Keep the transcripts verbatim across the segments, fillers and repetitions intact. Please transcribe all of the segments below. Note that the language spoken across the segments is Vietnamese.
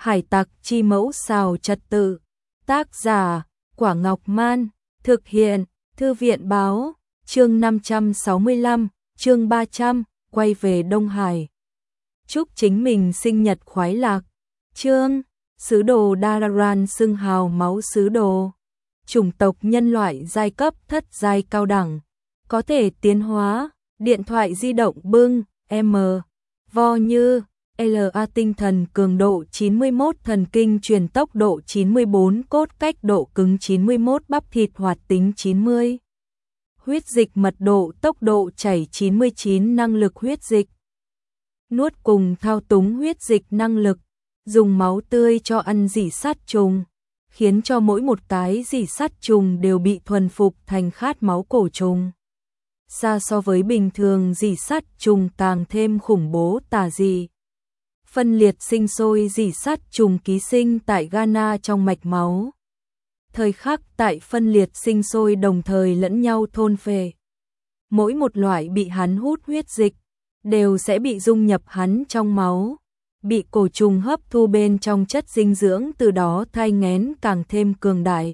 Hải tặc chi mẫu xào trật tự. Tác giả, Quả Ngọc Man. Thực hiện, Thư viện Báo. Chương năm trăm sáu mươi lăm, chương ba trăm, quay về Đông Hải. Chúc chính mình sinh nhật khoái lạc. Chương, sứ đồ Dalaran xưng hào máu sứ đồ. Chủng tộc nhân loại giai cấp thất giai cao đẳng. Có thể tiến hóa, điện thoại di động bưng, M. Vo như, lờ a tinh thần cường độ chín mươi mốt, thần kinh truyền tốc độ chín mươi bốn, cốt cách độ cứng chín mươi mốt, bắp thịt hoạt tính chín mươi. Huyết dịch mật độ tốc độ chảy chín mươi chín, năng lực huyết dịch. Nuốt cùng thao túng huyết dịch năng lực, dùng máu tươi cho ăn rỉ sát trùng, khiến cho mỗi một cái rỉ sát trùng đều bị thuần phục thành khát máu cổ trùng. Xa so với bình thường rỉ sát trùng càng thêm khủng bố tà dị. Phân liệt sinh sôi rỉ sát trùng ký sinh tại Ghana trong mạch máu. Thời khắc tại phân liệt sinh sôi đồng thời lẫn nhau thôn phệ. Mỗi một loại bị hắn hút huyết dịch đều sẽ bị dung nhập hắn trong máu, bị cổ trùng hấp thu bên trong chất dinh dưỡng, từ đó thai nghén càng thêm cường đại.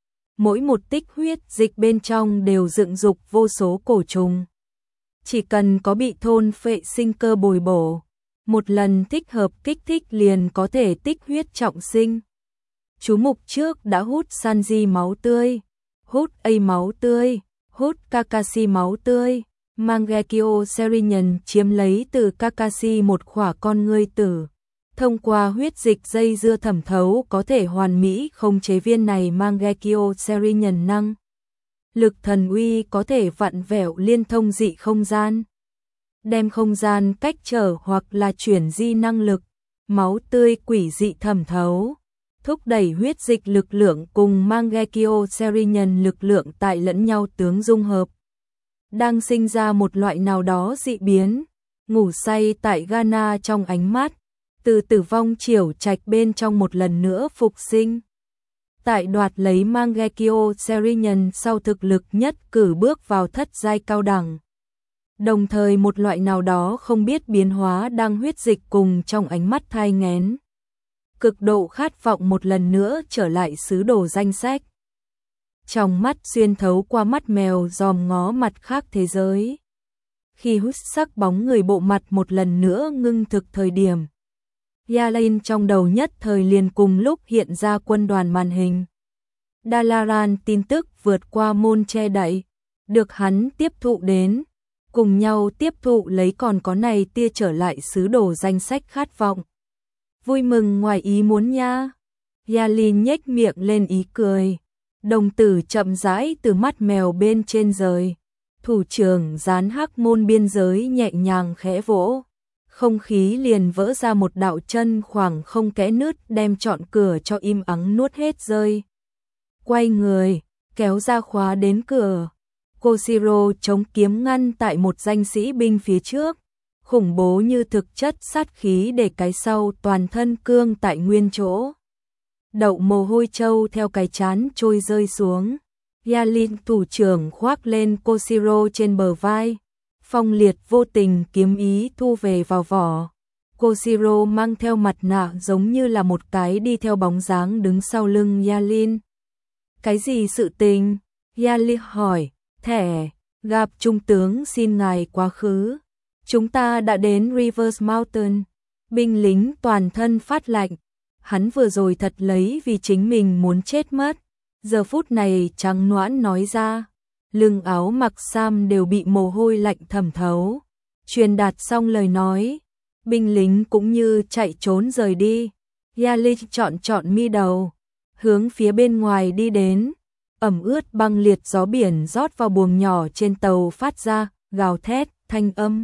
Mỗi một tích huyết dịch bên trong đều dựng dục vô số cổ trùng. Chỉ cần có bị thôn phệ sinh cơ bồi bổ, một lần thích hợp kích thích liền có thể tích huyết trọng sinh. Chú mục trước đã hút Sanji máu tươi, hút A máu tươi, hút Kakashi máu tươi. Mangekyo Serenian chiếm lấy từ Kakashi một khỏa con ngươi tử. Thông qua huyết dịch dây dưa thẩm thấu có thể hoàn mỹ khống chế viên này Mangekyo Serenian năng. Lực thần uy có thể vặn vẹo liên thông dị không gian. Đem không gian cách trở hoặc là chuyển di năng lực. Máu tươi quỷ dị thẩm thấu. Thúc đẩy huyết dịch lực lượng cùng Mangekyo Serenian lực lượng tại lẫn nhau tướng dung hợp. Đang sinh ra một loại nào đó dị biến, ngủ say tại Ghana trong ánh mắt, từ tử vong chiểu trạch bên trong một lần nữa phục sinh. Tại đoạt lấy Mangekyo Serenian sau, thực lực nhất cử bước vào thất giai cao đẳng. Đồng thời một loại nào đó không biết biến hóa đang huyết dịch cùng trong ánh mắt thai nghén. Cực độ khát vọng một lần nữa trở lại sứ đồ danh sách. Trong mắt xuyên thấu qua mắt mèo dòm ngó mặt khác thế giới. Khi hút sắc bóng người bộ mặt một lần nữa ngưng thực thời điểm, Yalin trong đầu nhất thời liền cùng lúc hiện ra quân đoàn màn hình. Dalaran tin tức vượt qua môn che đậy, được hắn tiếp thụ đến, cùng nhau tiếp thụ lấy còn có này tia trở lại sứ đồ danh sách khát vọng. Vui mừng ngoài ý muốn nha. Yalin nhếch miệng lên ý cười. Đồng tử chậm rãi từ mắt mèo bên trên rời. Thủ trưởng dán hắc môn biên giới nhẹ nhàng khẽ vỗ. Không khí liền vỡ ra một đạo chân khoảng không kẽ nứt, đem trọn cửa cho im ắng nuốt hết rơi. Quay người, kéo ra khóa đến cửa. Koshiro chống kiếm ngăn tại một danh sĩ binh phía trước. Khủng bố như thực chất sát khí để cái sau toàn thân cương tại nguyên chỗ. Đậu mồ hôi trâu theo cái trán trôi rơi xuống. Yalin thủ trưởng khoác lên Koshiro trên bờ vai. Phong liệt vô tình kiếm ý thu về vào vỏ. Koshiro mang theo mặt nạ giống như là một cái đi theo bóng dáng đứng sau lưng Yalin. Cái gì sự tình? Yalin hỏi. Thẻ, gặp trung tướng xin ngài quá khứ. Chúng ta đã đến Rivers Mountain. Binh lính toàn thân phát lạnh. Hắn vừa rồi thật lấy vì chính mình muốn chết mất. Giờ phút này trắng noãn nói ra. Lưng áo mặc sam đều bị mồ hôi lạnh thẩm thấu. Truyền đạt xong lời nói. Binh lính cũng như chạy trốn rời đi. Yalin chọn chọn mi đầu. Hướng phía bên ngoài đi đến. Ẩm ướt băng liệt gió biển rót vào buồng nhỏ trên tàu phát ra, gào thét, thanh âm.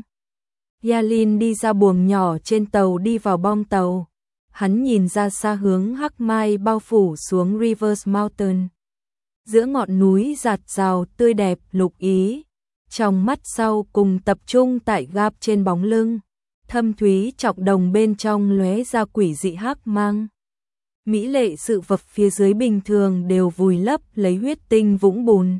Yalin đi ra buồng nhỏ trên tàu đi vào bong tàu. Hắn nhìn ra xa hướng hắc mai bao phủ xuống Rivers Mountain. Giữa ngọn núi rạt rào tươi đẹp lục ý. Trong mắt sau cùng tập trung tại gap trên bóng lưng. Thâm thúy trọng đồng bên trong lóe ra quỷ dị hắc mang. Mỹ lệ sự vật phía dưới bình thường đều vùi lấp lấy huyết tinh vũng bùn.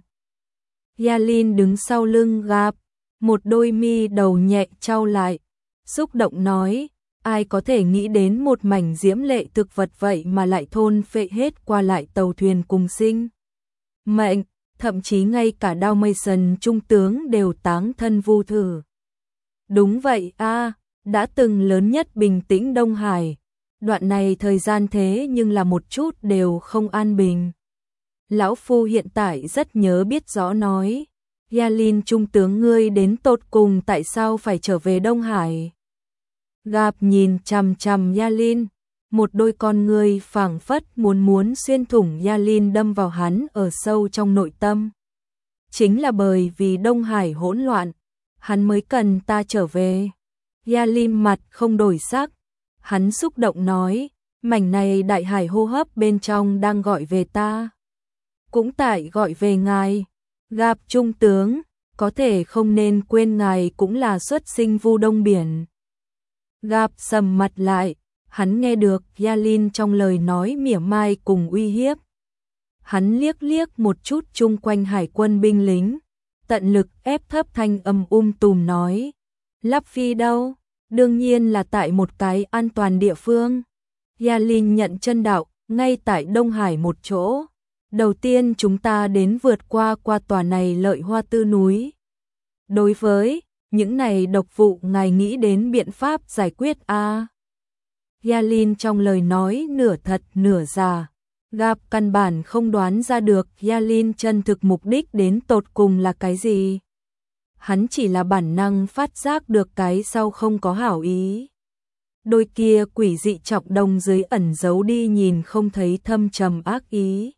Yalin đứng sau lưng gap. Một đôi mi đầu nhẹ trao lại. Xúc động nói. Ai có thể nghĩ đến một mảnh diễm lệ thực vật vậy mà lại thôn phệ hết qua lại tàu thuyền cùng sinh mệnh, thậm chí ngay cả Dalmatian trung tướng đều táng thân vu thử. Đúng vậy a, đã từng lớn nhất bình tĩnh Đông Hải. Đoạn này thời gian thế nhưng là một chút đều không an bình. Lão Phu hiện tại rất nhớ biết rõ nói. Yalin trung tướng ngươi đến tột cùng tại sao phải trở về Đông Hải? Gặp nhìn chằm chằm Yalin, một đôi con ngươi phảng phất muốn muốn xuyên thủng Yalin đâm vào hắn ở sâu trong nội tâm. Chính là bởi vì Đông Hải hỗn loạn, hắn mới cần ta trở về. Yalin mặt không đổi sắc, hắn xúc động nói, mảnh này đại hải hô hấp bên trong đang gọi về ta. Cũng tại gọi về ngài. Gặp trung tướng, có thể không nên quên ngài cũng là xuất sinh Vu Đông Biển. Gặp sầm mặt lại, hắn nghe được Yalin trong lời nói mỉa mai cùng uy hiếp. Hắn liếc liếc một chút chung quanh hải quân binh lính, tận lực ép thấp thanh âm um tùm nói. Lắp Phi đâu? Đương nhiên là tại một cái an toàn địa phương. Yalin nhận chân đạo, ngay tại Đông Hải một chỗ. Đầu tiên chúng ta đến vượt qua qua tòa này lợi hoa tư núi. Đối với những này độc vụ ngài nghĩ đến biện pháp giải quyết a à? Yalin trong lời nói nửa thật nửa giả. Gặp căn bản không đoán ra được Yalin chân thực mục đích đến tột cùng là cái gì. Hắn chỉ là bản năng phát giác được cái sau không có hảo ý. Đôi kia quỷ dị trọng đồng dưới ẩn giấu đi nhìn không thấy thâm trầm ác ý.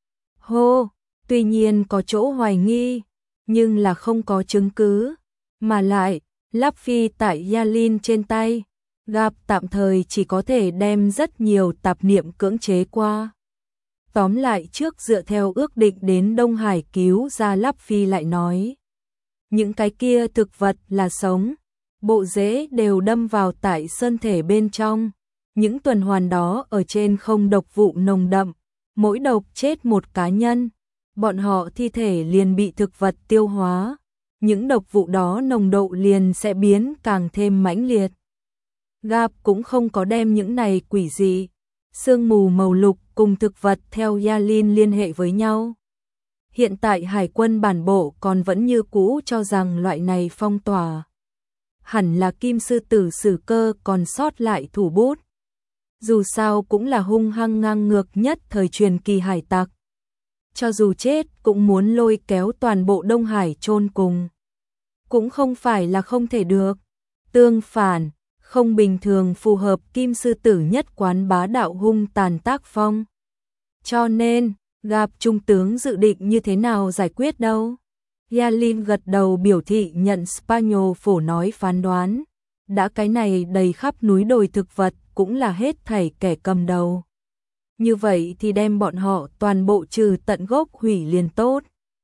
Hô, tuy nhiên có chỗ hoài nghi, nhưng là không có chứng cứ. Mà lại, Lắp Phi tại Yalin trên tay, gặp tạm thời chỉ có thể đem rất nhiều tạp niệm cưỡng chế qua. Tóm lại trước dựa theo ước định đến Đông Hải cứu ra Lắp Phi lại nói. Những cái kia thực vật là sống, bộ rễ đều đâm vào tại sơn thể bên trong. Những tuần hoàn đó ở trên không độc vụ nồng đậm, mỗi độc chết một cá nhân, bọn họ thi thể liền bị thực vật tiêu hóa. Những độc vụ đó nồng độ liền sẽ biến càng thêm mãnh liệt. Gặp cũng không có đem những này quỷ dị, sương mù màu lục cùng thực vật theo Yalin liên hệ với nhau. Hiện tại hải quân bản bộ còn vẫn như cũ cho rằng loại này phong tỏa. Hẳn là Kim Sư Tử Sử Cơ còn sót lại thủ bút. Dù sao cũng là hung hăng ngang ngược nhất thời truyền kỳ hải tặc. Cho dù chết cũng muốn lôi kéo toàn bộ Đông Hải chôn cùng. Cũng không phải là không thể được. Tương phản, không bình thường phù hợp Kim Sư Tử nhất quán bá đạo hung tàn tác phong. Cho nên, gặp trung tướng dự định như thế nào giải quyết đâu? Yalin gật đầu biểu thị nhận Spaniel phổ nói phán đoán. Đã cái này đầy khắp núi đồi thực vật cũng là hết thảy kẻ cầm đầu. Như vậy thì đem bọn họ toàn bộ trừ tận gốc hủy liền tốt.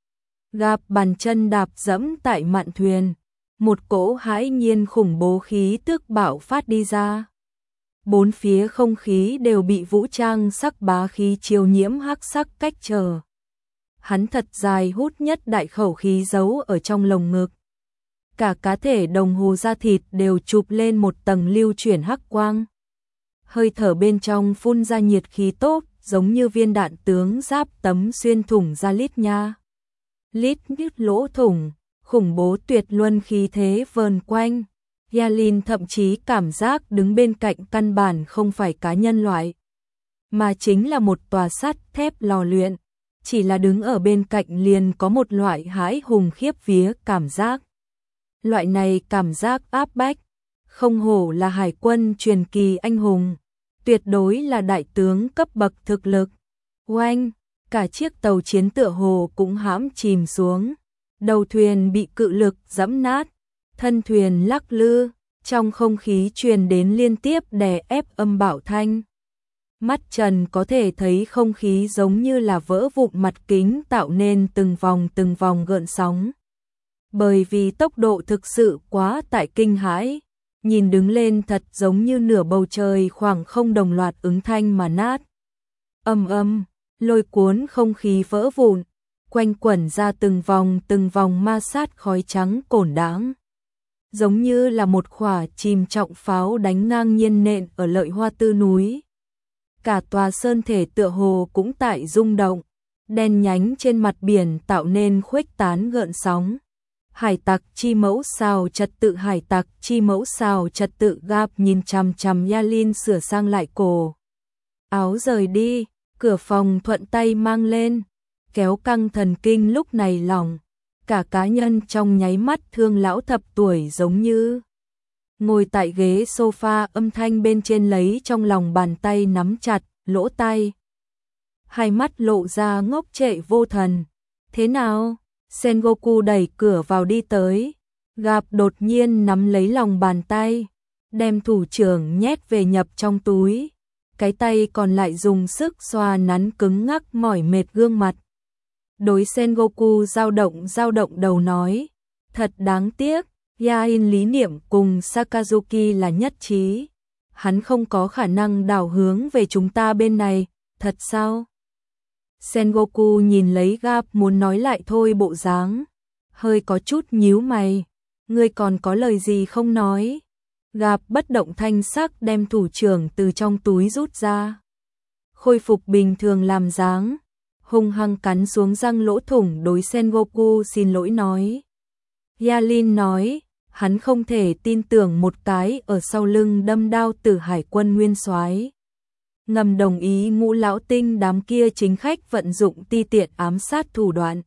Gặp bàn chân đạp dẫm tại mạn thuyền, một cỗ hãi nhiên khủng bố khí tức bạo phát đi ra. Bốn phía không khí đều bị vũ trang sắc bá khí chiếu nhiễm hắc sắc cách trở. Hắn thật dài hút nhất đại khẩu khí giấu ở trong lồng ngực. Cả cá thể đồng hồ da thịt đều chụp lên một tầng lưu chuyển hắc quang. Hơi thở bên trong phun ra nhiệt khí tốt, giống như viên đạn tướng giáp tấm xuyên thủng ra lít nha. Lít nhít lỗ thủng, khủng bố tuyệt luân khí thế vờn quanh. Yalin thậm chí cảm giác đứng bên cạnh căn bản không phải cá nhân loại, mà chính là một tòa sắt thép lò luyện. Chỉ là đứng ở bên cạnh liền có một loại hãi hùng khiếp vía cảm giác. Loại này cảm giác áp bách, không hổ là hải quân truyền kỳ anh hùng, tuyệt đối là đại tướng cấp bậc thực lực. Oanh, cả chiếc tàu chiến tựa hồ cũng hãm chìm xuống. Đầu thuyền bị cự lực giẫm nát, thân thuyền lắc lư, trong không khí truyền đến liên tiếp đè ép âm bạo thanh. Mắt trần có thể thấy không khí giống như là vỡ vụn mặt kính tạo nên từng vòng từng vòng gợn sóng. Bởi vì tốc độ thực sự quá tại kinh hãi, nhìn đứng lên thật giống như nửa bầu trời khoảng không đồng loạt ứng thanh mà nát. Âm âm, lôi cuốn không khí vỡ vụn, quanh quẩn ra từng vòng từng vòng ma sát khói trắng cổn đãng. giống như là một quả chìm trọng pháo đánh ngang nhiên nện ở Lợi Hoa Tư núi. Cả tòa sơn thể tựa hồ cũng tại rung động, đen nhánh trên mặt biển tạo nên khuếch tán gợn sóng. Hải tặc chi mẫu sao trật tự, hải tặc chi mẫu sao trật tự. Gap nhìn chằm chằm Yalin sửa sang lại cổ áo rời đi, cửa phòng thuận tay mang lên, kéo căng thần kinh lúc này lỏng. Cả cá nhân trong nháy mắt thương lão thập tuổi giống như ngồi tại ghế sofa, âm thanh bên trên lấy trong lòng bàn tay nắm chặt, lỗ tai. Hai mắt lộ ra ngốc trệ vô thần. Thế nào? Sengoku đẩy cửa vào đi tới. Gap đột nhiên nắm lấy lòng bàn tay, đem thủ trưởng nhét về nhập trong túi. Cái tay còn lại dùng sức xoa nắn cứng ngắc mỏi mệt gương mặt. Đối Sengoku dao động dao động đầu nói, thật đáng tiếc, Yain lý niệm cùng Sakazuki là nhất trí. Hắn không có khả năng đảo hướng về chúng ta bên này, thật sao? Sengoku nhìn lấy Gap muốn nói lại thôi bộ dáng, hơi có chút nhíu mày, ngươi còn có lời gì không nói? Gap bất động thanh sắc đem thủ trưởng từ trong túi rút ra, khôi phục bình thường làm dáng, hung hăng cắn xuống răng lỗ thủng đối Sengoku xin lỗi nói. Yalin nói, hắn không thể tin tưởng một cái ở sau lưng đâm đao tử hải quân nguyên soái ngầm đồng ý Ngũ lão tinh đám kia chính khách vận dụng ti tiện ám sát thủ đoạn.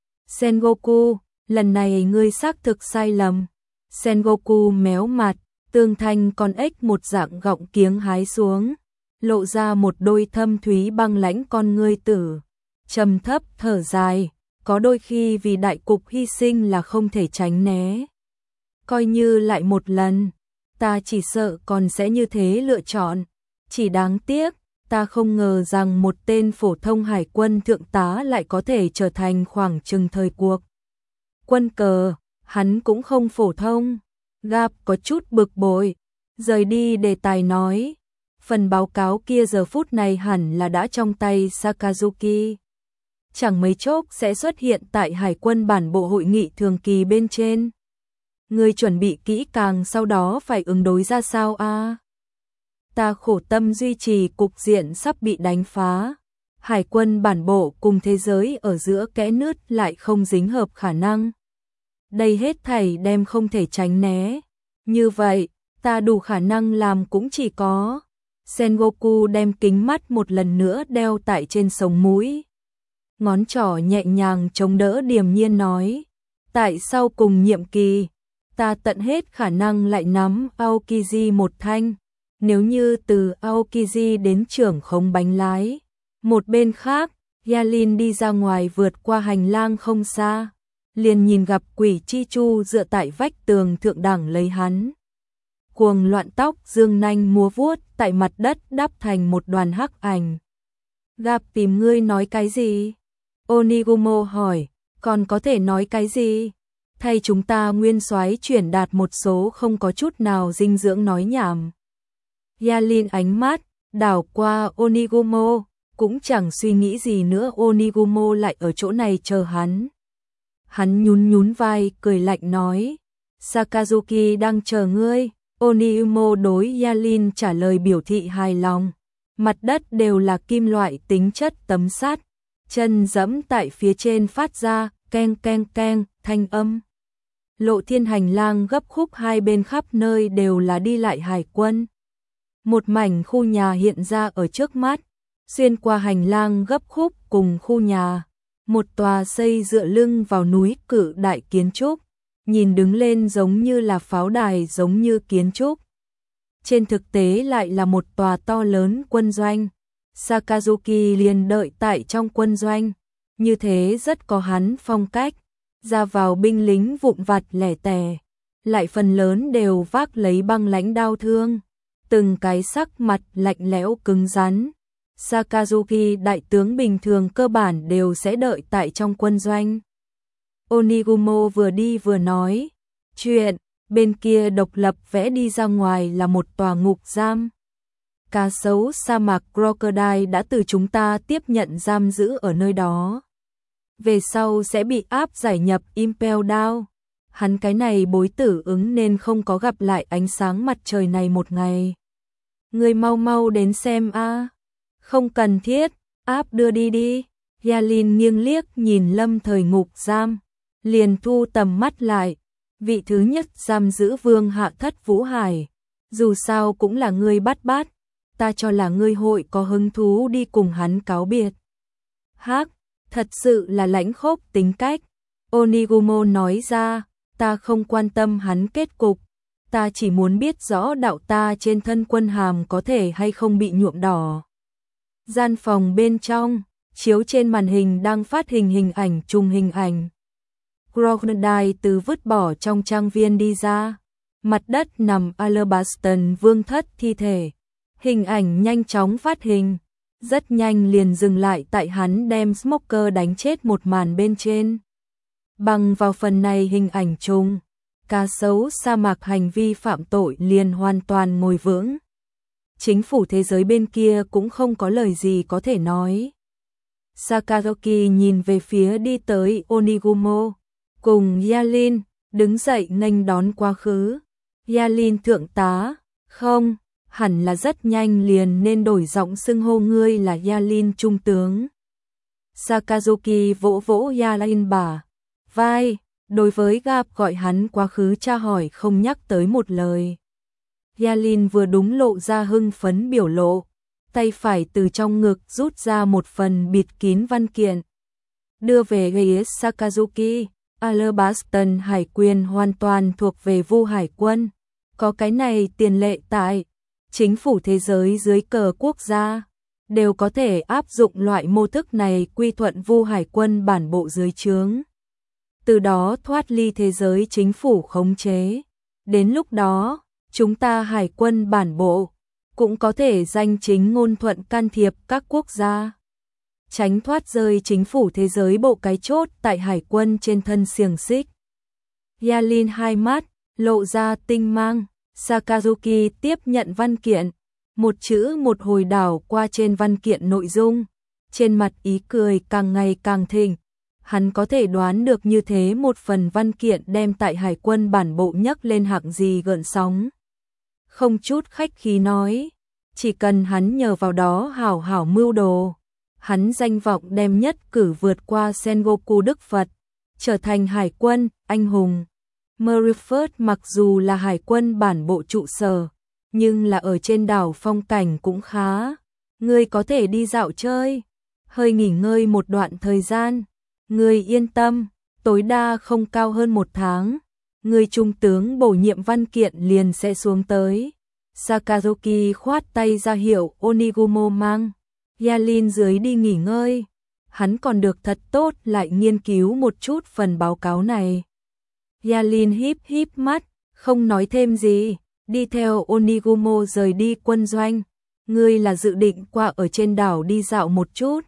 Sengoku, lần này ngươi xác thực sai lầm. Sengoku méo mặt, tương thanh con ếch một dạng gọng kiếng hái xuống, lộ ra một đôi thâm thúy băng lãnh con ngươi tử. Trầm thấp thở dài, có đôi khi vì đại cục hy sinh là không thể tránh né. Coi như lại một lần, ta chỉ sợ còn sẽ như thế lựa chọn. Chỉ đáng tiếc, ta không ngờ rằng một tên phổ thông hải quân thượng tá lại có thể trở thành khoảng chừng thời cuộc quân cờ, hắn cũng không phổ thông. Gap có chút bực bội, rời đi đề tài nói, phần báo cáo kia giờ phút này hẳn là đã trong tay Sakazuki. Chẳng mấy chốc sẽ xuất hiện tại hải quân bản bộ hội nghị thường kỳ bên trên. Ngươi chuẩn bị kỹ càng sau đó phải ứng đối ra sao a? À? Ta khổ tâm duy trì cục diện sắp bị đánh phá. Hải quân bản bộ cùng thế giới ở giữa kẽ nứt lại không dính hợp khả năng. Đây hết thảy đem không thể tránh né. Như vậy, ta đủ khả năng làm cũng chỉ có. Sengoku đem kính mắt một lần nữa đeo tại trên sống mũi. Ngón trỏ nhẹ nhàng chống đỡ, điềm nhiên nói. Tại sau cùng nhiệm kỳ, ta tận hết khả năng lại nắm Aokiji một thanh. Nếu như từ Aokiji đến trưởng khống bánh lái. Một bên khác, Yalin đi ra ngoài vượt qua hành lang không xa. Liền nhìn gặp quỷ chi chu dựa tại vách tường thượng đẳng lấy hắn. Cuồng loạn tóc dương nanh múa vuốt tại mặt đất đắp thành một đoàn hắc ảnh. Gặp tìm ngươi nói cái gì? Onigumo hỏi, còn có thể nói cái gì? Thay chúng ta nguyên soái chuyển đạt một số không có chút nào dinh dưỡng nói nhảm. Yalin ánh mắt đảo qua Onigumo, cũng chẳng suy nghĩ gì nữa. Onigumo lại ở chỗ này chờ hắn. Hắn nhún nhún vai cười lạnh nói, Sakazuki đang chờ ngươi. Onigumo đối Yalin trả lời biểu thị hài lòng. Mặt đất đều là kim loại tính chất tấm sắt, chân dẫm tại phía trên phát ra keng keng keng thanh âm. Lộ thiên hành lang gấp khúc hai bên khắp nơi đều là đi lại hải quân. Một mảnh khu nhà hiện ra ở trước mắt, xuyên qua hành lang gấp khúc cùng khu nhà, một tòa xây dựa lưng vào núi cự đại kiến trúc, nhìn đứng lên giống như là pháo đài giống như kiến trúc. Trên thực tế lại là một tòa to lớn quân doanh. Sakazuki liền đợi tại trong quân doanh, như thế rất có hắn phong cách. Ra vào binh lính vụn vặt lẻ tẻ, lại phần lớn đều vác lấy băng lãnh đao thương, từng cái sắc mặt lạnh lẽo cứng rắn. Sakazuki đại tướng bình thường cơ bản đều sẽ đợi tại trong quân doanh. Onigumo vừa đi vừa nói, chuyện bên kia độc lập vẽ đi ra ngoài là một tòa ngục giam. Cá sấu sa mạc Crocodile đã từ chúng ta tiếp nhận giam giữ ở nơi đó. Về sau sẽ bị áp giải nhập Impel Down. hắn cái này bối tử ứng nên không có gặp lại ánh sáng mặt trời này một ngày. Ngươi mau mau đến xem a. Không cần thiết, áp đưa đi đi. Yalin nghiêng liếc nhìn Lâm Thời ngục giam, liền thu tầm mắt lại. Vị thứ nhất giam giữ vương hạ thất Vũ Hải, dù sao cũng là ngươi bắt bắt, ta cho là ngươi hội có hứng thú đi cùng hắn cáo biệt. Hắc, thật sự là lãnh khốc tính cách. Onigumo nói ra, ta không quan tâm hắn kết cục, ta chỉ muốn biết rõ đạo ta trên thân quân hàm có thể hay không bị nhuộm đỏ. Gian phòng bên trong, chiếu trên màn hình đang phát hình hình ảnh trùng hình ảnh. Crocodile từ vứt bỏ trong trang viên đi ra, mặt đất nằm Alabaston vương thất thi thể. Hình ảnh nhanh chóng phát hình, rất nhanh liền dừng lại tại hắn đem Smoker đánh chết một màn bên trên. Bằng vào phần này hình ảnh chung, cá sấu sa mạc hành vi phạm tội liền hoàn toàn ngồi vững. Chính phủ thế giới bên kia cũng không có lời gì có thể nói. Sakazuki nhìn về phía đi tới Onigumo, cùng Yalin, đứng dậy nghênh đón quá khứ. Yalin thượng tá, không, hẳn là rất nhanh liền nên đổi giọng xưng hô ngươi là Yalin trung tướng. Sakazuki vỗ vỗ Yalin bả vai, đối với gặp gọi hắn quá khứ tra hỏi không nhắc tới một lời. Yalin vừa đúng lộ ra hưng phấn biểu lộ, tay phải từ trong ngực rút ra một phần bịt kín văn kiện. Đưa về ghế Sakazuki, Alabaston hải quyền hoàn toàn thuộc về Vu Hải quân. Có cái này tiền lệ tại chính phủ thế giới dưới cờ quốc gia, đều có thể áp dụng loại mô thức này quy thuận Vu Hải quân bản bộ dưới trướng. Từ đó thoát ly thế giới chính phủ khống chế. Đến lúc đó, chúng ta hải quân bản bộ cũng có thể danh chính ngôn thuận can thiệp các quốc gia, tránh thoát rơi chính phủ thế giới bộ cái chốt tại hải quân trên thân xiềng xích. Yalin hai mắt lộ ra tinh mang, Sakazuki tiếp nhận văn kiện, một chữ một hồi đảo qua trên văn kiện nội dung, trên mặt ý cười càng ngày càng thịnh. Hắn có thể đoán được như thế một phần văn kiện đem tại hải quân bản bộ nhấc lên hạng gì gợn sóng. Không chút khách khí nói, chỉ cần hắn nhờ vào đó hảo hảo mưu đồ, hắn danh vọng đem nhất cử vượt qua Sengoku Đức Phật, trở thành hải quân anh hùng. Marineford mặc dù là hải quân bản bộ trụ sở, nhưng là ở trên đảo phong cảnh cũng khá. Ngươi có thể đi dạo chơi, hơi nghỉ ngơi một đoạn thời gian. Ngươi yên tâm, tối đa không cao hơn một tháng, ngươi trung tướng bổ nhiệm văn kiện liền sẽ xuống tới. Sakazuki khoát tay ra hiệu Onigumo mang Yalin dưới đi nghỉ ngơi. Hắn còn được thật tốt lại nghiên cứu một chút phần báo cáo này. Yalin híp híp mắt, không nói thêm gì, đi theo Onigumo rời đi quân doanh. Ngươi là dự định qua ở trên đảo đi dạo một chút?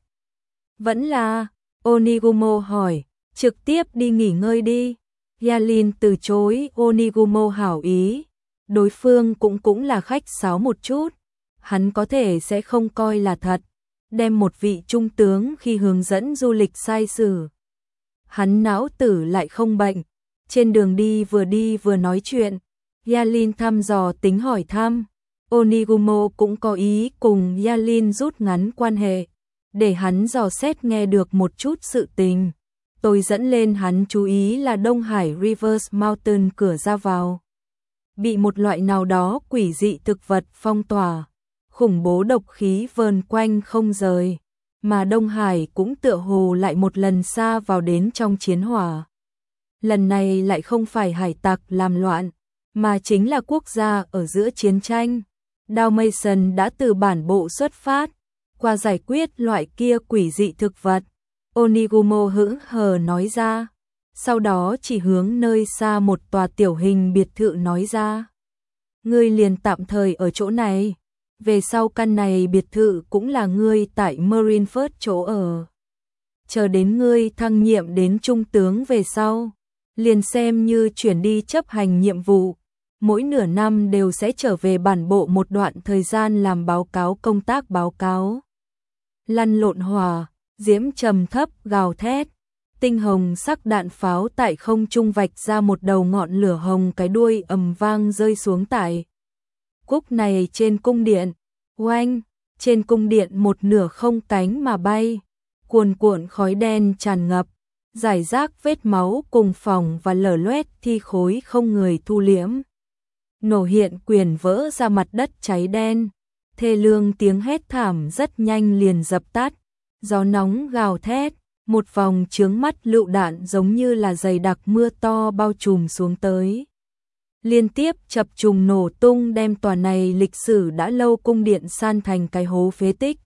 Vẫn là, Onigumo hỏi, trực tiếp đi nghỉ ngơi đi. Yalin từ chối Onigumo hảo ý, đối phương cũng cũng là khách sáo một chút, hắn có thể sẽ không coi là thật, đem một vị trung tướng khi hướng dẫn du lịch sai sử. Hắn não tử lại không bệnh, trên đường đi vừa đi vừa nói chuyện, Yalin thăm dò tính hỏi thăm, Onigumo cũng có ý cùng Yalin rút ngắn quan hệ, để hắn dò xét nghe được một chút sự tình. Tôi dẫn lên hắn chú ý là Đông Hải Rivers Mountain cửa ra vào bị một loại nào đó quỷ dị thực vật phong tỏa, khủng bố độc khí vờn quanh không rời, mà Đông Hải cũng tựa hồ lại một lần xa vào đến trong chiến hỏa. Lần này lại không phải hải tặc làm loạn, mà chính là quốc gia ở giữa chiến tranh. Dalmatian đã từ bản bộ xuất phát, qua giải quyết loại kia quỷ dị thực vật. Onigumo hững hờ nói ra, sau đó chỉ hướng nơi xa một tòa tiểu hình biệt thự nói ra. Ngươi liền tạm thời ở chỗ này, về sau căn này biệt thự cũng là ngươi tại Marineford chỗ ở. Chờ đến ngươi thăng nhiệm đến trung tướng về sau, liền xem như chuyển đi chấp hành nhiệm vụ, mỗi nửa năm đều sẽ trở về bản bộ một đoạn thời gian làm báo cáo công tác báo cáo. Lăn lộn hòa, diễm trầm thấp gào thét, Tinh hồng sắc đạn pháo tại không trung vạch ra một đầu ngọn lửa hồng, cái đuôi ầm vang rơi xuống tại cúc này trên cung điện. Oanh, trên cung điện một nửa không cánh mà bay, cuồn cuộn khói đen tràn ngập, rải rác vết máu cùng phỏng và lở loét thi khối không người thu liễm. Nổ hiện quyền vỡ ra mặt đất cháy đen, thê lương tiếng hét thảm rất nhanh liền dập tắt, gió nóng gào thét, một vòng chướng mắt lựu đạn giống như là dày đặc mưa to bao trùm xuống tới. Liên tiếp chập trùng nổ tung đem tòa này lịch sử đã lâu cung điện san thành cái hố phế tích.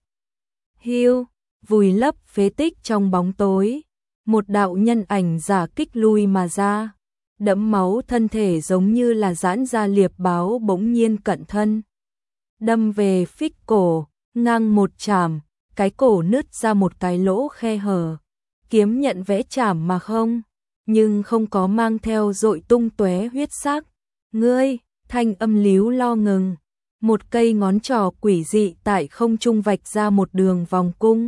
Hiu, vùi lấp phế tích trong bóng tối, một đạo nhân ảnh giả kích lui mà ra, đẫm máu thân thể giống như là giãn ra liệp báo bỗng nhiên cận thân. Đâm về phích cổ, ngang một chảm, cái cổ nứt ra một cái lỗ khe hở, kiếm nhận vẽ chảm mà không, nhưng không có mang theo dội tung tóe huyết sắc. Ngươi, thanh âm líu lo ngừng, một cây ngón trỏ quỷ dị tại không trung vạch ra một đường vòng cung.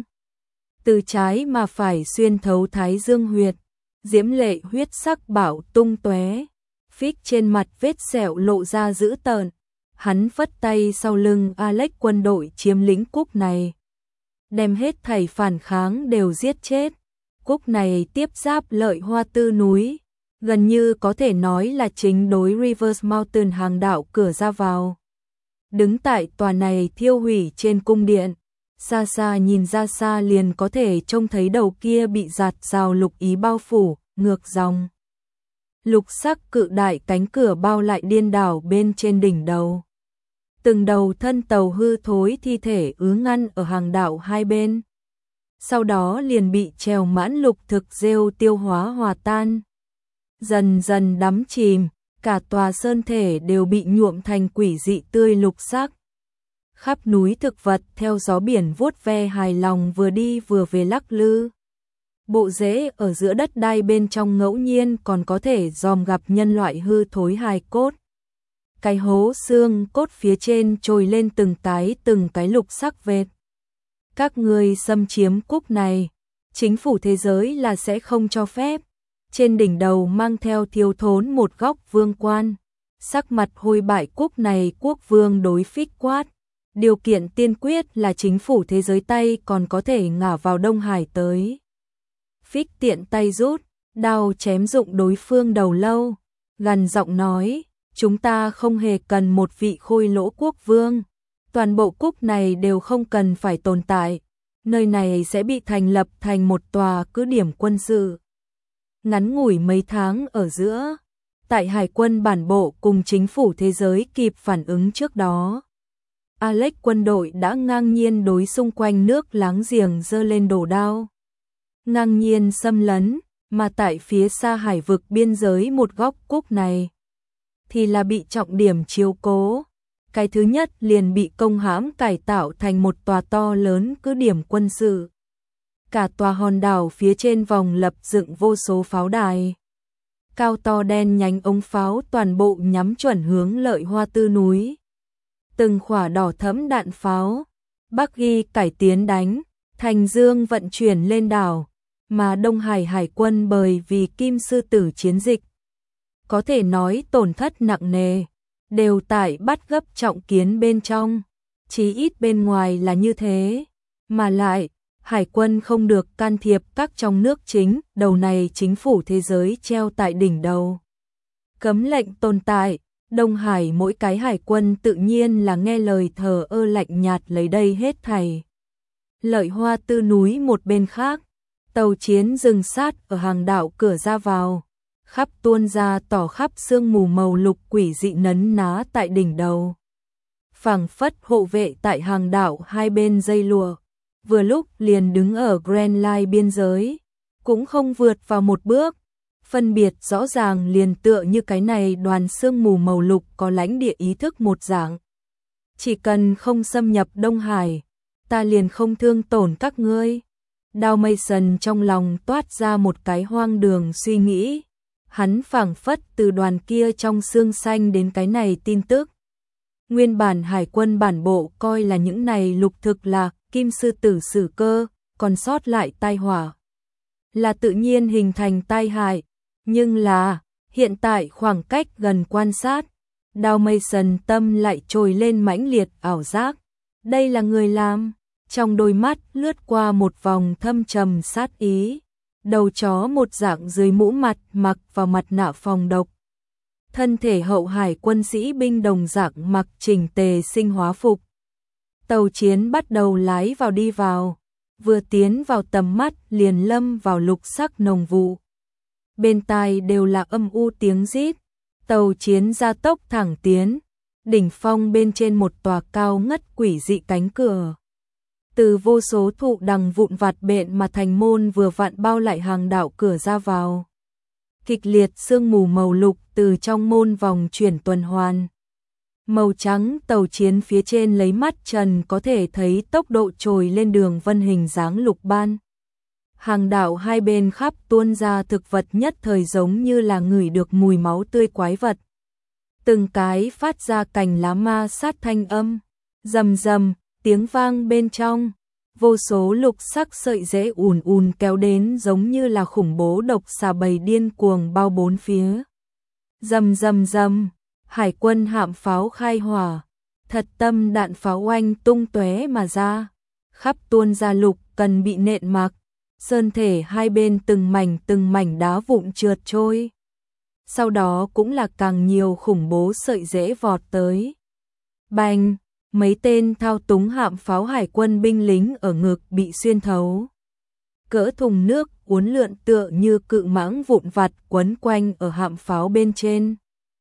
Từ trái mà phải xuyên thấu thái dương huyệt, diễm lệ huyết sắc bảo tung tóe, phích trên mặt vết sẹo lộ ra dữ tợn. Hắn phất tay sau lưng Alex quân đội chiếm lĩnh cúc này, đem hết thảy phản kháng đều giết chết. Cúc này tiếp giáp Lợi Hoa Tư núi, gần như có thể nói là chính đối Rivers Mountain hàng đạo cửa ra vào. Đứng tại tòa này thiêu hủy trên cung điện, xa xa nhìn ra xa liền có thể trông thấy đầu kia bị giạt rào lục ý bao phủ, ngược dòng. Lục sắc cự đại cánh cửa bao lại điên đảo bên trên đỉnh đầu. Từng đầu thân tàu hư thối thi thể ứ ngăn ở hàng đạo hai bên. Sau đó liền bị trèo mãn lục thực rêu tiêu hóa hòa tan. Dần dần đắm chìm, cả tòa sơn thể đều bị nhuộm thành quỷ dị tươi lục sắc. Khắp núi thực vật theo gió biển vuốt ve hài lòng vừa đi vừa về lắc lư. Bộ rễ ở giữa đất đai bên trong ngẫu nhiên còn có thể dòm gặp nhân loại hư thối hài cốt. Cái hố xương cốt phía trên trồi lên từng tái từng cái lục sắc vệt. Các ngươi xâm chiếm cúc này, chính phủ thế giới là sẽ không cho phép. Trên đỉnh đầu mang theo thiếu thốn một góc vương quan, sắc mặt hôi bại cúc này quốc vương đối phích quát. Điều kiện tiên quyết là chính phủ thế giới tay còn có thể ngả vào Đông Hải tới. Phích tiện tay rút, đao chém dụng đối phương đầu lâu, gằn giọng nói, chúng ta không hề cần một vị khôi lỗ quốc vương. Toàn bộ cúc này đều không cần phải tồn tại, nơi này sẽ bị thành lập thành một tòa cứ điểm quân sự. Ngắn ngủi mấy tháng ở giữa, tại hải quân bản bộ cùng chính phủ thế giới kịp phản ứng trước đó, Alex quân đội đã ngang nhiên đối xung quanh nước láng giềng giơ lên đồ đao. Ngang nhiên xâm lấn, mà tại phía xa hải vực biên giới một góc cúc này, thì là bị trọng điểm chiếu cố. Cái thứ nhất liền bị công hãm cải tạo thành một tòa to lớn cứ điểm quân sự. Cả tòa hòn đảo phía trên vòng lập dựng vô số pháo đài. Cao to đen nhánh ống pháo toàn bộ nhắm chuẩn hướng Lợi Hoa Tư núi. Từng khỏa đỏ thẫm đạn pháo, Bắc Ghi cải tiến đánh, Thành Dương vận chuyển lên đảo, mà Đông Hải Hải quân bởi vì Kim Sư Tử chiến dịch, có thể nói tổn thất nặng nề, đều tại bắt gấp trọng kiến bên trong, chí ít bên ngoài là như thế, mà lại, Hải quân không được can thiệp các trong nước chính, đầu này chính phủ thế giới treo tại đỉnh đầu. Cấm lệnh tồn tại, Đông Hải mỗi cái hải quân tự nhiên là nghe lời thờ ơ lạnh nhạt lấy đây hết thảy. Lợi Hoa Tư núi một bên khác, tàu chiến dừng sát ở hàng đảo cửa ra vào, khắp tuôn ra tỏ khắp sương mù màu lục quỷ dị nấn ná tại đỉnh đầu. Phảng phất hộ vệ tại hàng đảo hai bên dây lụa, vừa lúc liền đứng ở Grand Line biên giới, cũng không vượt vào một bước, phân biệt rõ ràng liền tựa như cái này đoàn sương mù màu lục có lãnh địa ý thức một dạng. Chỉ cần không xâm nhập Đông Hải, ta liền không thương tổn các ngươi. Đao Mason trong lòng toát ra một cái hoang đường suy nghĩ. Hắn phảng phất từ đoàn kia trong xương xanh đến cái này tin tức. Nguyên bản hải quân bản bộ coi là những này lục thực là Kim Sư Tử sử cơ, còn sót lại tai họa. là tự nhiên hình thành tai hại, nhưng là, hiện tại khoảng cách gần quan sát, Dalmatian tâm lại trồi lên mãnh liệt ảo giác. Đây là người làm, trong đôi mắt lướt qua một vòng thâm trầm sát ý, đầu chó một dạng dưới mũ mặt mặc vào mặt nạ phòng độc. Thân thể hậu hải quân sĩ binh đồng dạng mặc chỉnh tề sinh hóa phục. Tàu chiến bắt đầu lái vào đi vào, vừa tiến vào tầm mắt liền lâm vào lục sắc nồng vụ. Bên tai đều là âm u tiếng rít, tàu chiến gia tốc thẳng tiến, đỉnh phong bên trên một tòa cao ngất quỷ dị cánh cửa. Từ vô số thụ đằng vụn vặt bện mà thành môn vừa vặn bao lại hàng đạo cửa ra vào. Kịch liệt sương mù màu lục từ trong môn vòng chuyển tuần hoàn. Màu trắng tàu chiến phía trên lấy mắt trần có thể thấy tốc độ trồi lên đường vân hình dáng lục ban. Hàng đạo hai bên khắp tuôn ra thực vật nhất thời giống như là ngửi được mùi máu tươi quái vật. Từng cái phát ra cành lá ma sát thanh âm, rầm rầm, tiếng vang bên trong. Vô số lục sắc sợi rễ ùn ùn kéo đến giống như là khủng bố độc xà bầy điên cuồng bao bốn phía. Rầm rầm rầm, hải quân hạm pháo khai hỏa, thật tâm đạn pháo oanh tung tóe mà ra, khắp tuôn ra lục cần bị nện mặc, sơn thể hai bên từng mảnh từng mảnh đá vụn trượt trôi. Sau đó cũng là càng nhiều khủng bố sợi rễ vọt tới. Bành! Mấy tên thao túng hạm pháo hải quân binh lính ở ngực bị xuyên thấu. Cỡ thùng nước uốn lượn tựa như cự mãng vụn vặt quấn quanh ở hạm pháo bên trên.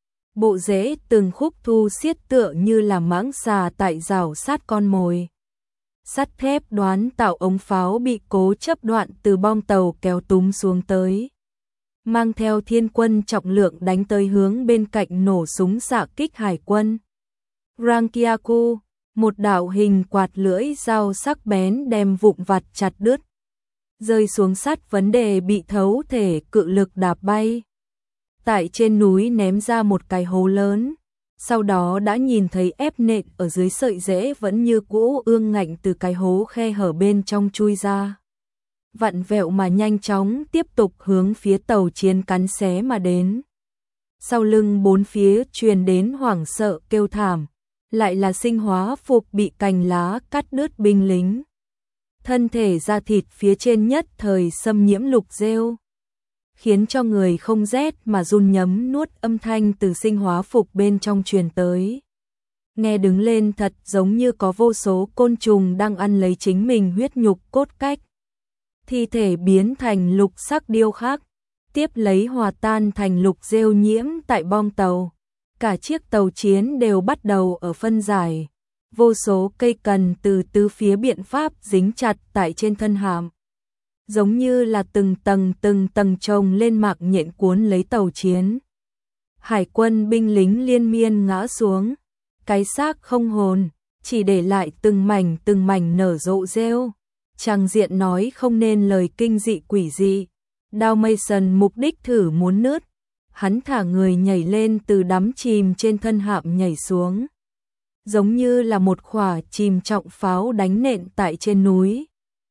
Bộ rễ từng khúc thu xiết tựa như là mãng xà tại rào sát con mồi. Sắt thép đoán tạo ống pháo bị cố chấp đoạn từ bong tàu kéo túm xuống tới. Mang theo thiên quân trọng lượng đánh tới hướng bên cạnh nổ súng xạ kích hải quân. Rankiaku, một đạo hình quạt lưỡi dao sắc bén đem vụn vặt chặt đứt. Rơi xuống sắt vấn đề bị thấu thể cự lực đạp bay. Tại trên núi ném ra một cái hố lớn. Sau đó đã nhìn thấy ép nện ở dưới sợi rễ vẫn như cũ ương ngạnh từ cái hố khe hở bên trong chui ra. Vặn vẹo mà nhanh chóng tiếp tục hướng phía tàu chiến cắn xé mà đến. Sau lưng bốn phía truyền đến hoảng sợ kêu thảm. Lại là sinh hóa phục bị cành lá cắt đứt binh lính. Thân thể da thịt phía trên nhất thời xâm nhiễm lục rêu, khiến cho người không rét mà run nhấm nuốt âm thanh từ sinh hóa phục bên trong truyền tới. Nghe đứng lên thật giống như có vô số côn trùng đang ăn lấy chính mình huyết nhục cốt cách. Thi thể biến thành lục sắc điêu khắc, tiếp lấy hòa tan thành lục rêu nhiễm tại bong tàu. Cả chiếc tàu chiến đều bắt đầu ở phân giải, vô số cây cần từ tứ phía biện pháp dính chặt tại trên thân hạm. Giống như là từng tầng từng tầng chồng lên mạc nhện cuốn lấy tàu chiến. Hải quân binh lính liên miên ngã xuống, cái xác không hồn, chỉ để lại từng mảnh từng mảnh nở rộ rêu. Trang diện nói không nên lời kinh dị quỷ dị. Dalmatian mục đích thử muốn nứt. Hắn thả người nhảy lên từ đắm chìm trên thân hạm nhảy xuống. Giống như là một quả chìm trọng pháo đánh nện tại trên núi.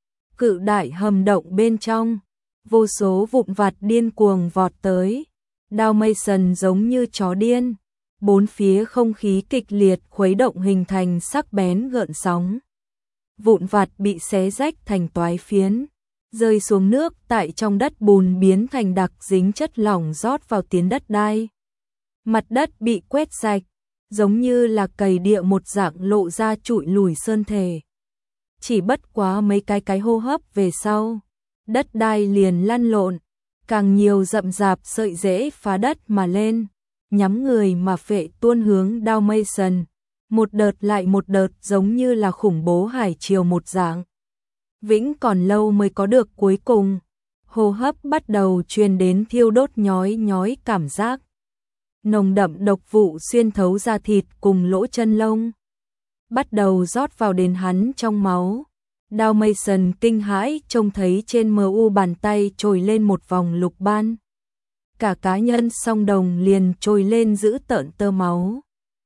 Cự đại hầm động bên trong, vô số vụn vặt điên cuồng vọt tới. Dalmatian giống như chó điên. Bốn phía không khí kịch liệt khuấy động hình thành sắc bén gợn sóng. Vụn vặt bị xé rách thành toái phiến. Rơi xuống nước tại trong đất bùn biến thành đặc dính chất lỏng rót vào tiến đất đai. Mặt đất bị quét sạch, giống như là cày địa một dạng lộ ra trụi lùi sơn thể. Chỉ bất quá mấy cái cái hô hấp về sau, đất đai liền lăn lộn, càng nhiều rậm rạp sợi rễ phá đất mà lên, nhắm người mà phệ tuôn hướng Dalmatian, một đợt lại một đợt giống như là khủng bố hải triều một dạng. Vĩnh còn lâu mới có được cuối cùng, hô hấp bắt đầu truyền đến thiêu đốt nhói nhói cảm giác. Nồng đậm độc vụ xuyên thấu da thịt cùng lỗ chân lông, bắt đầu rót vào đến hắn trong máu. Dalmatian kinh hãi trông thấy trên mờ u bàn tay trồi lên một vòng lục ban. Cả cá nhân song đồng liền trồi lên giữ tợn tơ máu.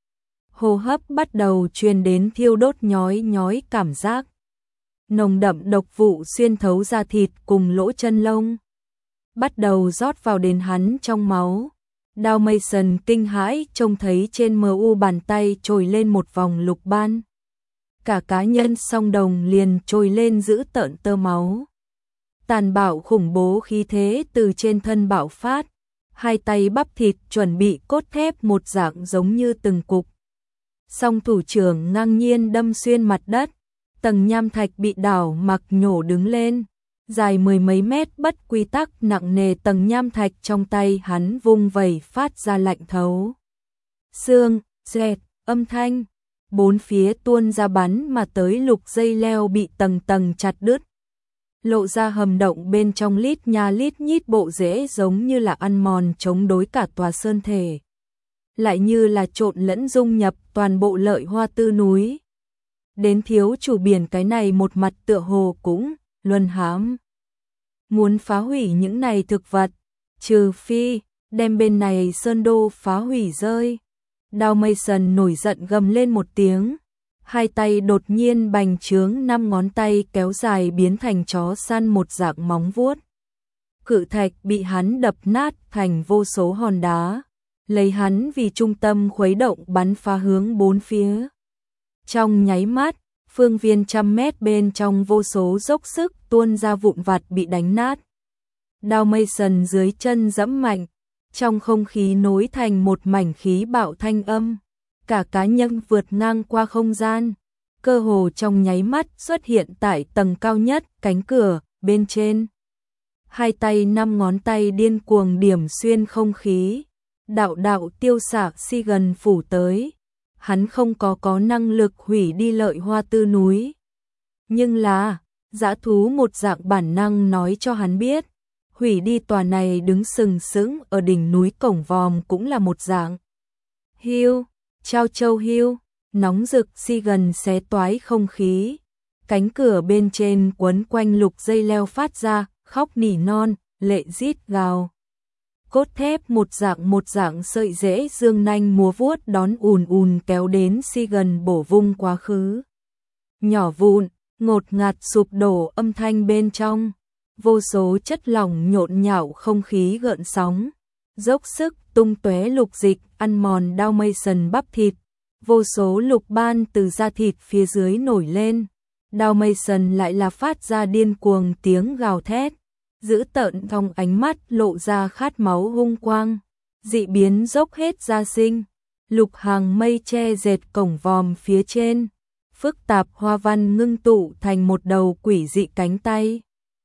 Hô hấp bắt đầu truyền đến thiêu đốt nhói nhói cảm giác. Nồng đậm độc vụ xuyên thấu da thịt cùng lỗ chân lông, bắt đầu rót vào đến hắn trong máu. Đao Mason kinh hãi trông thấy trên mờ u bàn tay trồi lên một vòng lục ban. Cả cá nhân song đồng liền trồi lên giữ tợn tơ máu. Tàn bạo khủng bố khí thế từ trên thân bạo phát, hai tay bắp thịt chuẩn bị cốt thép một dạng giống như từng cục. Song thủ trưởng ngang nhiên đâm xuyên mặt đất, tầng nham thạch bị đảo mặc nhổ đứng lên, dài mười mấy mét bất quy tắc nặng nề tầng nham thạch trong tay hắn vung vẩy phát ra lạnh thấu. Xương, dẹt, âm thanh, bốn phía tuôn ra bắn mà tới lục dây leo bị tầng tầng chặt đứt. Lộ ra hầm động bên trong lít nha lít nhít bộ rễ giống như là ăn mòn chống đối cả tòa sơn thể. Lại như là trộn lẫn dung nhập toàn bộ lợi hoa tư núi. Đến thiếu chủ biển cái này một mặt tựa hồ cũng luân hãm. Muốn phá hủy những này thực vật, trừ phi đem bên này sơn đô phá hủy rơi. Đao Mason nổi giận gầm lên một tiếng, hai tay đột nhiên bành trướng, năm ngón tay kéo dài biến thành chó săn một dạng móng vuốt. Cự thạch bị hắn đập nát thành vô số hòn đá, lấy hắn vì trung tâm khuấy động bắn phá hướng bốn phía. Trong nháy mắt, phương viên trăm mét bên trong vô số dốc sức tuôn ra vụn vặt bị đánh nát. Đao Mason dưới chân giẫm mạnh, trong không khí nối thành một mảnh khí bạo thanh âm. Cả cá nhân vượt ngang qua không gian, cơ hồ trong nháy mắt xuất hiện tại tầng cao nhất cánh cửa bên trên. Hai tay năm ngón tay điên cuồng điểm xuyên không khí, đạo đạo tiêu xạ si gần phủ tới. Hắn không có có năng lực hủy đi lợi hoa tư núi. Nhưng là, dã thú một dạng bản năng nói cho hắn biết, hủy đi tòa này đứng sừng sững ở đỉnh núi cổng vòm cũng là một dạng. Hiu, trao châu hiu, nóng rực si gần xé toái không khí. Cánh cửa bên trên quấn quanh lục dây leo phát ra, khóc nỉ non, lệ rít gào. Cốt thép một dạng một dạng sợi rễ dương nanh múa vuốt đón ùn ùn kéo đến si gần bổ vung quá khứ. Nhỏ vụn, ngột ngạt sụp đổ âm thanh bên trong, vô số chất lỏng nhộn nhạo không khí gợn sóng, dốc sức tung tóe lục dịch ăn mòn Đao Mason bắp thịt, vô số lục ban từ da thịt phía dưới nổi lên. Đao Mason lại là phát ra điên cuồng tiếng gào thét, giữ tợn trong ánh mắt lộ ra khát máu hung quang, dị biến dốc hết ra sinh. Lục hàng mây che dệt cổng vòm phía trên, phức tạp hoa văn ngưng tụ thành một đầu quỷ dị cánh tay.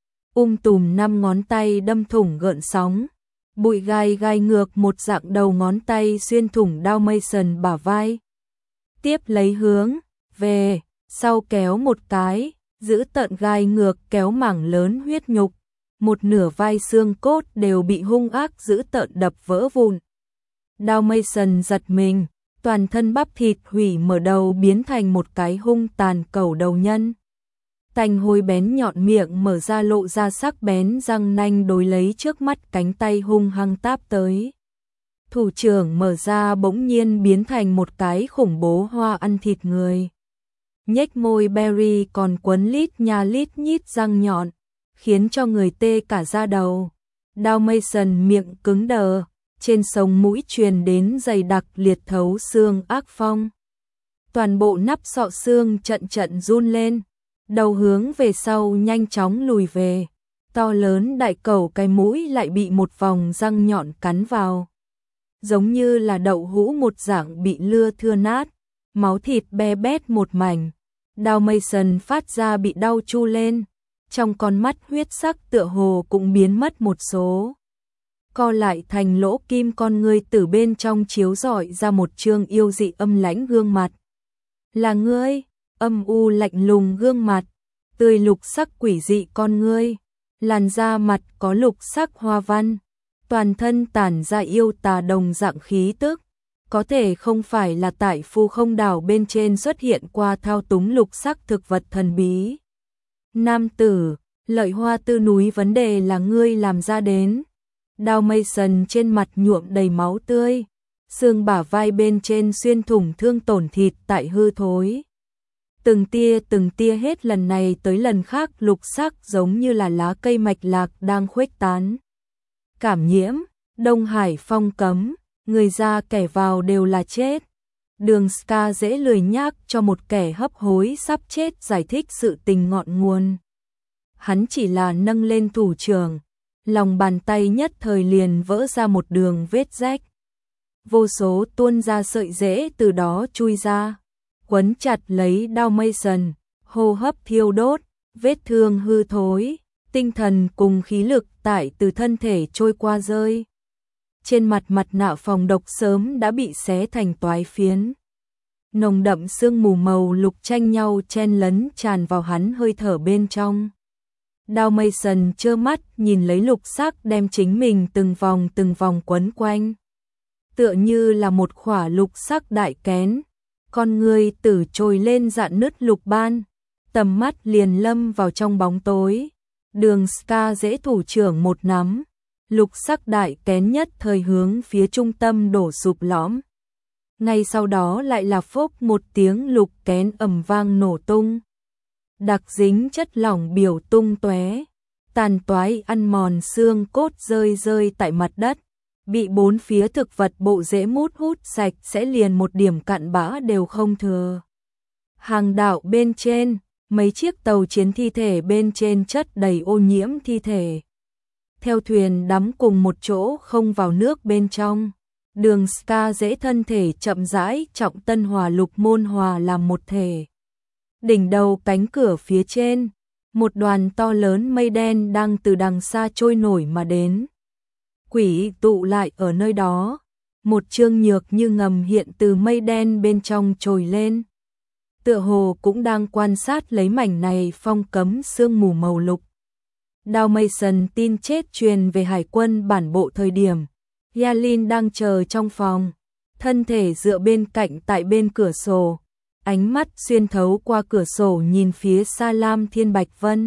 Um tùm năm ngón tay đâm thủng gợn sóng, bụi gai gai ngược một dạng đầu ngón tay xuyên thủng Đao Mason bả vai. Tiếp lấy hướng về sau kéo một cái, giữ tợn gai ngược kéo mảng lớn huyết nhục, một nửa vai xương cốt đều bị hung ác giữ tợn đập vỡ vụn. Đao Mason giật mình, toàn thân bắp thịt hủy mở đầu biến thành một cái hung tàn cẩu đầu nhân. Tành hôi bén nhọn miệng mở ra lộ ra sắc bén răng nanh đối lấy trước mắt cánh tay hung hăng táp tới. Thủ trưởng mở ra bỗng nhiên biến thành một cái khủng bố hoa ăn thịt người. Nhếch môi berry còn quấn lít nha lít nhít răng nhọn, khiến cho người tê cả da đầu. Đao Mason miệng cứng đờ, trên sống mũi truyền đến dày đặc liệt thấu xương ác phong. Toàn bộ nắp sọ xương trận trận run lên, đầu hướng về sau nhanh chóng lùi về. To lớn đại cẩu cái mũi lại bị một vòng răng nhọn cắn vào, giống như là đậu hũ một dạng bị lưa thưa nát, máu thịt be bét một mảnh. Đao Mason phát ra bị đau chu lên, trong con mắt huyết sắc tựa hồ cũng biến mất một số, co lại thành lỗ kim, con ngươi từ bên trong chiếu rọi ra một trương yêu dị âm lãnh gương mặt. Là ngươi? Âm u lạnh lùng gương mặt, tươi lục sắc quỷ dị con ngươi, làn da mặt có lục sắc hoa văn, toàn thân tản ra yêu tà đồng dạng khí tức, có thể không phải là tại Phù Không đảo bên trên xuất hiện qua thao túng lục sắc thực vật thần bí. Nam tử, lợi hoa tư núi vấn đề là ngươi làm ra đến. Đao Mason trên mặt nhuộm đầy máu tươi, xương bả vai bên trên xuyên thủng thương tổn thịt tại hư thối. Từng tia từng tia hết lần này tới lần khác lục sắc giống như là lá cây mạch lạc đang khuếch tán. cảm nhiễm, Đông Hải phong cấm, người ra kẻ vào đều là chết. Đường Ska dễ lười nhác cho một kẻ hấp hối sắp chết giải thích sự tình ngọn nguồn. Hắn chỉ là nâng lên thủ trưởng, lòng bàn tay nhất thời liền vỡ ra một đường vết rách. Vô số tuôn ra sợi rễ từ đó chui ra, quấn chặt lấy Đao Mason, hô hấp thiêu đốt, vết thương hư thối, tinh thần cùng khí lực tại từ thân thể trôi qua rơi. Trên mặt mặt nạ phòng độc sớm đã bị xé thành toái phiến. Nồng đậm sương mù màu lục tranh nhau chen lấn tràn vào hắn hơi thở bên trong. Đao Mason trơ mắt nhìn lấy lục sắc đem chính mình từng vòng từng vòng quấn quanh. Tựa như là một khỏa lục sắc đại kén, con người tử trồi lên dạn nứt lục ban, tầm mắt liền lâm vào trong bóng tối. Đường Ska dễ thủ trưởng một nắm, lục sắc đại kén nhất thời hướng phía trung tâm đổ sụp lõm. Ngay sau đó lại là phốc một tiếng lục kén ầm vang nổ tung. Đặc dính chất lỏng biểu tung tóe, tàn toái ăn mòn xương cốt rơi rơi tại mặt đất, bị bốn phía thực vật bộ rễ mút hút sạch sẽ liền một điểm cặn bã đều không thừa. Hàng đạo bên trên, mấy chiếc tàu chiến thi thể bên trên chất đầy ô nhiễm thi thể. Theo thuyền đắm cùng một chỗ không vào nước bên trong. Đường Ska dễ thân thể chậm rãi trọng tân hòa lục môn hòa làm một thể. Đỉnh đầu cánh cửa phía trên, một đoàn to lớn mây đen đang từ đằng xa trôi nổi mà đến. Quỷ tụ lại ở nơi đó, một chương nhược như ngầm hiện từ mây đen bên trong trồi lên. Tựa hồ cũng đang quan sát lấy mảnh này phong cấm sương mù màu lục. Đao Mason tin chết truyền về hải quân bản bộ thời điểm. Yalin đang chờ trong phòng, thân thể dựa bên cạnh tại bên cửa sổ, ánh mắt xuyên thấu qua cửa sổ nhìn phía xa Lam Thiên Bạch Vân.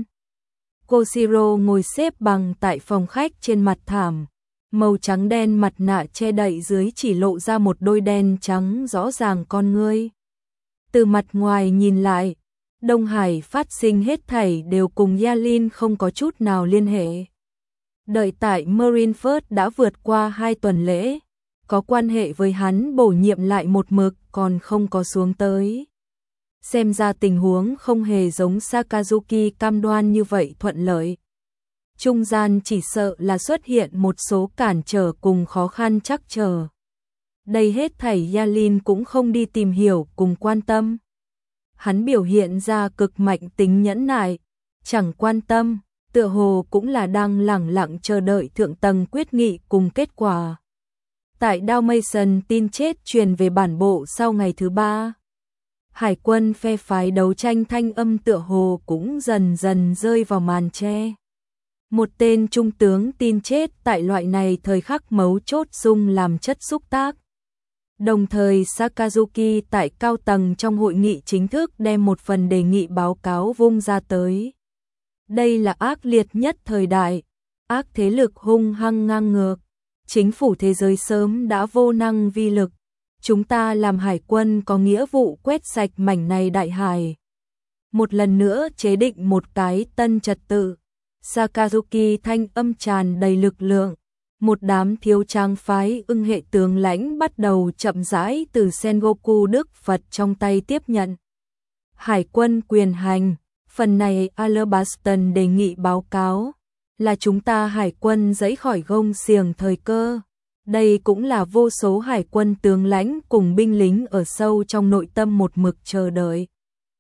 Koshiro ngồi xếp bằng tại phòng khách trên mặt thảm, màu trắng đen mặt nạ che đậy dưới chỉ lộ ra một đôi đen trắng rõ ràng con ngươi. Từ mặt ngoài nhìn lại, Đông Hải phát sinh hết thảy đều cùng Yalin không có chút nào liên hệ. Đợi tại Marineford đã vượt qua hai tuần lễ, có quan hệ với hắn bổ nhiệm lại một mực còn không có xuống tới. Xem ra tình huống không hề giống Sakazuki cam đoan như vậy thuận lợi. Trung gian chỉ sợ là xuất hiện một số cản trở cùng khó khăn chắc trở. Đây hết thảy Yalin cũng không đi tìm hiểu cùng quan tâm. Hắn biểu hiện ra cực mạnh tính nhẫn nại, chẳng quan tâm, tựa hồ cũng là đang lẳng lặng chờ đợi thượng tầng quyết nghị cùng kết quả. Tại Đao Mason tin chết truyền về bản bộ sau ngày thứ ba. Hải quân phe phái đấu tranh thanh âm tựa hồ cũng dần dần rơi vào màn che. Một tên trung tướng tin chết tại loại này thời khắc mấu chốt dùng làm chất xúc tác. Đồng thời Sakazuki tại cao tầng trong hội nghị chính thức đem một phần đề nghị báo cáo vung ra tới. Đây là ác liệt nhất thời đại, ác thế lực hung hăng ngang ngược. Chính phủ thế giới sớm đã vô năng vi lực. Chúng ta làm hải quân có nghĩa vụ quét sạch mảnh này đại hải. Một lần nữa chế định một cái tân trật tự. Sakazuki thanh âm tràn đầy lực lượng. Một đám thiếu trang phái ưng hệ tướng lãnh bắt đầu chậm rãi từ Sengoku Đức Phật trong tay tiếp nhận. Hải quân quyền hành, phần này Alabaston đề nghị báo cáo, là chúng ta hải quân giãy khỏi gông xiềng thời cơ. Đây cũng là vô số hải quân tướng lãnh cùng binh lính ở sâu trong nội tâm một mực chờ đợi.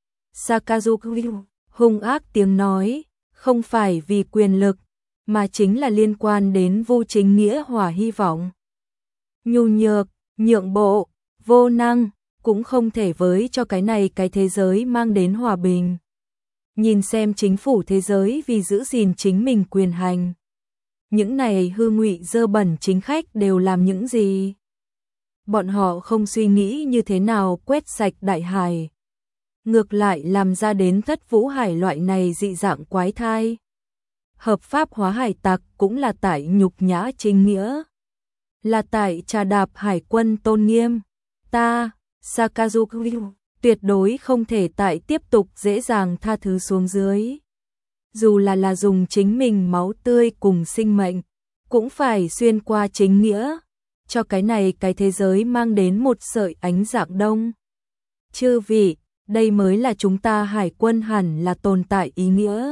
Sakazuki hung ác tiếng nói, không phải vì quyền lực, mà chính là liên quan đến vô chính nghĩa hòa hy vọng. Nhu nhược, nhượng bộ, vô năng, cũng không thể với cho cái này cái thế giới mang đến hòa bình. Nhìn xem chính phủ thế giới vì giữ gìn chính mình quyền hành. Những này hư ngụy dơ bẩn chính khách đều làm những gì? Bọn họ không suy nghĩ như thế nào quét sạch đại hải. Ngược lại làm ra đến thất vũ hải loại này dị dạng quái thai. Hợp pháp hóa hải tặc cũng là tại nhục nhã chính nghĩa. Là tại trà đạp hải quân tôn nghiêm. Ta, Sakazuki, tuyệt đối không thể tại tiếp tục dễ dàng tha thứ xuống dưới. Dù là là dùng chính mình máu tươi cùng sinh mệnh, cũng phải xuyên qua chính nghĩa, cho cái này cái thế giới mang đến một sợi ánh dạng đông. Chư vị, đây mới là chúng ta hải quân hẳn là tồn tại ý nghĩa.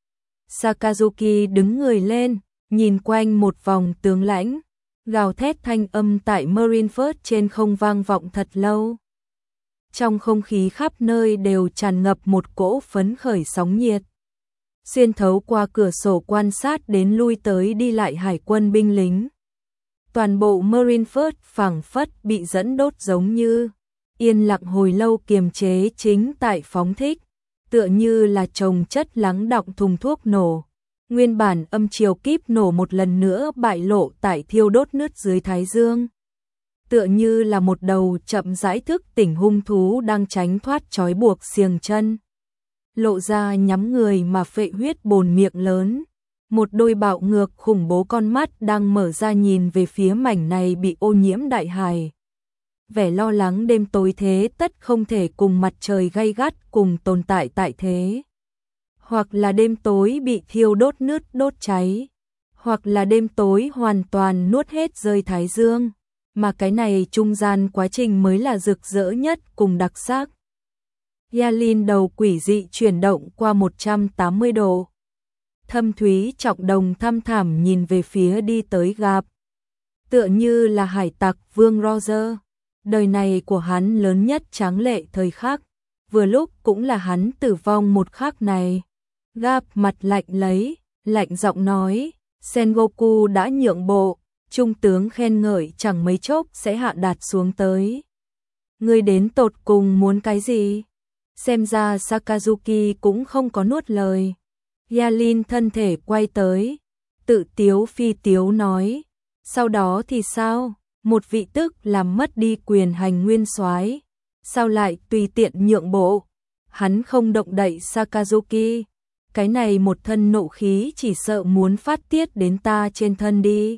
Sakazuki đứng người lên, nhìn quanh một vòng tướng lãnh, gào thét thanh âm tại Marineford trên không vang vọng thật lâu. Trong không khí khắp nơi đều tràn ngập một cỗ phấn khởi sóng nhiệt. Xuyên thấu qua cửa sổ quan sát đến lui tới đi lại hải quân binh lính. Toàn bộ Marineford phảng phất bị dẫn đốt giống như yên lặng hồi lâu kiềm chế chính tại phóng thích, tựa như là chồng chất lắng đọng thùng thuốc nổ. Nguyên bản âm chiều kíp nổ một lần nữa bại lộ tại thiêu đốt nứt dưới thái dương. Tựa như là một đầu chậm rãi thức tỉnh hung thú đang tránh thoát trói buộc xiềng chân. Lộ ra nhắm người mà phệ huyết bồn miệng lớn. Một đôi bạo ngược khủng bố con mắt đang mở ra nhìn về phía mảnh này bị ô nhiễm đại hải. Vẻ lo lắng đêm tối thế tất không thể cùng mặt trời gay gắt cùng tồn tại tại thế. Hoặc là đêm tối bị thiêu đốt nứt đốt cháy. Hoặc là đêm tối hoàn toàn nuốt hết rơi thái dương. Mà cái này trung gian quá trình mới là rực rỡ nhất cùng đặc sắc. Yalin đầu quỷ dị chuyển động qua một trăm tám mươi độ. Thâm thúy trọng đồng thăm thẳm nhìn về phía đi tới gặp. Tựa như là hải tặc Vương Roger. Đời này của hắn lớn nhất tráng lệ thời khắc. Vừa lúc cũng là hắn tử vong một khắc này. Gap mặt lạnh lấy, lạnh giọng nói, Sengoku đã nhượng bộ, trung tướng khen ngợi chẳng mấy chốc sẽ hạ đạt xuống tới. Ngươi đến tột cùng muốn cái gì? Xem ra Sakazuki cũng không có nuốt lời. Yalin thân thể quay tới, tự tiếu phi tiếu nói, sau đó thì sao? Một vị tức làm mất đi quyền hành nguyên soái, sao lại tùy tiện nhượng bộ? Hắn không động đậy Sakazuki, cái này một thân nộ khí chỉ sợ muốn phát tiết đến ta trên thân đi.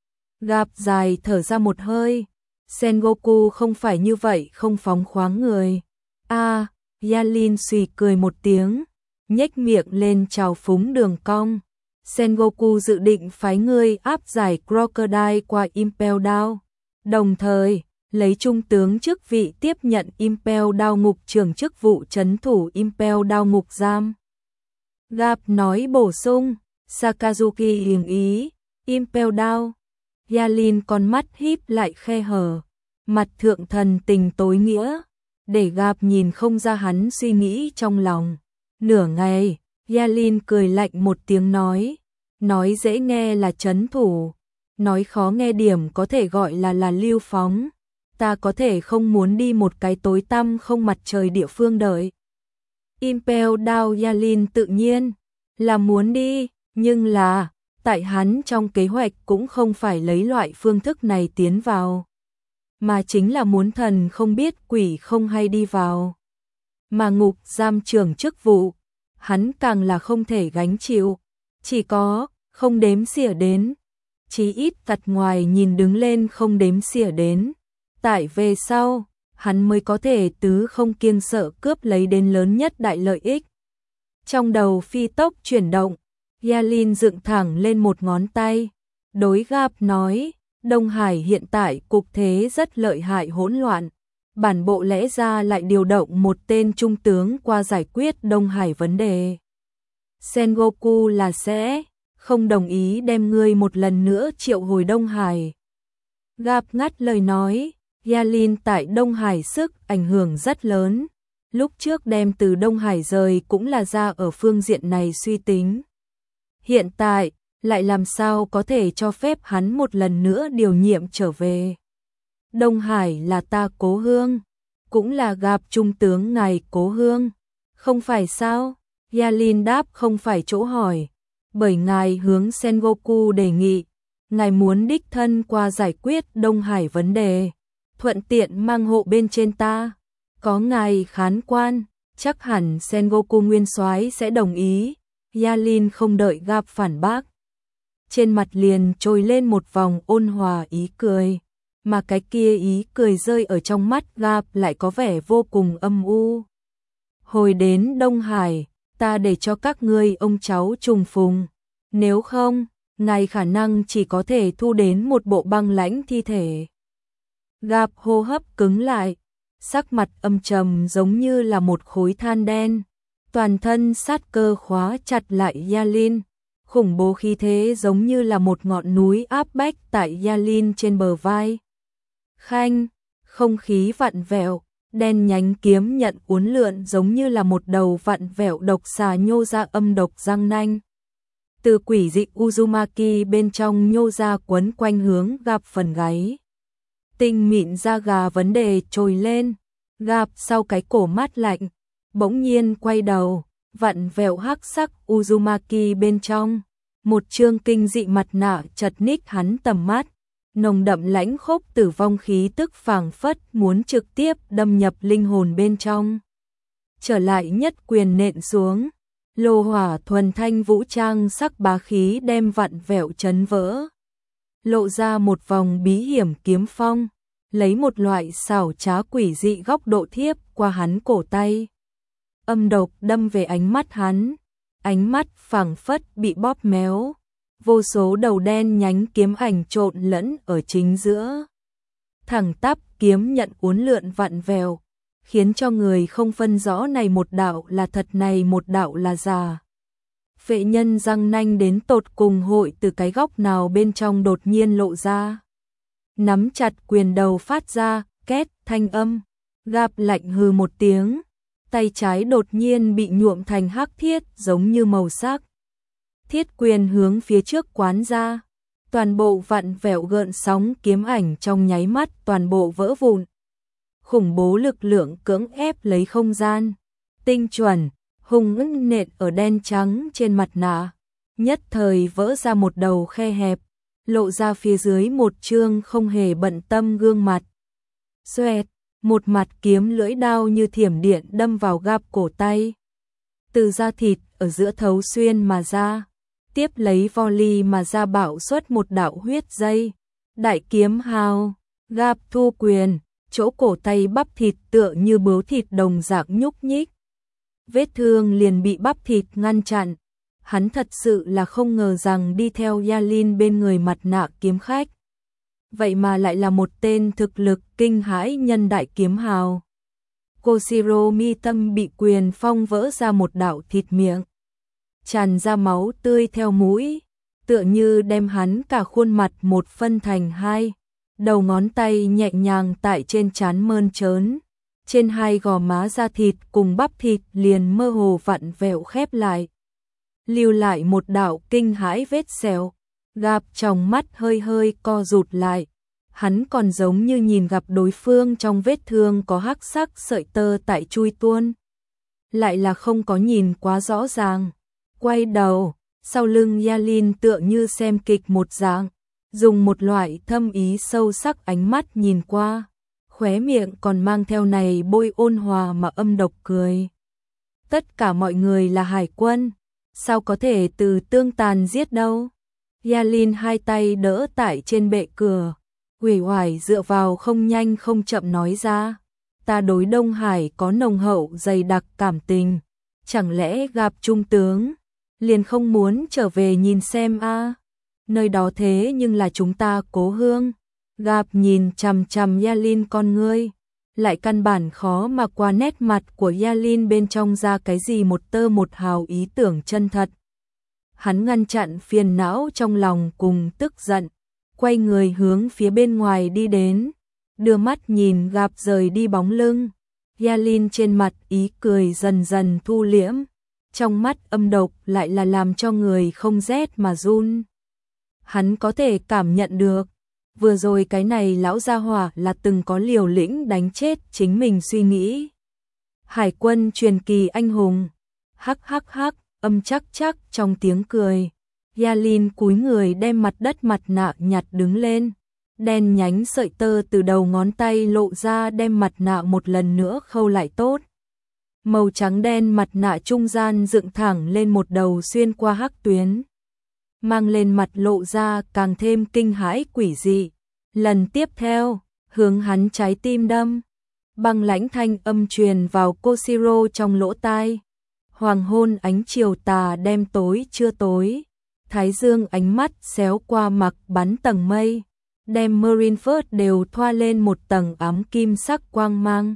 Gap dài thở ra một hơi, Sengoku không phải như vậy không phóng khoáng người. A, à, Yalin suy cười một tiếng, nhếch miệng lên trào phúng đường cong. Sengoku dự định phái ngươi áp giải Crocodile qua Impel Down, đồng thời lấy trung tướng chức vị tiếp nhận Impel Down ngục trưởng chức vụ trấn thủ Impel Down ngục giam. Gap nói bổ sung, Sakazuki hiềm ý, Impel Down. Yalin con mắt híp lại khe hở, mặt thượng thần tình tối nghĩa, để Gap nhìn không ra hắn suy nghĩ trong lòng. Nửa ngày, Yalin cười lạnh một tiếng nói, nói dễ nghe là trấn thủ, nói khó nghe điểm có thể gọi là là lưu phóng. Ta có thể không muốn đi một cái tối tăm không mặt trời địa phương đợi. Impel Down Yalin tự nhiên là muốn đi, nhưng là tại hắn trong kế hoạch cũng không phải lấy loại phương thức này tiến vào, mà chính là muốn thần không biết quỷ không hay đi vào. Mà ngục giam trưởng chức vụ, hắn càng là không thể gánh chịu, chỉ có không đếm xỉa đến, chí ít tặt ngoài nhìn đứng lên không đếm xỉa đến. Tại về sau, hắn mới có thể tứ không kiêng sợ cướp lấy đến lớn nhất đại lợi ích. Trong đầu phi tốc chuyển động, Yalin dựng thẳng lên một ngón tay, đối Gap nói, Đông Hải hiện tại cục thế rất lợi hại hỗn loạn, bản bộ lẽ ra lại điều động một tên trung tướng qua giải quyết Đông Hải vấn đề. Sengoku là sẽ không đồng ý đem ngươi một lần nữa triệu hồi Đông Hải. Gap ngắt lời nói, Yalin tại Đông Hải sức ảnh hưởng rất lớn, lúc trước đem từ Đông Hải rời cũng là ra ở phương diện này suy tính. Hiện tại, lại làm sao có thể cho phép hắn một lần nữa điều nhiệm trở về. Đông Hải là ta cố hương, cũng là Gap trung tướng ngài cố hương, không phải sao? Yalin đáp không phải chỗ hỏi, bởi ngài hướng Sengoku đề nghị, ngài muốn đích thân qua giải quyết Đông Hải vấn đề, thuận tiện mang hộ bên trên ta, có ngài khán quan, chắc hẳn Sengoku nguyên soái sẽ đồng ý. Yalin không đợi Gap phản bác, trên mặt liền trồi lên một vòng ôn hòa ý cười, mà cái kia ý cười rơi ở trong mắt Gap lại có vẻ vô cùng âm u. Hồi đến Đông Hải, ta để cho các ngươi ông cháu trùng phùng, nếu không, ngài khả năng chỉ có thể thu đến một bộ băng lãnh thi thể. Gạp hô hấp cứng lại, sắc mặt âm trầm giống như là một khối than đen, toàn thân sát cơ khóa chặt lại Yalin, khủng bố khí thế giống như là một ngọn núi áp bách tại Yalin trên bờ vai. Khanh, không khí vặn vẹo, đen nhánh kiếm nhận uốn lượn giống như là một đầu vặn vẹo độc xà nhô ra âm độc răng nanh. Từ quỷ dị Uzumaki bên trong nhô ra quấn quanh hướng Gạp phần gáy. Tinh mịn da gà vấn đề trồi lên, Gạp sau cái cổ mát lạnh, bỗng nhiên quay đầu, vặn vẹo hắc sắc Uzumaki bên trong. Một trương kinh dị mặt nạ chật ních hắn tầm mắt, nồng đậm lãnh khốc tử vong khí tức phảng phất muốn trực tiếp đâm nhập linh hồn bên trong. Trở lại nhất quyền nện xuống, lô hỏa thuần thanh vũ trang sắc bá khí đem vặn vẹo chấn vỡ. Lộ ra một vòng bí hiểm kiếm phong, lấy một loại xảo trá quỷ dị góc độ thiếp qua hắn cổ tay. Âm độc đâm về ánh mắt hắn, ánh mắt phảng phất bị bóp méo, vô số đầu đen nhánh kiếm ảnh trộn lẫn ở chính giữa. Thẳng tắp kiếm nhận uốn lượn vặn vẹo, khiến cho người không phân rõ này một đạo là thật này một đạo là giả. Phệ nhân răng nanh đến tột cùng hội từ cái góc nào bên trong đột nhiên lộ ra. Nắm chặt quyền đầu phát ra, két, thanh âm, Gạp lạnh hừ một tiếng, tay trái đột nhiên bị nhuộm thành hắc thiết giống như màu sắc. Thiết quyền hướng phía trước quán ra, toàn bộ vặn vẹo gợn sóng kiếm ảnh trong nháy mắt toàn bộ vỡ vụn. Khủng bố lực lượng cưỡng ép lấy không gian, tinh chuẩn, hung ưng nện ở đen trắng trên mặt nạ, nhất thời vỡ ra một đầu khe hẹp, lộ ra phía dưới một trương không hề bận tâm gương mặt. Xoẹt, một mặt kiếm lưỡi đao như thiểm điện đâm vào Gạp cổ tay. Từ da thịt ở giữa thấu xuyên mà ra, tiếp lấy volley mà ra bạo xuất một đạo huyết dây. Đại kiếm hào, Gạp thu quyền, chỗ cổ tay bắp thịt tựa như bướu thịt đồng dạng nhúc nhích. Vết thương liền bị bắp thịt ngăn chặn. Hắn thật sự là không ngờ rằng đi theo Yalin bên người mặt nạ kiếm khách, vậy mà lại là một tên thực lực kinh hãi nhân đại kiếm hào. Koshiro mi tâm bị quyền phong vỡ ra một đạo thịt miệng, tràn ra máu tươi theo mũi, tựa như đem hắn cả khuôn mặt một phân thành hai. Đầu ngón tay nhẹ nhàng tại trên trán mơn trớn, trên hai gò má da thịt cùng bắp thịt liền mơ hồ vặn vẹo khép lại, lưu lại một đạo kinh hãi vết sẹo. Gạp trong mắt hơi hơi co rụt lại, hắn còn giống như nhìn gặp đối phương trong vết thương có hắc sắc sợi tơ tại chui tuôn, lại là không có nhìn quá rõ ràng. Quay đầu, sau lưng Yalin tựa như xem kịch một dạng, dùng một loại thâm ý sâu sắc ánh mắt nhìn qua, khóe miệng còn mang theo này bôi ôn hòa mà âm độc cười. Tất cả mọi người là hải quân, sao có thể từ tương tàn giết đâu? Yalin hai tay đỡ tại trên bệ cửa, uể oải dựa vào không nhanh không chậm nói ra, ta đối Đông Hải có nồng hậu dày đặc cảm tình, chẳng lẽ gặp trung tướng liền không muốn trở về nhìn xem a? À? Nơi đó thế nhưng là chúng ta cố hương. Gạp nhìn chằm chằm Yalin con ngươi, lại căn bản khó mà qua nét mặt của Yalin bên trong ra cái gì một tơ một hào ý tưởng chân thật. Hắn ngăn chặn phiền não trong lòng cùng tức giận, quay người hướng phía bên ngoài đi đến, đưa mắt nhìn Gạp rời đi bóng lưng. Yalin trên mặt ý cười dần dần thu liễm, trong mắt âm độc lại là làm cho người không rét mà run. Hắn có thể cảm nhận được, vừa rồi cái này lão gia hỏa là từng có liều lĩnh đánh chết chính mình suy nghĩ. Hải quân truyền kỳ anh hùng. Hắc hắc hắc, âm chắc chắc trong tiếng cười. Yalin cúi người đem mặt đất mặt nạ nhặt đứng lên. Đen nhánh sợi tơ từ đầu ngón tay lộ ra đem mặt nạ một lần nữa khâu lại tốt. Màu trắng đen mặt nạ trung gian dựng thẳng lên một đầu xuyên qua hắc tuyến, mang lên mặt lộ ra càng thêm kinh hãi quỷ dị. Lần tiếp theo, hướng hắn trái tim đâm. Băng lãnh thanh âm truyền vào Koshiro trong lỗ tai. Hoàng hôn ánh chiều tà đem tối chưa tối, Thái dương ánh mắt xéo qua mặc bắn tầng mây, đem Marineford đều thoa lên một tầng ám kim sắc quang mang.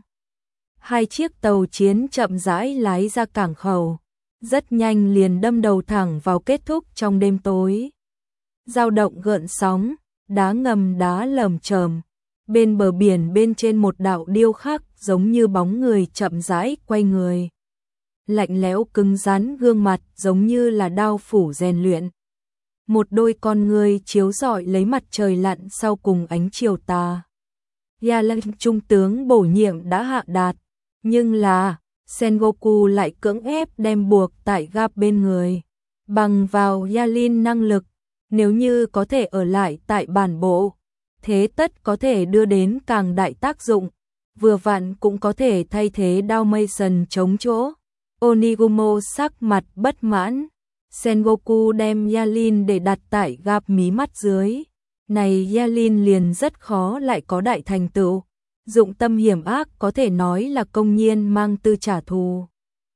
Hai chiếc tàu chiến chậm rãi lái ra cảng khẩu, rất nhanh liền đâm đầu thẳng vào kết thúc trong đêm tối. Dao động gợn sóng, đá ngầm đá lởm chởm, bên bờ biển bên trên một đạo điêu khắc giống như bóng người chậm rãi quay người. Lạnh lẽo cứng rắn gương mặt giống như là đao phủ rèn luyện. Một đôi con người chiếu rọi lấy mặt trời lặn sau cùng ánh chiều tà. Yalin trung tướng bổ nhiệm đã hạ đạt, nhưng là Sengoku lại cưỡng ép đem buộc tại Garp bên người. Bằng vào Yalin năng lực, nếu như có thể ở lại tại bản bộ, thế tất có thể đưa đến càng đại tác dụng, vừa vặn cũng có thể thay thế Dalmatian chống chỗ. Onigumo sắc mặt bất mãn. Sengoku đem Yalin để đặt tại Garp mí mắt dưới. Này Yalin liền rất khó lại có đại thành tựu. Dụng tâm hiểm ác có thể nói là công nhiên mang tư trả thù.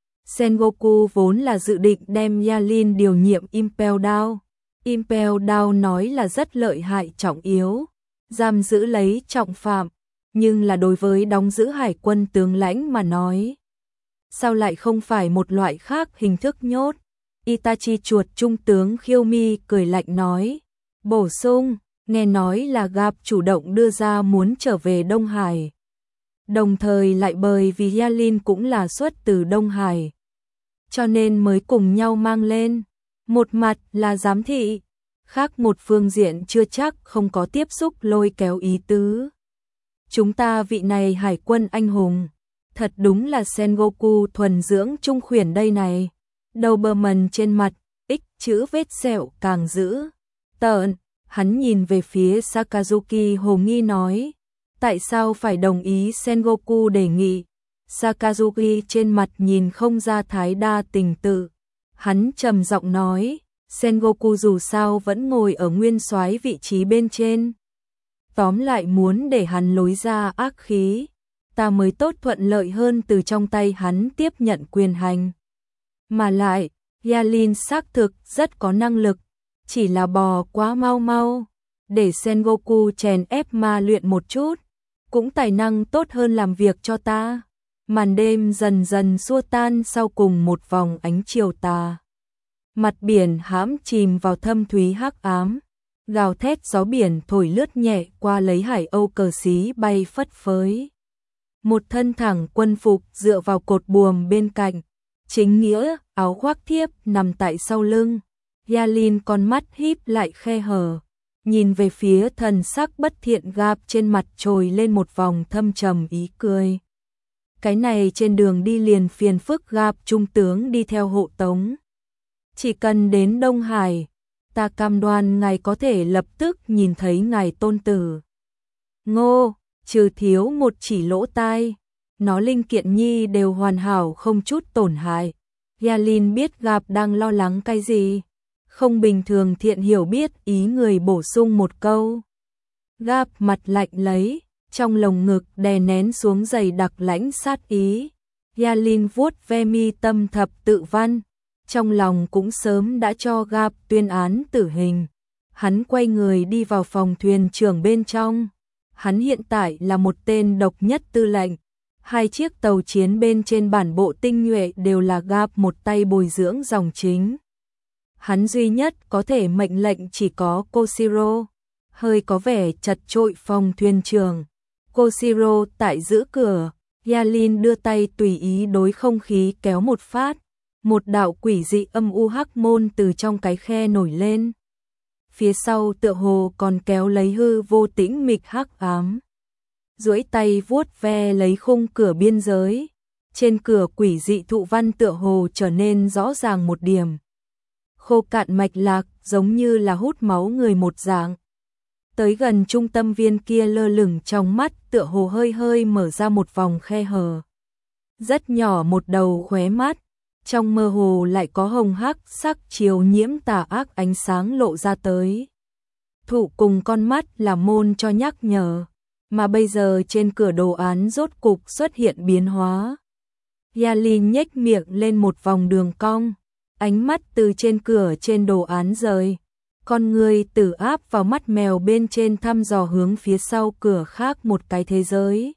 Sengoku vốn là dự định đem Yalin điều nhiệm Impel Down. Impel Down nói là rất lợi hại trọng yếu, giam giữ lấy trọng phạm, nhưng là đối với đóng giữ hải quân tướng lãnh mà nói. Sao lại không phải một loại khác hình thức nhốt? Itachi chuột trung tướng Khiêu-mi cười lạnh nói. Bổ sung, nghe nói là Garp chủ động đưa ra muốn trở về Đông Hải. Đồng thời lại bởi vì Yalin cũng là xuất từ Đông Hải, cho nên mới cùng nhau mang lên. Một mặt là giám thị, khác một phương diện chưa chắc không có tiếp xúc lôi kéo ý tứ. Chúng ta vị này hải quân anh hùng, thật đúng là Sengoku thuần dưỡng trung khuyển đây này. Đầu bờ mần trên mặt, X chữ vết sẹo càng dữ. Tợn, hắn nhìn về phía Sakazuki hồ nghi nói. Tại sao phải đồng ý Sengoku đề nghị? Sakazuki trên mặt nhìn không ra thái đa tình tự. Hắn trầm giọng nói, Sengoku dù sao vẫn ngồi ở nguyên soái vị trí bên trên. Tóm lại muốn để hắn lối ra ác khí, ta mới tốt thuận lợi hơn từ trong tay hắn tiếp nhận quyền hành. Mà lại, Yalin xác thực rất có năng lực, chỉ là bò quá mau mau, để Sengoku chèn ép ma luyện một chút, cũng tài năng tốt hơn làm việc cho ta. Màn đêm dần dần xua tan sau cùng một vòng ánh chiều tà. Mặt biển hãm chìm vào thâm thúy hắc ám, gào thét gió biển thổi lướt nhẹ qua lấy hải âu cờ xí bay phất phới. Một thân thẳng quân phục dựa vào cột buồm bên cạnh, chính nghĩa áo khoác thiếp nằm tại sau lưng. Yalin con mắt híp lại khe hở, nhìn về phía thần sắc bất thiện Garp, trên mặt trồi lên một vòng thâm trầm ý cười. Cái này trên đường đi liền phiền phức Garp trung tướng đi theo hộ tống. Chỉ cần đến Đông Hải, ta cam đoan ngài có thể lập tức nhìn thấy ngài tôn tử. Ngô, trừ thiếu một chỉ lỗ tai, nó linh kiện nhi đều hoàn hảo không chút tổn hại. Yalin biết Garp đang lo lắng cái gì, không bình thường thiện hiểu biết ý người bổ sung một câu. Garp mặt lạnh lấy, trong lồng ngực đè nén xuống dày đặc lãnh sát ý. Yalin vuốt ve mi tâm thập tự văn, trong lòng cũng sớm đã cho Garp tuyên án tử hình. Hắn quay người đi vào phòng thuyền trưởng bên trong. Hắn hiện tại là một tên độc nhất tư lệnh. Hai chiếc tàu chiến bên trên bản bộ tinh nhuệ đều là Garp một tay bồi dưỡng dòng chính. Hắn duy nhất có thể mệnh lệnh chỉ có Koshiro, hơi có vẻ chật chội phòng thuyền trưởng. Koshiro tại giữ cửa, Yalin đưa tay tùy ý đối không khí kéo một phát, một đạo quỷ dị âm u hắc môn từ trong cái khe nổi lên. Phía sau tựa hồ còn kéo lấy hư vô tĩnh mịch hắc ám. Duỗi tay vuốt ve lấy khung cửa biên giới, trên cửa quỷ dị thụ văn tựa hồ trở nên rõ ràng một điểm. Khô cạn mạch lạc giống như là hút máu người một dạng. Tới gần trung tâm viên kia lơ lửng trong mắt tựa hồ hơi hơi mở ra một vòng khe hở. Rất nhỏ một đầu khóe mắt, trong mơ hồ lại có hồng hắc sắc chiếu nhiễm tà ác ánh sáng lộ ra tới. Thụ cùng con mắt là môn cho nhắc nhở, mà bây giờ trên cửa đồ án rốt cục xuất hiện biến hóa. Yalin nhếch miệng lên một vòng đường cong, ánh mắt từ trên cửa trên đồ án rời. Con người tử áp vào mắt mèo bên trên thăm dò hướng phía sau cửa khác một cái thế giới.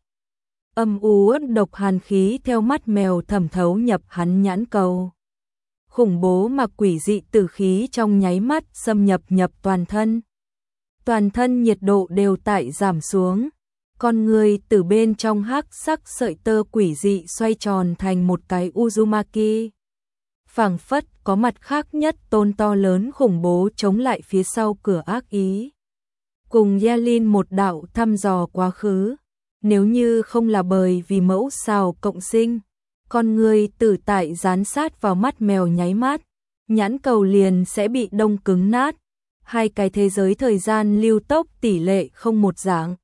Âm u uất độc hàn khí theo mắt mèo thẩm thấu nhập hắn nhãn cầu. Khủng bố mà quỷ dị tử khí trong nháy mắt xâm nhập nhập toàn thân. Toàn thân nhiệt độ đều tại giảm xuống. Con người từ bên trong hắc sắc sợi tơ quỷ dị xoay tròn thành một cái Uzumaki. Phảng phất có mặt khác nhất tôn to lớn khủng bố chống lại phía sau cửa ác ý. Cùng Yalin một đạo thăm dò quá khứ. Nếu như không là bởi vì mẫu sao cộng sinh, con người tử tại dán sát vào mắt mèo nháy mắt, nhãn cầu liền sẽ bị đông cứng nát. Hai cái thế giới thời gian lưu tốc tỷ lệ không một dạng.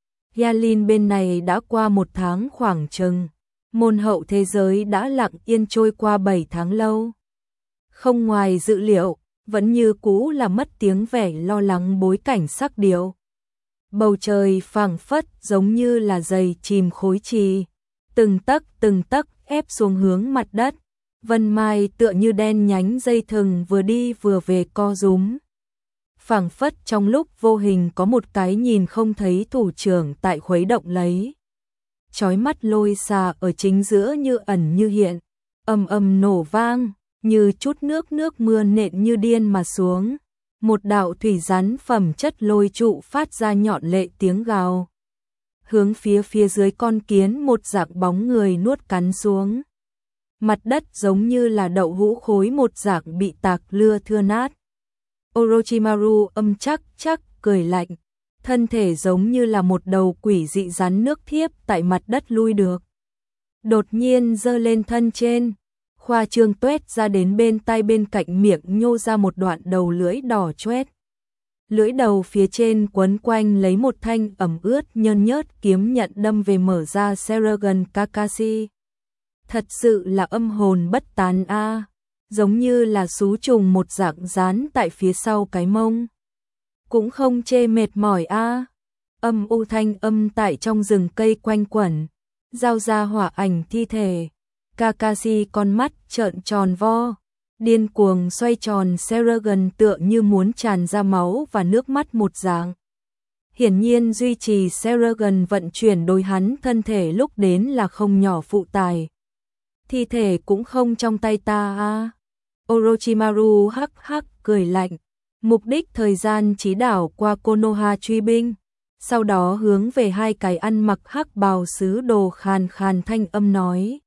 Yalin bên này đã qua một tháng khoảng chừng, môn hậu thế giới đã lặng yên trôi qua bảy tháng lâu. Không ngoài dự liệu, vẫn như cũ là mất tiếng vẻ lo lắng bối cảnh sắc điệu. Bầu trời phảng phất giống như là dày chìm khối trì, từng tấc từng tấc ép xuống hướng mặt đất. Vân mai tựa như đen nhánh dây thừng vừa đi vừa về co rúm. Phảng phất trong lúc vô hình có một cái nhìn không thấy thủ trưởng tại khuấy động lấy. Chói mắt lôi xà ở chính giữa như ẩn như hiện, ầm ầm nổ vang, như chút nước nước mưa nện như điên mà xuống. Một đạo thủy rắn phẩm chất lôi trụ phát ra nhọn lệ tiếng gào. Hướng phía phía dưới con kiến một dạng bóng người nuốt cắn xuống. Mặt đất giống như là đậu hũ khối một dạng bị tạc lưa thưa nát. Orochimaru âm chắc chắc cười lạnh, thân thể giống như là một đầu quỷ dị rắn nước thiếp tại mặt đất lui được. Đột nhiên giơ lên thân trên, khoa trương tuét ra đến bên tay bên cạnh miệng nhô ra một đoạn đầu lưỡi đỏ choét. Lưỡi đầu phía trên quấn quanh lấy một thanh ẩm ướt nhơn nhớt kiếm nhận đâm về mở ra Seragon Kakashi. Thật sự là âm hồn bất tán a, à, giống như là sú trùng một dạng dán tại phía sau cái mông. Cũng không chê mệt mỏi a. À. Âm u thanh âm tại trong rừng cây quanh quẩn, giao ra hỏa ảnh thi thể. Kakashi con mắt trợn tròn vo, điên cuồng xoay tròn Seragon tựa như muốn tràn ra máu và nước mắt một dạng. Hiển nhiên duy trì Seragon vận chuyển đối hắn thân thể lúc đến là không nhỏ phụ tải. Thi thể cũng không trong tay ta a. À. Orochimaru hắc hắc cười lạnh, mục đích thời gian chỉ đảo qua Konoha truy binh, sau đó hướng về hai cái ăn mặc hắc bào sứ đồ khàn khàn thanh âm nói.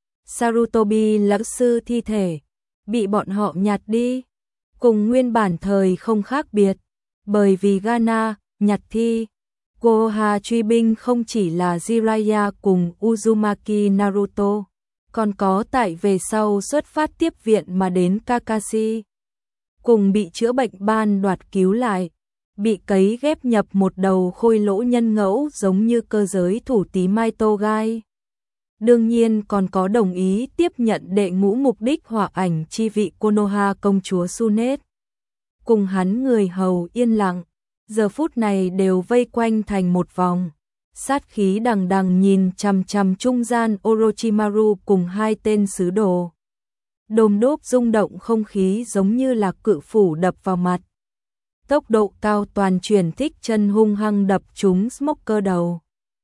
Sarutobi lão sư thi thể, bị bọn họ nhặt đi, cùng nguyên bản thời không khác biệt, bởi vì Ghana, nhặt thi. Konoha truy binh không chỉ là Jiraiya cùng Uzumaki Naruto, còn có tại về sau xuất phát tiếp viện mà đến Kakashi. Cùng bị chữa bệnh ban đoạt cứu lại, bị cấy ghép nhập một đầu khôi lỗ nhân ngẫu giống như cơ giới thủ tí Mai Togai. Đương nhiên còn có đồng ý tiếp nhận đệ ngũ mục đích hỏa ảnh chi vị Konoha công chúa Sunet. Cùng hắn người hầu yên lặng, giờ phút này đều vây quanh thành một vòng. Sát khí đằng đằng nhìn chằm chằm trung gian Orochimaru cùng hai tên sứ đồ. Đồm đốp rung động không khí giống như là cự phủ đập vào mặt. Tốc độ cao toàn truyền thích chân hung hăng đập trúng Smoker đầu.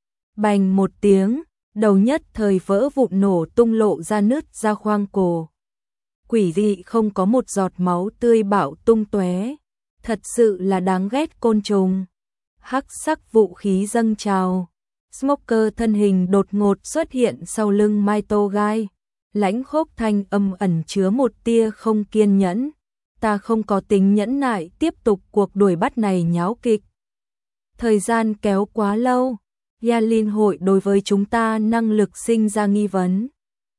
Bành một tiếng, đầu nhất thời vỡ vụn nổ tung lộ ra nứt ra khoang cổ. Quỷ dị không có một giọt máu tươi bạo tung tóe, thật sự là đáng ghét côn trùng. Hắc sắc vũ khí dâng trào, Smoker thân hình đột ngột xuất hiện sau lưng Mai Togai, lãnh khốc thanh âm ẩn chứa một tia không kiên nhẫn. Ta không có tính nhẫn nại tiếp tục cuộc đuổi bắt này nháo kịch. Thời gian kéo quá lâu, Yalin hội đối với chúng ta năng lực sinh ra nghi vấn.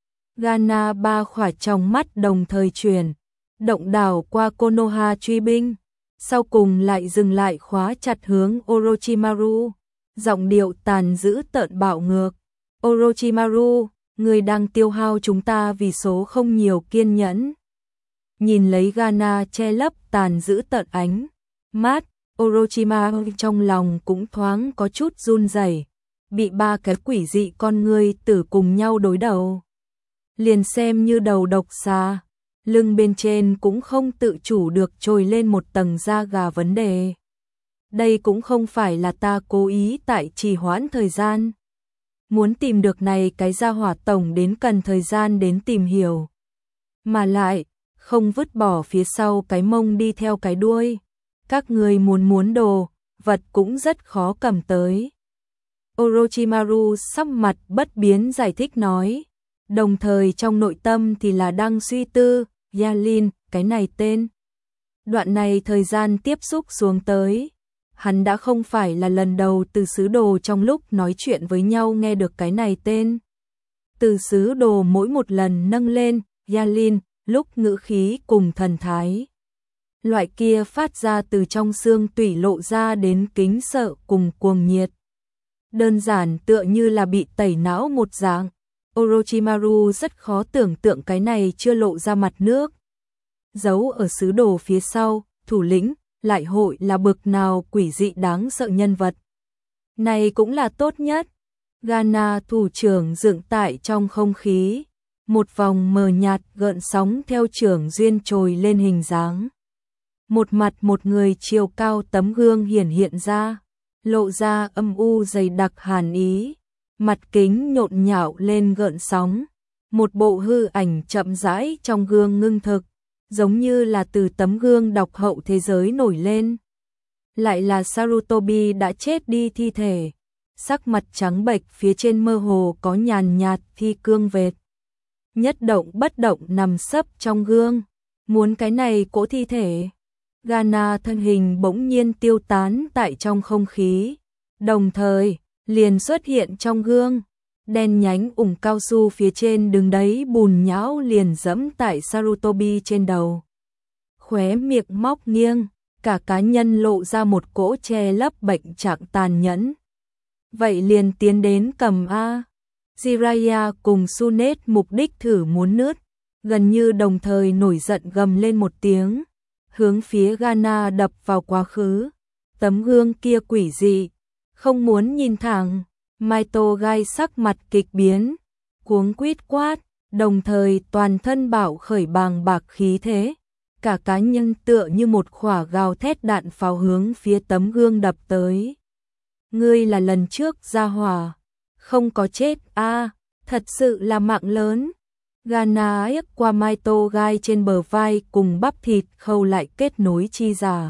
Ghana ba khỏa trong mắt đồng thời chuyển, động đảo qua Konoha truy binh, sau cùng lại dừng lại khóa chặt hướng Orochimaru, giọng điệu tàn dữ tợn bạo ngược. Orochimaru, người đang tiêu hao chúng ta vì số không nhiều kiên nhẫn. Nhìn lấy Ghana che lấp tàn dữ tợn ánh mắt, Orochimaru trong lòng cũng thoáng có chút run rẩy, bị ba cái quỷ dị con người tử cùng nhau đối đầu. Liền xem như đầu độc xà, lưng bên trên cũng không tự chủ được trồi lên một tầng da gà vấn đề. Đây cũng không phải là ta cố ý tại trì hoãn thời gian. Muốn tìm được này cái gia hỏa tổng đến cần thời gian đến tìm hiểu. Mà lại, không vứt bỏ phía sau cái mông đi theo cái đuôi. Các người muốn muốn đồ, vật cũng rất khó cầm tới. Orochimaru sắc mặt bất biến giải thích nói. Đồng thời trong nội tâm thì là đang suy tư, Yalin, cái này tên. Đoạn này thời gian tiếp xúc xuống tới. Hắn đã không phải là lần đầu từ sứ đồ trong lúc nói chuyện với nhau nghe được cái này tên. Từ sứ đồ mỗi một lần nâng lên, Yalin, lúc ngữ khí cùng thần thái. Loại kia phát ra từ trong xương tủy lộ ra đến kính sợ cùng cuồng nhiệt. Đơn giản tựa như là bị tẩy não một dạng. Orochimaru rất khó tưởng tượng cái này chưa lộ ra mặt nước. Giấu ở sứ đồ phía sau, thủ lĩnh, lại hội là bực nào quỷ dị đáng sợ nhân vật. Này cũng là tốt nhất. Ghana thủ trưởng dựng tại trong không khí. Một vòng mờ nhạt gợn sóng theo trưởng duyên trồi lên hình dáng. Một mặt một người chiều cao tấm gương hiển hiện ra, lộ ra âm u dày đặc hàn ý. Mặt kính nhộn nhạo lên gợn sóng. Một bộ hư ảnh chậm rãi trong gương ngưng thực. Giống như là từ tấm gương đọc hậu thế giới nổi lên. Lại là Sarutobi đã chết đi thi thể. Sắc mặt trắng bệch phía trên mơ hồ có nhàn nhạt thi cương vệt. Nhất động bất động nằm sấp trong gương. Muốn cái này cỗ thi thể. Ghana thân hình bỗng nhiên tiêu tán tại trong không khí. Đồng thời, liền xuất hiện trong gương. Đen nhánh ủng cao su phía trên đứng đấy bùn nhão liền dẫm tại Sarutobi trên đầu. Khóe miệng móc nghiêng, cả cá nhân lộ ra một cỗ che lấp bệnh trạng tàn nhẫn. Vậy liền tiến đến cầm A. Jiraiya cùng Sunet mục đích thử muốn nứt, gần như đồng thời nổi giận gầm lên một tiếng, hướng phía Ghana đập vào quá khứ. Tấm gương kia quỷ dị, không muốn nhìn thẳng. Maito gai sắc mặt kịch biến, cuống quýt quát, đồng thời toàn thân bạo khởi bàng bạc khí thế. Cả cá nhân tựa như một quả gào thét đạn pháo hướng phía tấm gương đập tới. Ngươi là lần trước ra hỏa, không có chết a, à, thật sự là mạng lớn. Ghana ếch qua Maito gai trên bờ vai cùng bắp thịt khâu lại kết nối chi giả.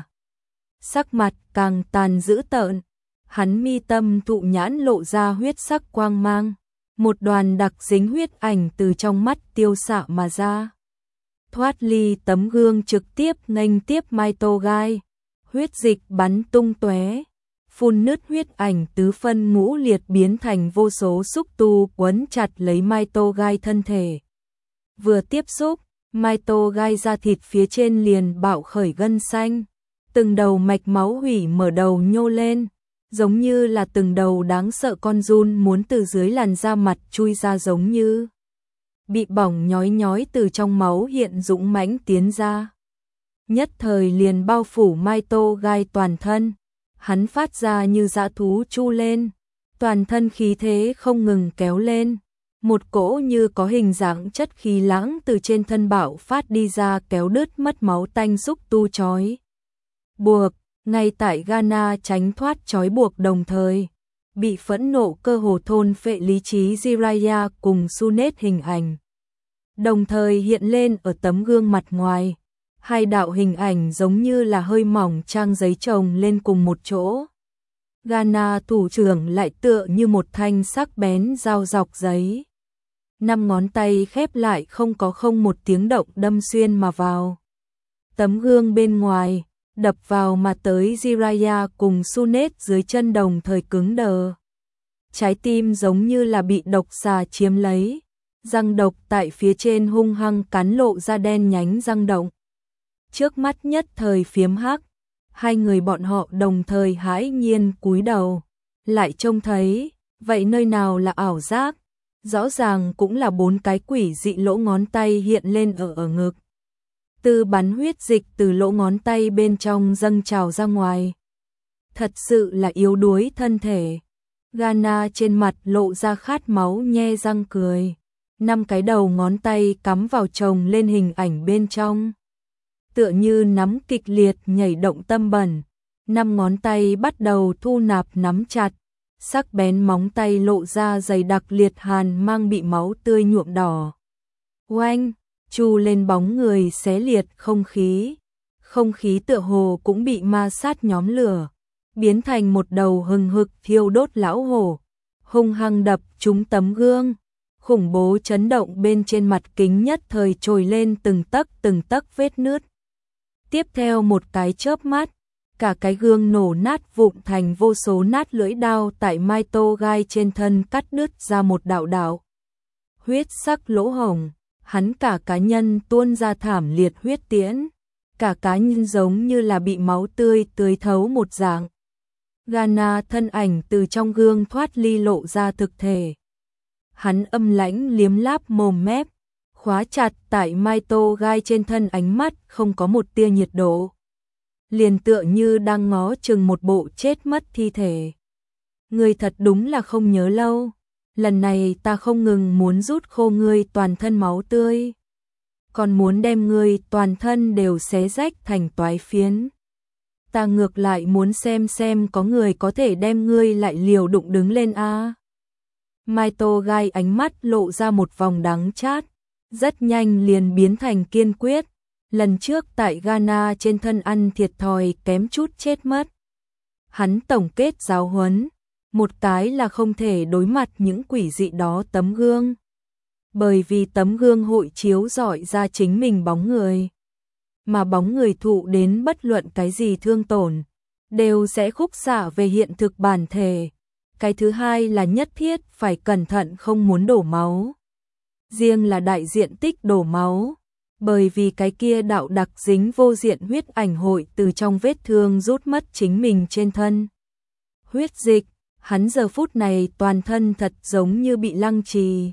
Sắc mặt càng tàn dữ tợn. Hắn mi tâm thụ nhãn lộ ra huyết sắc quang mang, một đoàn đặc dính huyết ảnh từ trong mắt tiêu xạ mà ra. Thoát ly tấm gương trực tiếp nghênh tiếp Maito gai, huyết dịch bắn tung tóe, phun nứt huyết ảnh tứ phân ngũ liệt biến thành vô số xúc tu quấn chặt lấy Maito gai thân thể. Vừa tiếp xúc, Maito gai da thịt phía trên liền bạo khởi gân xanh, từng đầu mạch máu hủy mở đầu nhô lên. Giống như là từng đầu đáng sợ con giun muốn từ dưới làn da mặt chui ra, giống như bị bỏng nhói nhói từ trong máu hiện dũng mãnh tiến ra. Nhất thời liền bao phủ Maito gai toàn thân, hắn phát ra như dã thú chu lên, toàn thân khí thế không ngừng kéo lên. Một cỗ như có hình dáng chất khí lãng từ trên thân bạo phát đi ra kéo đứt mất máu tanh xúc tu chói buộc. Ngay tại Ghana tránh thoát trói buộc đồng thời, bị phẫn nộ cơ hồ thôn phệ lý trí Jiraiya cùng Sunet hình ảnh. Đồng thời hiện lên ở tấm gương mặt ngoài, hai đạo hình ảnh giống như là hơi mỏng trang giấy chồng lên cùng một chỗ. Ghana thủ trưởng lại tựa như một thanh sắc bén dao dọc giấy. Năm ngón tay khép lại không có không một tiếng động đâm xuyên mà vào. Tấm gương bên ngoài. Đập vào mà tới Jiraiya cùng Sunet dưới chân đồng thời cứng đờ. Trái tim giống như là bị độc xà chiếm lấy, răng độc tại phía trên hung hăng cắn lộ ra đen nhánh răng động. Trước mắt nhất thời phiếm hắc, hai người bọn họ đồng thời hãi nhiên cúi đầu, lại trông thấy, vậy nơi nào là ảo giác, rõ ràng cũng là bốn cái quỷ dị lỗ ngón tay hiện lên ở ở ngực. Từ bắn huyết dịch từ lỗ ngón tay bên trong dâng trào ra ngoài. Thật sự là yếu đuối thân thể. Ghana trên mặt lộ ra khát máu nhe răng cười. năm cái đầu ngón tay cắm vào chồng lên hình ảnh bên trong. Tựa như nắm kịch liệt nhảy động tâm bẩn, năm ngón tay bắt đầu thu nạp nắm chặt, sắc bén móng tay lộ ra dày đặc liệt hàn mang bị máu tươi nhuộm đỏ. Oanh, chu lên bóng người xé liệt không khí. Không khí tựa hồ cũng bị ma sát nhóm lửa, biến thành một đầu hừng hực thiêu đốt lão hổ, hung hăng đập trúng tấm gương. Khủng bố chấn động bên trên mặt kính nhất thời trồi lên từng tấc từng tấc vết nứt. Tiếp theo một cái chớp mắt, cả cái gương nổ nát vụn thành vô số nát lưỡi đao tại mai tô gai trên thân cắt đứt ra một đạo đạo. Huyết sắc lỗ hổng, hắn cả cá nhân tuôn ra thảm liệt huyết tiễn, cả cá nhân giống như là bị máu tươi tưới thấu một dạng. Ghana thân ảnh từ trong gương thoát ly lộ ra thực thể. Hắn âm lãnh liếm láp mồm mép, khóa chặt tại mai tô gai trên thân, ánh mắt không có một tia nhiệt độ. Liền tựa như đang ngó chừng một bộ chết mất thi thể. Ngươi thật đúng là không nhớ lâu, lần này ta không ngừng muốn rút khô ngươi toàn thân máu tươi, còn muốn đem ngươi toàn thân đều xé rách thành toái phiến. Ta ngược lại muốn xem xem có người có thể đem ngươi lại liều đụng đứng lên a. À. Mai tô gai ánh mắt lộ ra một vòng đắng chát, rất nhanh liền biến thành kiên quyết. Lần trước tại Ghana trên thân ăn thiệt thòi kém chút chết mất. Hắn tổng kết giáo huấn, một cái là không thể đối mặt những quỷ dị đó tấm gương. Bởi vì tấm gương hội chiếu rọi ra chính mình bóng người. Mà bóng người thụ đến bất luận cái gì thương tổn, đều sẽ khúc xạ về hiện thực bản thể. Cái thứ hai là nhất thiết phải cẩn thận không muốn đổ máu. Riêng là đại diện tích đổ máu, bởi vì cái kia đạo đặc dính vô diện huyết ảnh hội từ trong vết thương rút mất chính mình trên thân. Huyết dịch, hắn giờ phút này toàn thân thật giống như bị lăng trì.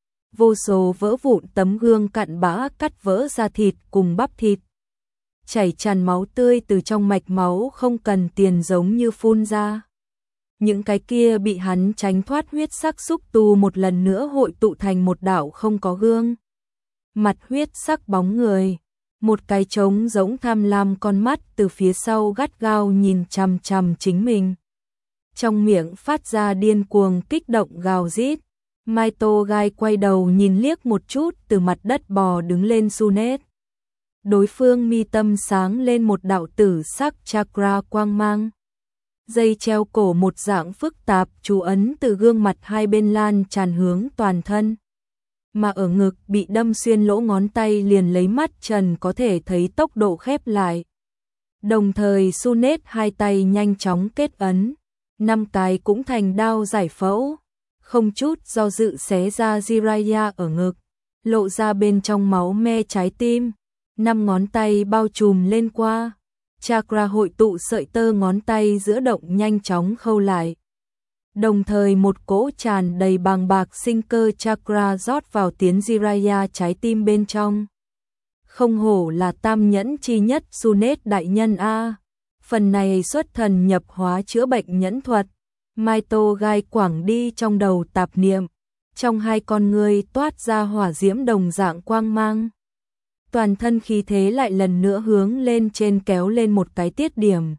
Vô số vỡ vụn tấm gương cặn bã cắt vỡ ra thịt cùng bắp thịt. Chảy tràn máu tươi từ trong mạch máu không cần tiền giống như phun ra. Những cái kia bị hắn tránh thoát huyết sắc xúc tu một lần nữa hội tụ thành một đạo không có gương. Mặt huyết sắc bóng người, một cái trống giống tham lam con mắt từ phía sau gắt gao nhìn chằm chằm chính mình. Trong miệng phát ra điên cuồng kích động gào rít. Mai tô gai quay đầu nhìn liếc một chút từ mặt đất bò đứng lên Sunet. Đối phương mi tâm sáng lên một đạo tử sắc chakra quang mang. Dây treo cổ một dạng phức tạp chú ấn từ gương mặt hai bên lan tràn hướng toàn thân. Mà ở ngực bị đâm xuyên lỗ ngón tay liền lấy mắt trần có thể thấy tốc độ khép lại. Đồng thời Sunet hai tay nhanh chóng kết ấn, năm cái cũng thành đao giải phẫu, không chút do dự xé ra Jiraiya ở ngực, lộ ra bên trong máu me trái tim, năm ngón tay bao trùm lên qua. Chakra hội tụ sợi tơ ngón tay giữa động nhanh chóng khâu lại. Đồng thời một cỗ tràn đầy bàng bạc sinh cơ chakra rót vào tiến Jiraiya trái tim bên trong. Không hổ là tam nhẫn chi nhất Sunet đại nhân a. Phần này xuất thần nhập hóa chữa bệnh nhẫn thuật. Mai tô gai quảng đi trong đầu tạp niệm, trong hai con ngươi toát ra hỏa diễm đồng dạng quang mang. Toàn thân khí thế lại lần nữa hướng lên trên kéo lên một cái tiết điểm.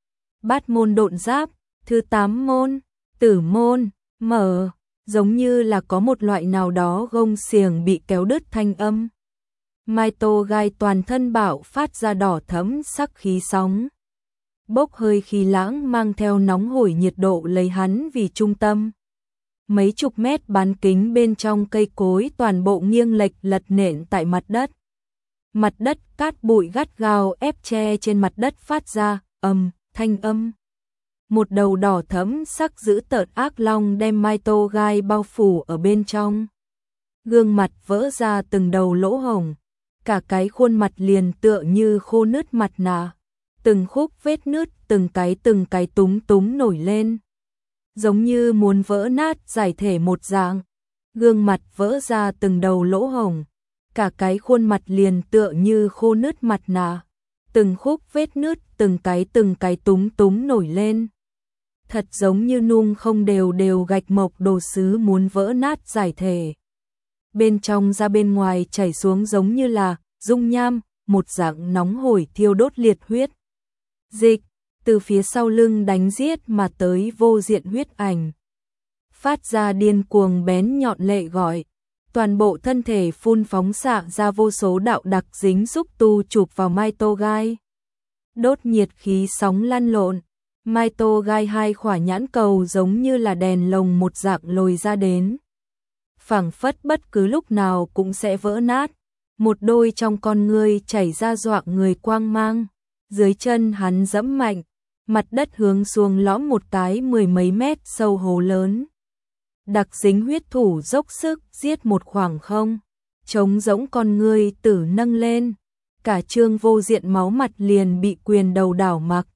Bát môn độn giáp, thứ tám môn, tử môn, mở, giống như là có một loại nào đó gông xiềng bị kéo đứt thanh âm. Mai tô gai toàn thân bạo phát ra đỏ thẫm sắc khí sóng. Bốc hơi khí lãng mang theo nóng hổi nhiệt độ lấy hắn vì trung tâm. Mấy chục mét bán kính bên trong cây cối toàn bộ nghiêng lệch lật nện tại mặt đất. Mặt đất cát bụi gắt gao ép che trên mặt đất phát ra ầm thanh âm. Một đầu đỏ thẫm sắc dữ tợn ác long đem Mai tô gai bao phủ ở bên trong. Gương mặt vỡ ra từng đầu lỗ hổng, cả cái khuôn mặt liền tựa như khô nứt mặt nạ. Từng khúc vết nứt từng cái từng cái túng túng nổi lên. Giống như muốn vỡ nát giải thể một dạng. Gương mặt vỡ ra từng đầu lỗ hổng, cả cái khuôn mặt liền tựa như khô nứt mặt nạ. Từng khúc vết nứt từng cái từng cái túng túng nổi lên. Thật giống như nung không đều đều gạch mộc đồ sứ muốn vỡ nát giải thể. bên trong ra bên ngoài chảy xuống giống như là dung nham, một dạng nóng hổi thiêu đốt liệt huyết. Dịch, từ phía sau lưng đánh giết mà tới vô diện huyết ảnh. Phát ra điên cuồng bén nhọn lệ gọi. Toàn bộ thân thể phun phóng xạ ra vô số đạo đặc dính xúc tu chụp vào Mai Tô Gai. Đốt nhiệt khí sóng lăn lộn. Mai Tô Gai hai khỏa nhãn cầu giống như là đèn lồng một dạng lồi ra đến. Phảng phất bất cứ lúc nào cũng sẽ vỡ nát. Một đôi trong con ngươi chảy ra doạng người quang mang. Dưới chân hắn dẫm mạnh, mặt đất hướng xuống lõm một cái mười mấy mét sâu hố lớn. Đặc dính huyết thủ dốc sức giết một khoảng không, trống rỗng con ngươi tử nâng lên, cả trương vô diện máu mặt liền bị quyền đầu đảo mặc.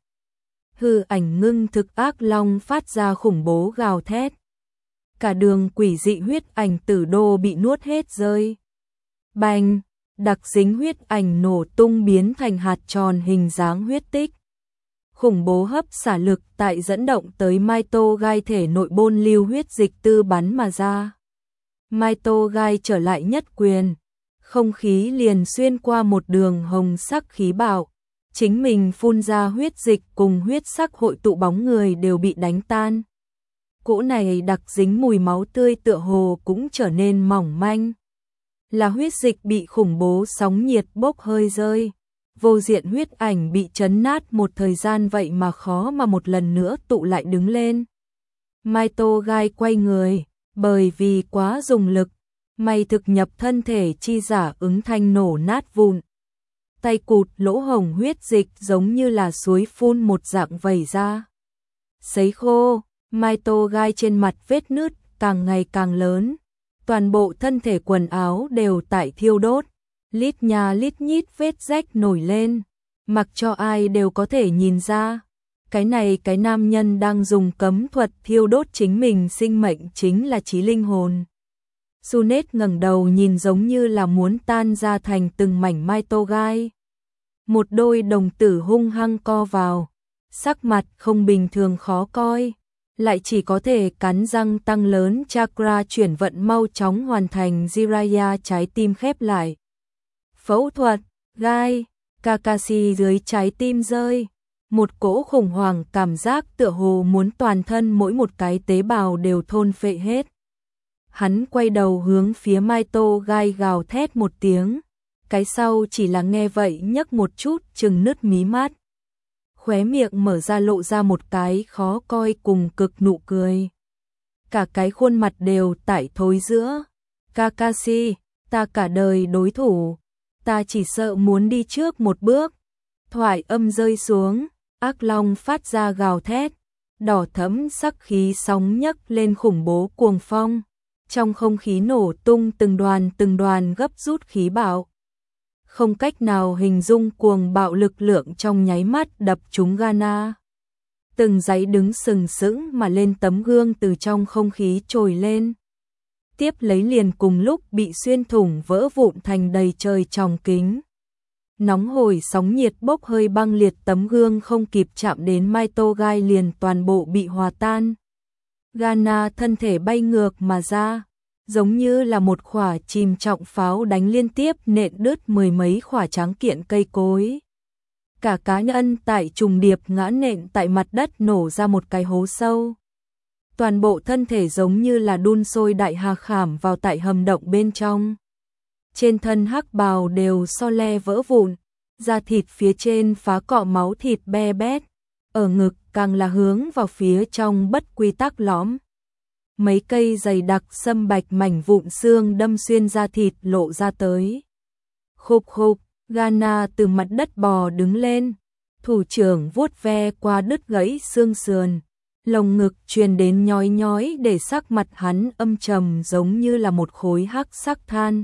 Hư ảnh ngưng thực ác long phát ra khủng bố gào thét. Cả đường quỷ dị huyết ảnh tử đô bị nuốt hết rơi. Bành, đặc dính huyết ảnh nổ tung biến thành hạt tròn hình dáng huyết tích. Khủng bố hấp xả lực tại dẫn động tới Mai Tô Gai thể nội bôn lưu huyết dịch tư bắn mà ra. Mai Tô Gai trở lại nhất quyền, không khí liền xuyên qua một đường hồng sắc khí bạo, chính mình phun ra huyết dịch cùng huyết sắc hội tụ bóng người đều bị đánh tan. Cỗ này đặc dính mùi máu tươi tựa hồ cũng trở nên mỏng manh. Là huyết dịch bị khủng bố sóng nhiệt bốc hơi rơi. Vô diện huyết ảnh bị chấn nát một thời gian vậy mà khó mà một lần nữa tụ lại đứng lên. Mai Tô Gai quay người, bởi vì quá dùng lực, may thực nhập thân thể chi giả ứng thanh nổ nát vụn. Tay cụt lỗ hồng huyết dịch giống như là suối phun một dạng vẩy ra. Sấy khô, Mai Tô Gai trên mặt vết nứt càng ngày càng lớn. Toàn bộ thân thể quần áo đều tại thiêu đốt. Lít nhà lít nhít vết rách nổi lên, mặc cho ai đều có thể nhìn ra. Cái này cái nam nhân đang dùng cấm thuật thiêu đốt chính mình sinh mệnh chính là chí linh hồn. Sunet ngẩng đầu nhìn giống như là muốn tan ra thành từng mảnh Mai Tô Gai. Một đôi đồng tử hung hăng co vào, sắc mặt không bình thường khó coi, lại chỉ có thể cắn răng tăng lớn chakra chuyển vận mau chóng hoàn thành Jiraiya trái tim khép lại. Phẫu thuật, gai, Kakashi dưới trái tim rơi, một cỗ khủng hoảng cảm giác tựa hồ muốn toàn thân mỗi một cái tế bào đều thôn phệ hết. Hắn quay đầu hướng phía Mai Tô Gai gào thét một tiếng, cái sau chỉ là nghe vậy nhấc một chút chừng nứt mí mắt. Khóe miệng mở ra lộ ra một cái khó coi cùng cực nụ cười. Cả cái khuôn mặt đều tải thối giữa. Kakashi, ta cả đời đối thủ. Ta chỉ sợ muốn đi trước một bước. Thoại âm rơi xuống, ác long phát ra gào thét, đỏ thẫm sắc khí sóng nhấc lên khủng bố cuồng phong, trong không khí nổ tung từng đoàn từng đoàn gấp rút khí bạo. Không cách nào hình dung cuồng bạo lực lượng trong nháy mắt đập trúng Ghana. Từng dãy đứng sừng sững mà lên tấm gương từ trong không khí trồi lên. Tiếp lấy liền cùng lúc bị xuyên thủng vỡ vụn thành đầy trời tròng kính. Nóng hổi sóng nhiệt bốc hơi băng liệt tấm gương không kịp chạm đến Mai Tô Gai liền toàn bộ bị hòa tan. Ghana thân thể bay ngược mà ra, giống như là một quả chìm trọng pháo đánh liên tiếp nện đứt mười mấy quả tráng kiện cây cối. Cả cá nhân tại trùng điệp ngã nện tại mặt đất nổ ra một cái hố sâu. Toàn bộ thân thể giống như là đun sôi đại hà khảm vào tại hầm động bên trong. Trên thân hắc bào đều so le vỡ vụn, da thịt phía trên phá cọ máu thịt be bét, ở ngực càng là hướng vào phía trong bất quy tắc lõm. Mấy cây dày đặc sâm bạch mảnh vụn xương đâm xuyên da thịt lộ ra tới. Khục khục, Ghana từ mặt đất bò đứng lên, thủ trưởng vuốt ve qua đứt gãy xương sườn. Lồng ngực truyền đến nhói nhói để sắc mặt hắn âm trầm giống như là một khối hắc sắc than.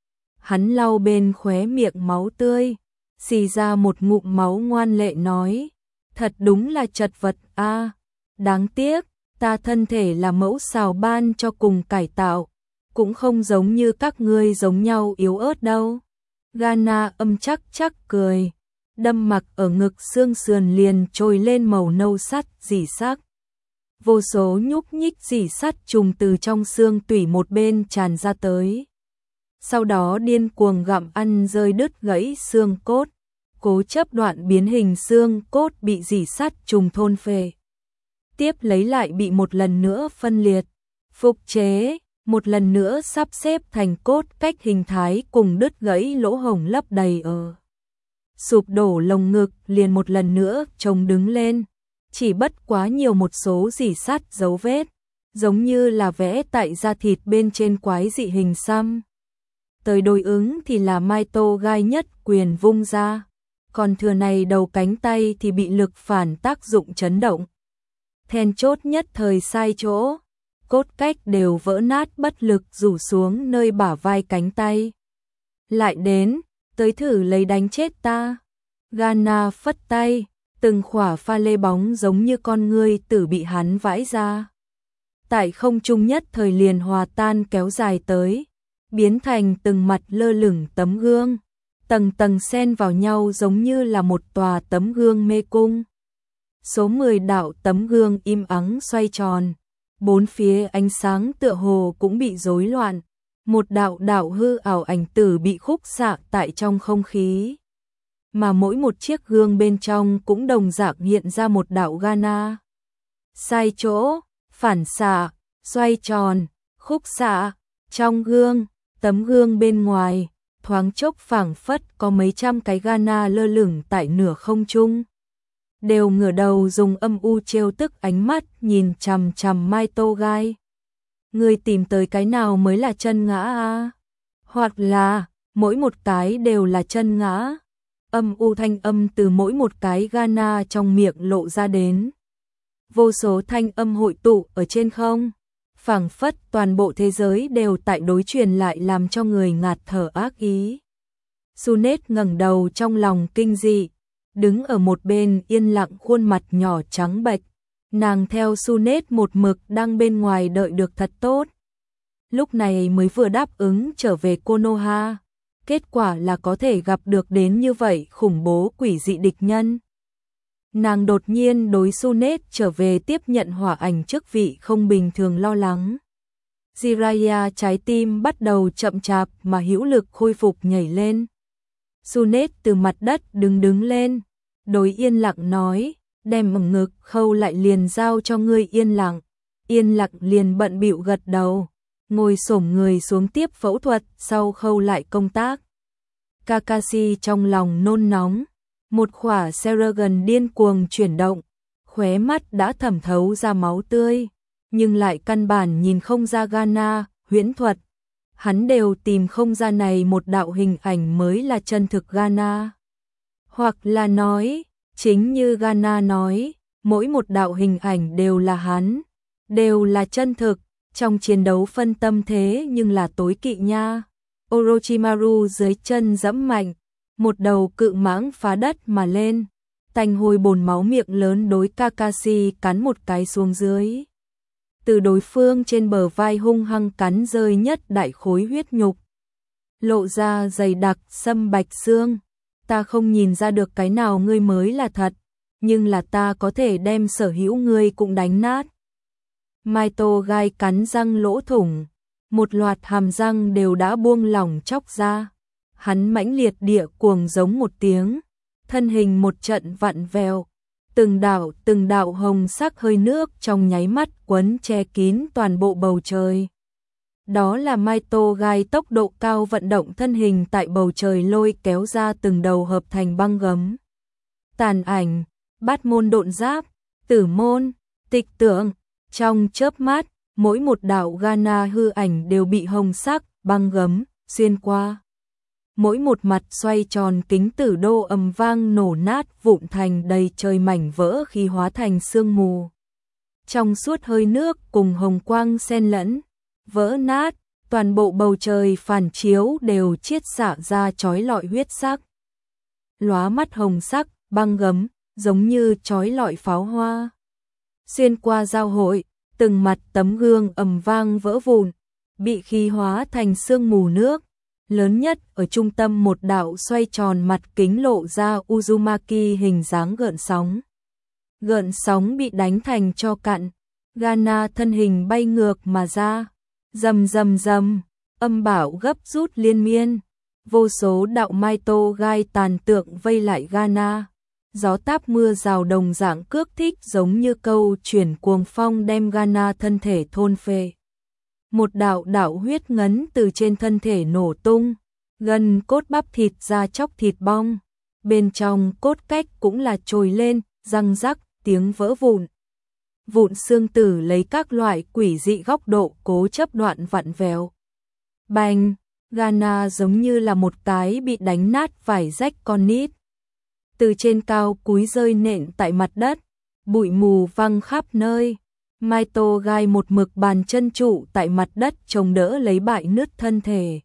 Hắn lau bên khóe miệng máu tươi, xì ra một ngụm máu ngoan lệ nói, thật đúng là chật vật a, đáng tiếc, ta thân thể là mẫu xào ban cho cùng cải tạo, cũng không giống như các ngươi giống nhau yếu ớt đâu. Ghana âm chắc chắc cười, đâm mặc ở ngực xương sườn liền trồi lên màu nâu sắt rỉ sắc. Vô số nhúc nhích rỉ sắt trùng từ trong xương tủy một bên tràn ra tới. sau đó điên cuồng gặm ăn rơi đứt gãy xương cốt, cố chấp đoạn biến hình xương cốt bị rỉ sắt trùng thôn phệ. Tiếp lấy lại bị một lần nữa phân liệt, phục chế, một lần nữa sắp xếp thành cốt cách hình thái cùng đứt gãy lỗ hổng lấp đầy ở. Sụp đổ lồng ngực liền một lần nữa trông đứng lên, chỉ bất quá nhiều một số rỉ sắt dấu vết, giống như là vẽ tại da thịt bên trên quái dị hình xăm. Tới đối ứng thì là Maito gai nhất quyền vung ra, còn thừa này đầu cánh tay thì bị lực phản tác dụng chấn động. Then chốt nhất thời sai chỗ, cốt cách đều vỡ nát bất lực rủ xuống nơi bả vai cánh tay. Lại đến, tới thử lấy đánh chết ta. Gana phất tay, từng khỏa pha lê bóng giống như con ngươi tử bị hắn vãi ra. Tại không trung nhất thời liền hòa tan kéo dài tới, biến thành từng mặt lơ lửng tấm gương, tầng tầng xen vào nhau giống như là một tòa tấm gương mê cung. Số mười đạo tấm gương im ắng xoay tròn, bốn phía ánh sáng tựa hồ cũng bị rối loạn, một đạo đạo hư ảo ảnh tử bị khúc xạ tại trong không khí. Mà mỗi một chiếc gương bên trong cũng đồng dạng hiện ra một đạo Gana. Sai chỗ, phản xạ, xoay tròn, khúc xạ, trong gương, tấm gương bên ngoài, thoáng chốc phảng phất có mấy trăm cái Gana lơ lửng tại nửa không trung. Đều ngửa đầu dùng âm u trêu tức ánh mắt nhìn chằm chằm Maito gai. Người tìm tới cái nào mới là chân ngã a? Hoặc là, mỗi một cái đều là chân ngã. Âm u thanh âm từ mỗi một cái Gana trong miệng lộ ra đến. Vô số thanh âm hội tụ ở trên không, phảng phất toàn bộ thế giới đều tại đối truyền lại làm cho người ngạt thở ác ý. Sunet ngẩng đầu trong lòng kinh dị, đứng ở một bên yên lặng khuôn mặt nhỏ trắng bệch, nàng theo Sunet một mực đang bên ngoài đợi được thật tốt. Lúc này mới vừa đáp ứng trở về Konoha, kết quả là có thể gặp được đến như vậy khủng bố quỷ dị địch nhân. Nàng đột nhiên đối Sunet trở về tiếp nhận hỏa ảnh chức vị không bình thường lo lắng. Jiraiya trái tim bắt đầu chậm chạp mà hữu lực khôi phục nhảy lên. Sunet từ mặt đất đứng đứng lên, đối yên lặng nói, đem ẩm ngực khâu lại liền giao cho ngươi yên lặng. Yên lặng liền bận bịu gật đầu, ngồi xổm người xuống tiếp phẫu thuật sau khâu lại công tác. Kakashi trong lòng nôn nóng, một khỏa Seragon điên cuồng chuyển động, khóe mắt đã thẩm thấu ra máu tươi, nhưng lại căn bản nhìn không ra Gana, huyễn thuật. Hắn đều tìm không ra này một đạo hình ảnh mới là chân thực Gana. Hoặc là nói, chính như Gana nói, mỗi một đạo hình ảnh đều là hắn, đều là chân thực, trong chiến đấu phân tâm thế nhưng là tối kỵ nha. Orochimaru dưới chân giẫm mạnh, một đầu cự mãng phá đất mà lên, tanh hôi bồn máu miệng lớn đối Kakashi cắn một cái xuống dưới. Từ đối phương trên bờ vai hung hăng cắn rơi nhất đại khối huyết nhục, lộ ra dày đặc sâm bạch xương. Ta không nhìn ra được cái nào ngươi mới là thật, nhưng là ta có thể đem sở hữu ngươi cũng đánh nát. Maito gai cắn răng lỗ thủng, một loạt hàm răng đều đã buông lỏng chóc ra. Hắn mãnh liệt địa cuồng giống một tiếng, thân hình một trận vặn vẹo, từng đạo từng đạo hồng sắc hơi nước trong nháy mắt quấn che kín toàn bộ bầu trời. Đó là Maito gai tốc độ cao vận động thân hình tại bầu trời lôi kéo ra từng đầu hợp thành băng gấm. Tàn ảnh, bát môn độn giáp, tử môn, tịch tượng, trong chớp mắt, mỗi một đạo Gana hư ảnh đều bị hồng sắc băng gấm xuyên qua. Mỗi một mặt xoay tròn kính tử đô ầm vang nổ nát vụn thành đầy trời mảnh vỡ khi hóa thành sương mù. Trong suốt hơi nước cùng hồng quang xen lẫn, vỡ nát, toàn bộ bầu trời phản chiếu đều chiết xạ ra chói lọi huyết sắc. Lóa mắt hồng sắc, băng gấm, giống như chói lọi pháo hoa. Xuyên qua giao hội, từng mặt tấm gương ầm vang vỡ vụn, bị khí hóa thành sương mù nước. Lớn nhất ở trung tâm một đạo xoay tròn mặt kính lộ ra Uzumaki hình dáng gợn sóng. Gợn sóng bị đánh thành cho cạn, Gana thân hình bay ngược mà ra, rầm rầm rầm, âm bão gấp rút liên miên, vô số đạo mai tô gai tàn tượng vây lại Ghana. Gió táp mưa rào đồng dạng cước thích giống như câu chuyển cuồng phong đem Ghana thân thể thôn phệ. Một đạo đạo huyết ngấn từ trên thân thể nổ tung, gần cốt bắp thịt ra chóc thịt bong, bên trong cốt cách cũng là trồi lên, răng rắc, tiếng vỡ vụn. Vụn xương tử lấy các loại quỷ dị góc độ cố chấp đoạn vặn vẹo. Bành, Ghana giống như là một cái bị đánh nát vải rách con nít. Từ trên cao cúi rơi nện tại mặt đất, bụi mù văng khắp nơi. Mai Tô Gai một mực bàn chân trụ tại mặt đất chống đỡ lấy bại nứt thân thể.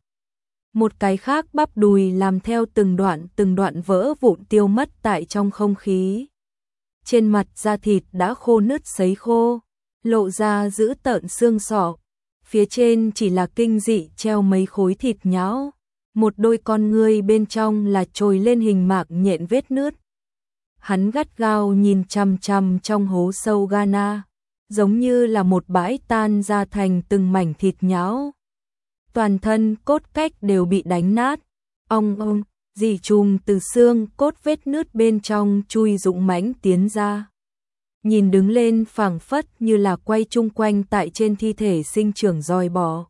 Một cái khác bắp đùi làm theo từng đoạn từng đoạn vỡ vụn tiêu mất tại trong không khí. Trên mặt da thịt đã khô nứt sấy khô, lộ ra giữ tợn xương sọ. Phía trên chỉ là kinh dị treo mấy khối thịt nhão. Một đôi con ngươi bên trong là trồi lên hình mạc nhện vết nứt. Hắn gắt gao nhìn chằm chằm trong hố sâu Ghana, giống như là một bãi tan ra thành từng mảnh thịt nhão. Toàn thân cốt cách đều bị đánh nát, ong ong, dì chùm từ xương cốt vết nứt bên trong chui dũng mãnh tiến ra. Nhìn đứng lên phảng phất như là quay chung quanh tại trên thi thể sinh trưởng roi bò.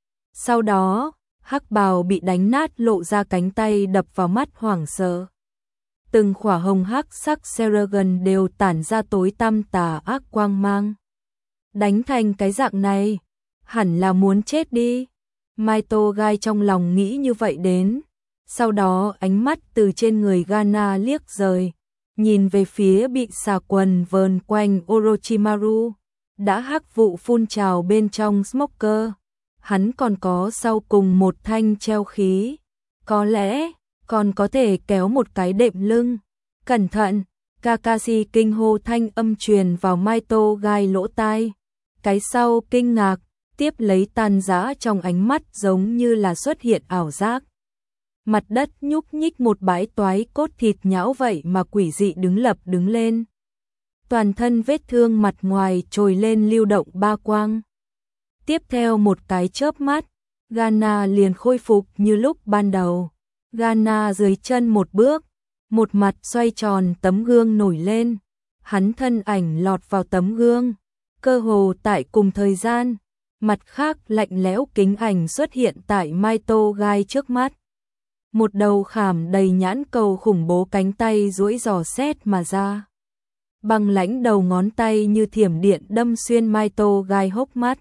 Sau đó, hắc bào bị đánh nát lộ ra cánh tay đập vào mắt hoảng sợ. Từng khỏa hồng hắc sắc Seragon đều tản ra tối tăm tà ác quang mang. Đánh thành cái dạng này, hẳn là muốn chết đi. Mai Tô Gai trong lòng nghĩ như vậy đến. Sau đó ánh mắt từ trên người Ghana liếc rời, nhìn về phía bị xà quần vờn quanh Orochimaru, đã hắc vụ phun trào bên trong smoker. Hắn còn có sau cùng một thanh treo khí, có lẽ còn có thể kéo một cái đệm lưng. Cẩn thận, Kakashi kinh hô thanh âm truyền vào Mai Tô Gai lỗ tai. Cái sau kinh ngạc, tiếp lấy tan rã trong ánh mắt giống như là xuất hiện ảo giác. Mặt đất nhúc nhích một bãi toái cốt thịt nhão vậy mà quỷ dị đứng lập đứng lên. Toàn thân vết thương mặt ngoài trồi lên lưu động ba quang. Tiếp theo một cái chớp mắt, Ghana liền khôi phục như lúc ban đầu. Ghana dưới chân một bước, một mặt xoay tròn tấm gương nổi lên. Hắn thân ảnh lọt vào tấm gương, cơ hồ tại cùng thời gian. Mặt khác lạnh lẽo kính ảnh xuất hiện tại Mai Tô Gai trước mắt. Một đầu khảm đầy nhãn cầu khủng bố cánh tay duỗi dò xét mà ra. Băng lãnh đầu ngón tay như thiểm điện đâm xuyên Mai Tô Gai hốc mắt,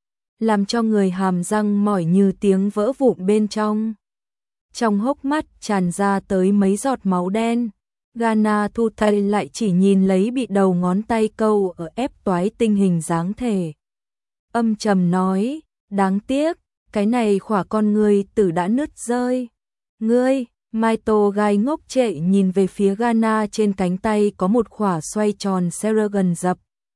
làm cho người hàm răng mỏi như tiếng vỡ vụn bên trong. Trong hốc mắt tràn ra tới mấy giọt máu đen. Ghana thu tay lại chỉ nhìn lấy bị đầu ngón tay câu ở ép toái tinh hình dáng thể. Âm trầm nói, đáng tiếc, cái này khỏa con ngươi tử đã nứt rơi. Ngươi, Mai Tô Gai ngốc trệ nhìn về phía Ghana, trên cánh tay có một khỏa xoay tròn Seragon dập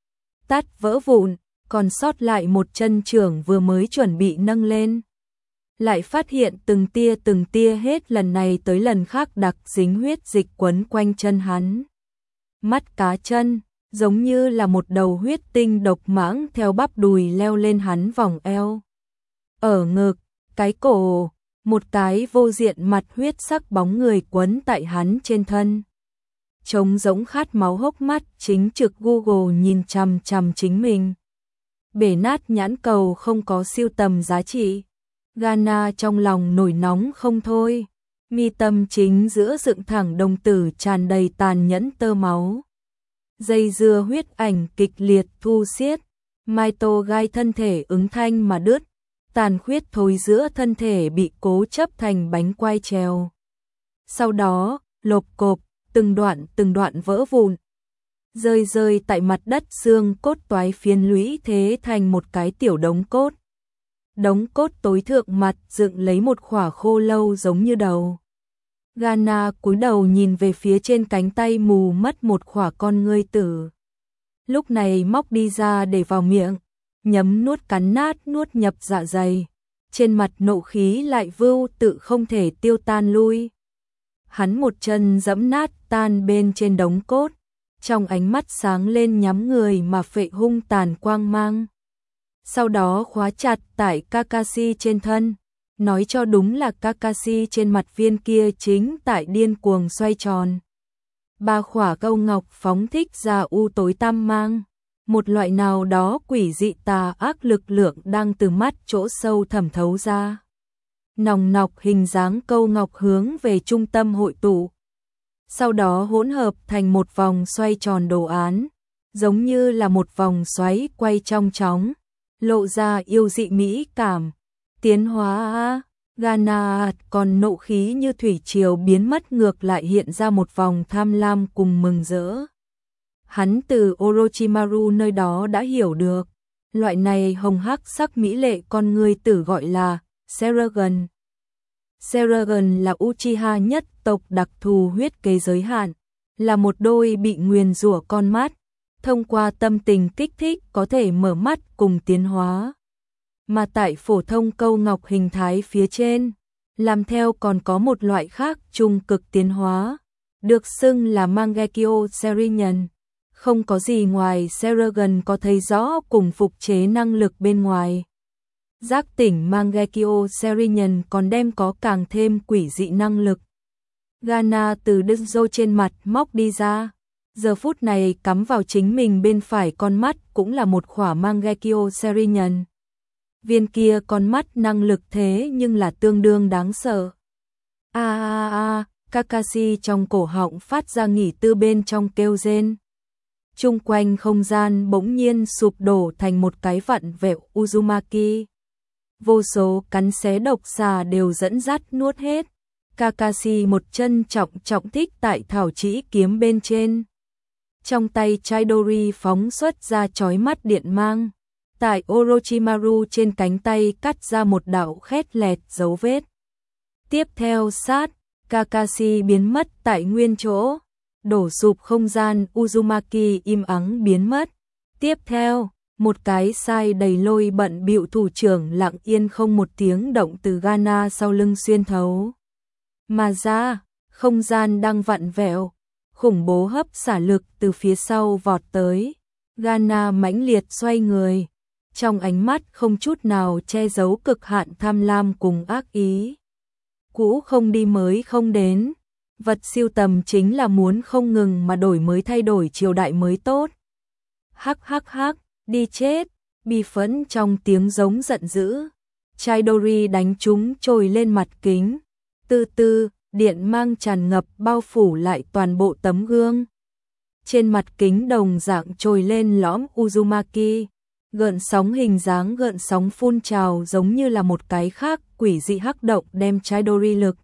tắt vỡ vụn, còn sót lại một chân trưởng vừa mới chuẩn bị nâng lên. Lại phát hiện từng tia từng tia hết lần này tới lần khác đặc dính huyết dịch quấn quanh chân hắn. Mắt cá chân, giống như là một đầu huyết tinh độc mãng theo bắp đùi leo lên hắn vòng eo. Ở ngực, cái cổ, một cái vô diện mặt huyết sắc bóng người quấn tại hắn trên thân. Trống rỗng khát máu hốc mắt chính trực Google nhìn chằm chằm chính mình. Bể nát nhãn cầu không có siêu tầm giá trị. Ghana trong lòng nổi nóng không thôi. Mi tâm chính giữa dựng thẳng đồng tử tràn đầy tàn nhẫn tơ máu. Dây dưa huyết ảnh kịch liệt thu xiết. Mai Tô Gai thân thể ứng thanh mà đứt. Tàn khuyết thối giữa thân thể bị cố chấp thành bánh quai treo. Sau đó, lộp cộp, từng đoạn từng đoạn vỡ vụn. Rơi rơi tại mặt đất, xương cốt toái phiến lũy thế thành một cái tiểu đống cốt. Đống cốt tối thượng mặt dựng lấy một khỏa khô lâu giống như đầu. Ghana cúi đầu nhìn về phía trên cánh tay mù mất một khỏa con ngươi tử. Lúc này móc đi ra để vào miệng, nhấm nuốt cắn nát nuốt nhập dạ dày. Trên mặt nộ khí lại vưu tự không thể tiêu tan lui. Hắn một chân dẫm nát tan bên trên đống cốt, trong ánh mắt sáng lên nhắm người mà phệ hung tàn quang mang. Sau đó khóa chặt tại Kakashi trên thân, nói cho đúng là Kakashi trên mặt viên kia chính tại điên cuồng xoay tròn. Ba khỏa câu ngọc phóng thích ra u tối tam mang, một loại nào đó quỷ dị tà ác lực lượng đang từ mắt chỗ sâu thẩm thấu ra. Nòng nọc hình dáng câu ngọc hướng về trung tâm hội tụ. Sau đó hỗn hợp thành một vòng xoay tròn đồ án, giống như là một vòng xoáy quay trong chóng, lộ ra yêu dị mỹ cảm. Tiến hóa Gaana, còn nộ khí như thủy triều biến mất ngược lại hiện ra một vòng tham lam cùng mừng rỡ. Hắn từ Orochimaru nơi đó đã hiểu được, loại này hồng hắc sắc mỹ lệ con người tử gọi là Seragon. Seragon là Uchiha nhất tộc đặc thù huyết kế giới hạn, là một đôi bị nguyền rủa con mắt, thông qua tâm tình kích thích có thể mở mắt cùng tiến hóa. Mà tại phổ thông câu ngọc hình thái phía trên, làm theo còn có một loại khác trung cực tiến hóa, được xưng là Mangekyo Sharingan. Không có gì ngoài Seragon có thấy rõ cùng phục chế năng lực bên ngoài. Giác tỉnh Mangekyo Sharingan còn đem có càng thêm quỷ dị năng lực. Gaana từ Dojo trên mặt móc đi ra, giờ phút này cắm vào chính mình bên phải con mắt cũng là một khỏa Mangekyo Sharingan. Viên kia con mắt năng lực thế nhưng là tương đương đáng sợ. A a a, Kakashi trong cổ họng phát ra nghỉ tư bên trong kêu rên. Chung quanh không gian bỗng nhiên sụp đổ thành một cái vặn vẹo Uzumaki. Vô số cắn xé độc xà đều dẫn dắt nuốt hết. Kakashi một chân trọng trọng thích tại thảo chỉ kiếm bên trên. Trong tay Chidori phóng xuất ra chói mắt điện mang. Tại Orochimaru trên cánh tay cắt ra một đạo khét lẹt dấu vết. Tiếp theo sát, Kakashi biến mất tại nguyên chỗ. Đổ sụp không gian Uzumaki im ắng biến mất. Tiếp theo, một cái sai đầy lôi bận bịu thủ trưởng lặng yên không một tiếng động từ Gaana sau lưng xuyên thấu. Mà ra, không gian đang vặn vẹo, khủng bố hấp xả lực từ phía sau vọt tới. Gaana mãnh liệt xoay người, trong ánh mắt không chút nào che giấu cực hạn tham lam cùng ác ý. Cũ không đi mới không đến. Vật siêu tầm chính là muốn không ngừng mà đổi mới thay đổi triều đại mới tốt. Hắc hắc hắc, đi chết, bi phẫn trong tiếng giống giận dữ. Chidori đánh chúng trồi lên mặt kính. Từ từ, điện mang tràn ngập bao phủ lại toàn bộ tấm gương. Trên mặt kính đồng dạng trồi lên lõm Uzumaki. Gợn sóng hình dáng gợn sóng phun trào giống như là một cái khác quỷ dị hắc động đem Chidori lực.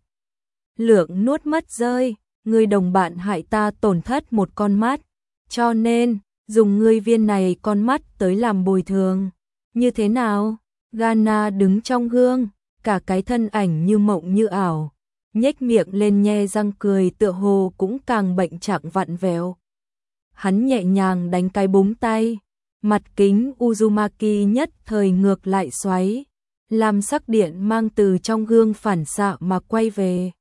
Lượng nuốt mất rơi, người đồng bạn hại ta tổn thất một con mắt, cho nên, dùng ngươi viên này con mắt tới làm bồi thường. Như thế nào? Gaana đứng trong gương, cả cái thân ảnh như mộng như ảo, nhếch miệng lên nhe răng cười tựa hồ cũng càng bệnh trạng vặn vẹo. Hắn nhẹ nhàng đánh cái búng tay, mặt kính Uzumaki nhất thời ngược lại xoáy, làm sắc điện mang từ trong gương phản xạ mà quay về.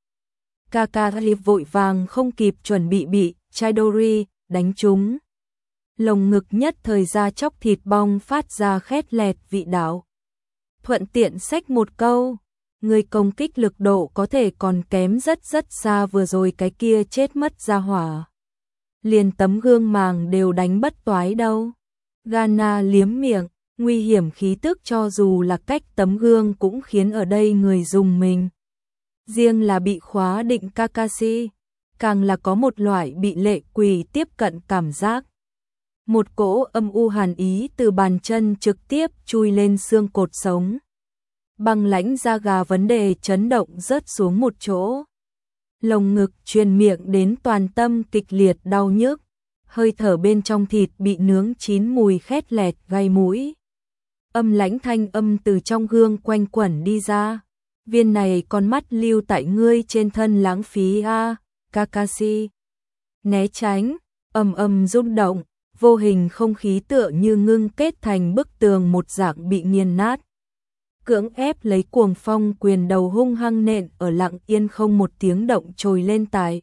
Kakashi vội vàng không kịp chuẩn bị bị Chidori đánh trúng. Lồng ngực nhất thời ra chóc thịt bong phát ra khét lẹt vị đạo. Thuận tiện xách một câu, người công kích lực độ có thể còn kém rất rất xa vừa rồi cái kia chết mất ra hỏa. Liền tấm gương màng đều đánh bất toái đâu. Gaana liếm miệng, nguy hiểm khí tức cho dù là cách tấm gương cũng khiến ở đây người dùng mình. Riêng là bị khóa định Kakashi, càng là có một loại bị lệ quỷ tiếp cận cảm giác. Một cỗ âm u hàn ý từ bàn chân trực tiếp chui lên xương cột sống. Băng lãnh da gà vấn đề chấn động rớt xuống một chỗ. Lồng ngực truyền miệng đến toàn tâm kịch liệt đau nhức, hơi thở bên trong thịt bị nướng chín mùi khét lẹt gai mũi. Âm lãnh thanh âm từ trong gương quanh quẩn đi ra. Viên này con mắt lưu tại ngươi trên thân lãng phí a, à, Kakashi. Né tránh, ầm ầm rung động, vô hình không khí tựa như ngưng kết thành bức tường một dạng bị nghiền nát. Cưỡng ép lấy cuồng phong quyền đầu hung hăng nện ở lặng yên không một tiếng động trồi lên tại.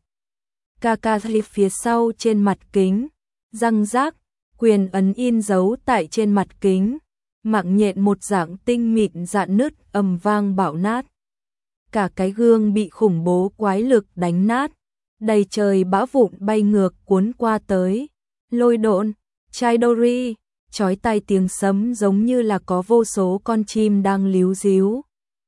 Kakashi phía sau trên mặt kính, răng rác, quyền ấn in dấu tại trên mặt kính, mạng nhện một dạng tinh mịn dạn nứt ầm vang bạo nát. cả cái gương bị khủng bố quái lực đánh nát, đầy trời bão vụn bay ngược cuốn qua tới, lôi độn, Chidori, chói tai tiếng sấm giống như là có vô số con chim đang líu ríu.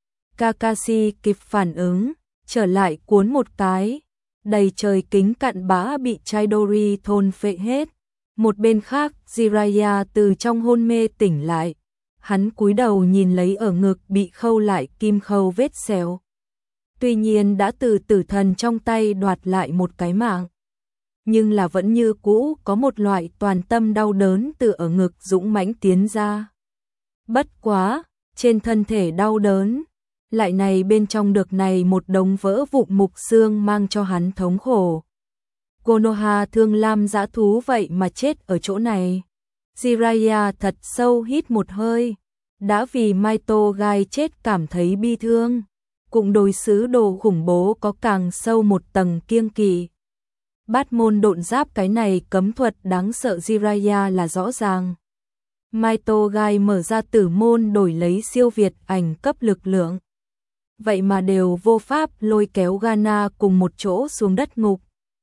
Kakashi kịp phản ứng, trở lại cuốn một cái, đầy trời kính cặn bã bị Chidori thôn phệ hết. Một bên khác, Jiraiya từ trong hôn mê tỉnh lại, hắn cúi đầu nhìn lấy ở ngực bị khâu lại kim khâu vết sẹo. Tuy nhiên đã từ tử thần trong tay đoạt lại một cái mạng, nhưng là vẫn như cũ có một loại toàn tâm đau đớn từ ở ngực dũng mãnh tiến ra. Bất quá, trên thân thể đau đớn, lại này bên trong được này một đống vỡ vụn mục xương mang cho hắn thống khổ. Konoha thương lam dã thú vậy mà chết ở chỗ này. Jiraiya thật sâu hít một hơi, đã vì Maito Gai chết cảm thấy bi thương, cũng đối sứ đồ khủng bố có càng sâu một tầng kiêng kỵ. Bát môn độn giáp cái này cấm thuật đáng sợ Jiraiya là rõ ràng. Maito Gai mở ra tử môn đổi lấy siêu việt ảnh cấp lực lượng. Vậy mà đều vô pháp lôi kéo Gana cùng một chỗ xuống đất ngục.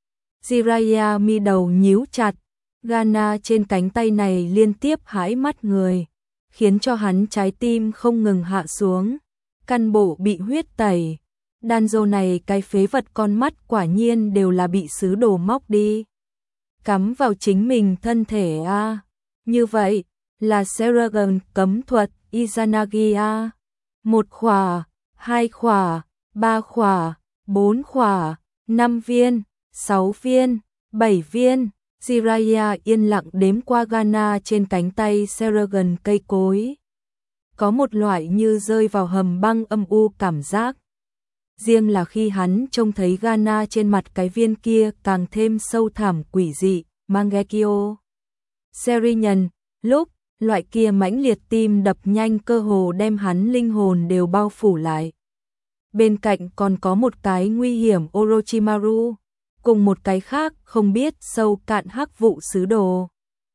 Jiraiya mi đầu nhíu chặt, Gana trên cánh tay này liên tiếp hãi mắt người, khiến cho hắn trái tim không ngừng hạ xuống, căn bộ bị huyết tẩy. Danzo này cái phế vật con mắt quả nhiên đều là bị sứ đồ móc đi, cắm vào chính mình thân thể a. À. Như vậy, là Seragon cấm thuật Izanagi a. À. Một khỏa, hai khỏa, ba khỏa, bốn khỏa, năm viên, sáu viên, bảy viên. Jiraiya yên lặng đếm qua Gana trên cánh tay Seragon cây cối. Có một loại như rơi vào hầm băng âm u cảm giác. Riêng là khi hắn trông thấy Gana trên mặt cái viên kia càng thêm sâu thẳm quỷ dị, Mangekyo. Serinhân, lúc, loại kia mãnh liệt tim đập nhanh cơ hồ đem hắn linh hồn đều bao phủ lại. Bên cạnh còn có một cái nguy hiểm Orochimaru, cùng một cái khác không biết sâu cạn hắc vụ sứ đồ.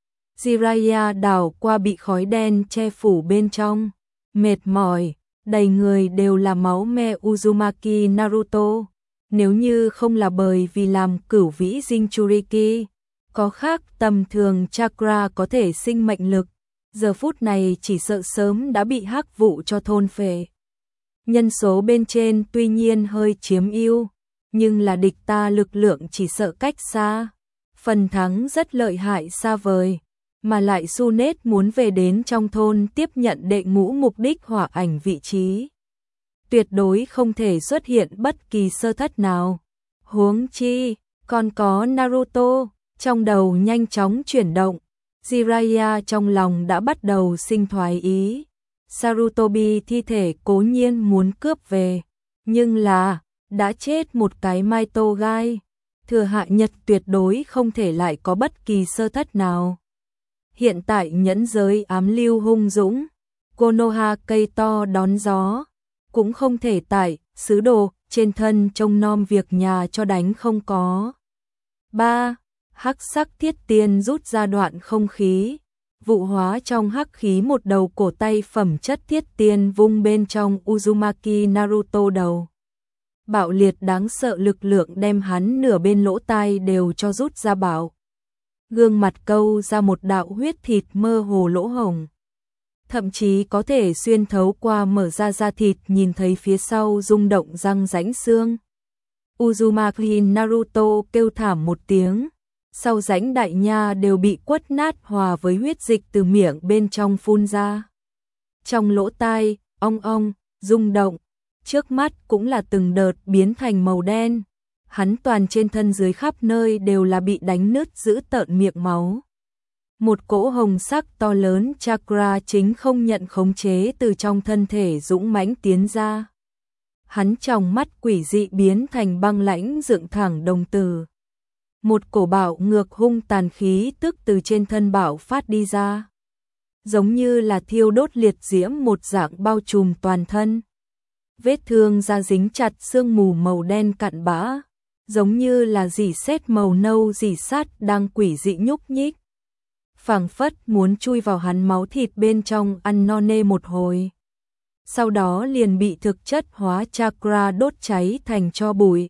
Jiraiya đảo qua bị khói đen che phủ bên trong, mệt mỏi, đầy người đều là máu me Uzumaki Naruto. Nếu như không là bởi vì làm cửu vĩ Jinchuriki, có khác tầm thường chakra có thể sinh mệnh lực, giờ phút này chỉ sợ sớm đã bị hắc vụ cho thôn phệ. Nhân số bên trên tuy nhiên hơi chiếm ưu, nhưng là địch ta lực lượng chỉ sợ cách xa, phần thắng rất lợi hại xa vời, mà lại Sunet muốn về đến trong thôn tiếp nhận đệ ngũ mục đích hỏa ảnh vị trí. Tuyệt đối không thể xuất hiện bất kỳ sơ thất nào. Huống chi, còn có Naruto, trong đầu nhanh chóng chuyển động, Jiraiya trong lòng đã bắt đầu sinh thoái ý. Sarutobi thi thể cố nhiên muốn cướp về, nhưng là đã chết một cái Maito Gai, thừa hạ nhật tuyệt đối không thể lại có bất kỳ sơ thất nào. Hiện tại nhẫn giới ám lưu hung dũng, Konoha cây to đón gió, cũng không thể tại sứ đồ trên thân trông nom việc nhà cho đánh không có. ba. Hắc sắc thiết tiên rút ra đoạn không khí, vụ hóa trong hắc khí một đầu cổ tay phẩm chất thiết tiên vung bên trong Uzumaki Naruto đầu. Bạo liệt đáng sợ lực lượng đem hắn nửa bên lỗ tai đều cho rút ra bạo. Gương mặt câu ra một đạo huyết thịt mơ hồ lỗ hổng. Thậm chí có thể xuyên thấu qua mở ra da thịt nhìn thấy phía sau rung động răng rãnh xương. Uzumaki Naruto kêu thảm một tiếng, sau rãnh đại nha đều bị quất nát hòa với huyết dịch từ miệng bên trong phun ra. Trong lỗ tai, ong ong, rung động, trước mắt cũng là từng đợt biến thành màu đen. Hắn toàn trên thân dưới khắp nơi đều là bị đánh nứt dữ tợn miệng máu. Một cỗ hồng sắc to lớn chakra chính không nhận khống chế từ trong thân thể dũng mãnh tiến ra. Hắn trong mắt quỷ dị biến thành băng lãnh dựng thẳng đồng tử. Một cổ bạo ngược hung tàn khí tức từ trên thân bạo phát đi ra. Giống như là thiêu đốt liệt diễm một dạng bao trùm toàn thân. Vết thương da dính chặt sương mù màu đen cặn bã, giống như là rỉ sét màu nâu rỉ sắt đang quỷ dị nhúc nhích. Phảng phất muốn chui vào hắn máu thịt bên trong ăn no nê một hồi. sau đó liền bị thực chất hóa chakra đốt cháy thành tro bụi.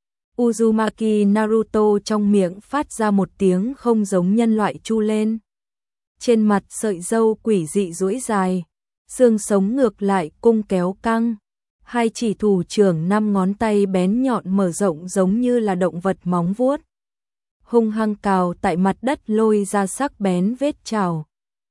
Uzumaki Naruto trong miệng phát ra một tiếng không giống nhân loại chu lên. Trên mặt sợi râu quỷ dị duỗi dài, xương sống ngược lại cung kéo căng. Hai chỉ thủ trưởng năm ngón tay bén nhọn mở rộng giống như là động vật móng vuốt. Hung hăng cào tại mặt đất lôi ra sắc bén vết trào.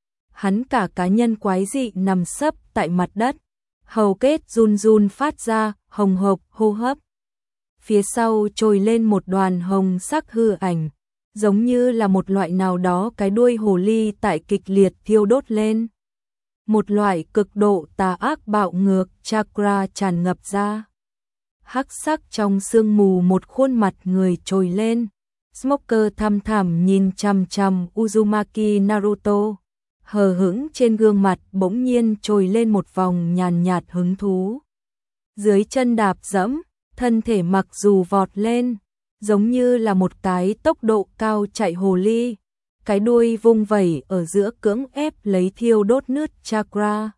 Hắn cả cá nhân quái dị nằm sấp tại mặt đất. Hầu kết run run phát ra, hồng hộc hô hấp. Phía sau trồi lên một đoàn hồng sắc hư ảnh, giống như là một loại nào đó cái đuôi hồ ly tại kịch liệt thiêu đốt lên. Một loại cực độ tà ác bạo ngược chakra tràn ngập ra. Hắc sắc trong sương mù một khuôn mặt người trồi lên. Smoker thăm thẳm nhìn chằm chằm Uzumaki Naruto. Hờ hững trên gương mặt bỗng nhiên trồi lên một vòng nhàn nhạt hứng thú. Dưới chân đạp dẫm, thân thể mặc dù vọt lên, giống như là một cái tốc độ cao chạy hồ ly. Cái đuôi vung vẩy ở giữa cưỡng ép lấy thiêu đốt nứt chakra.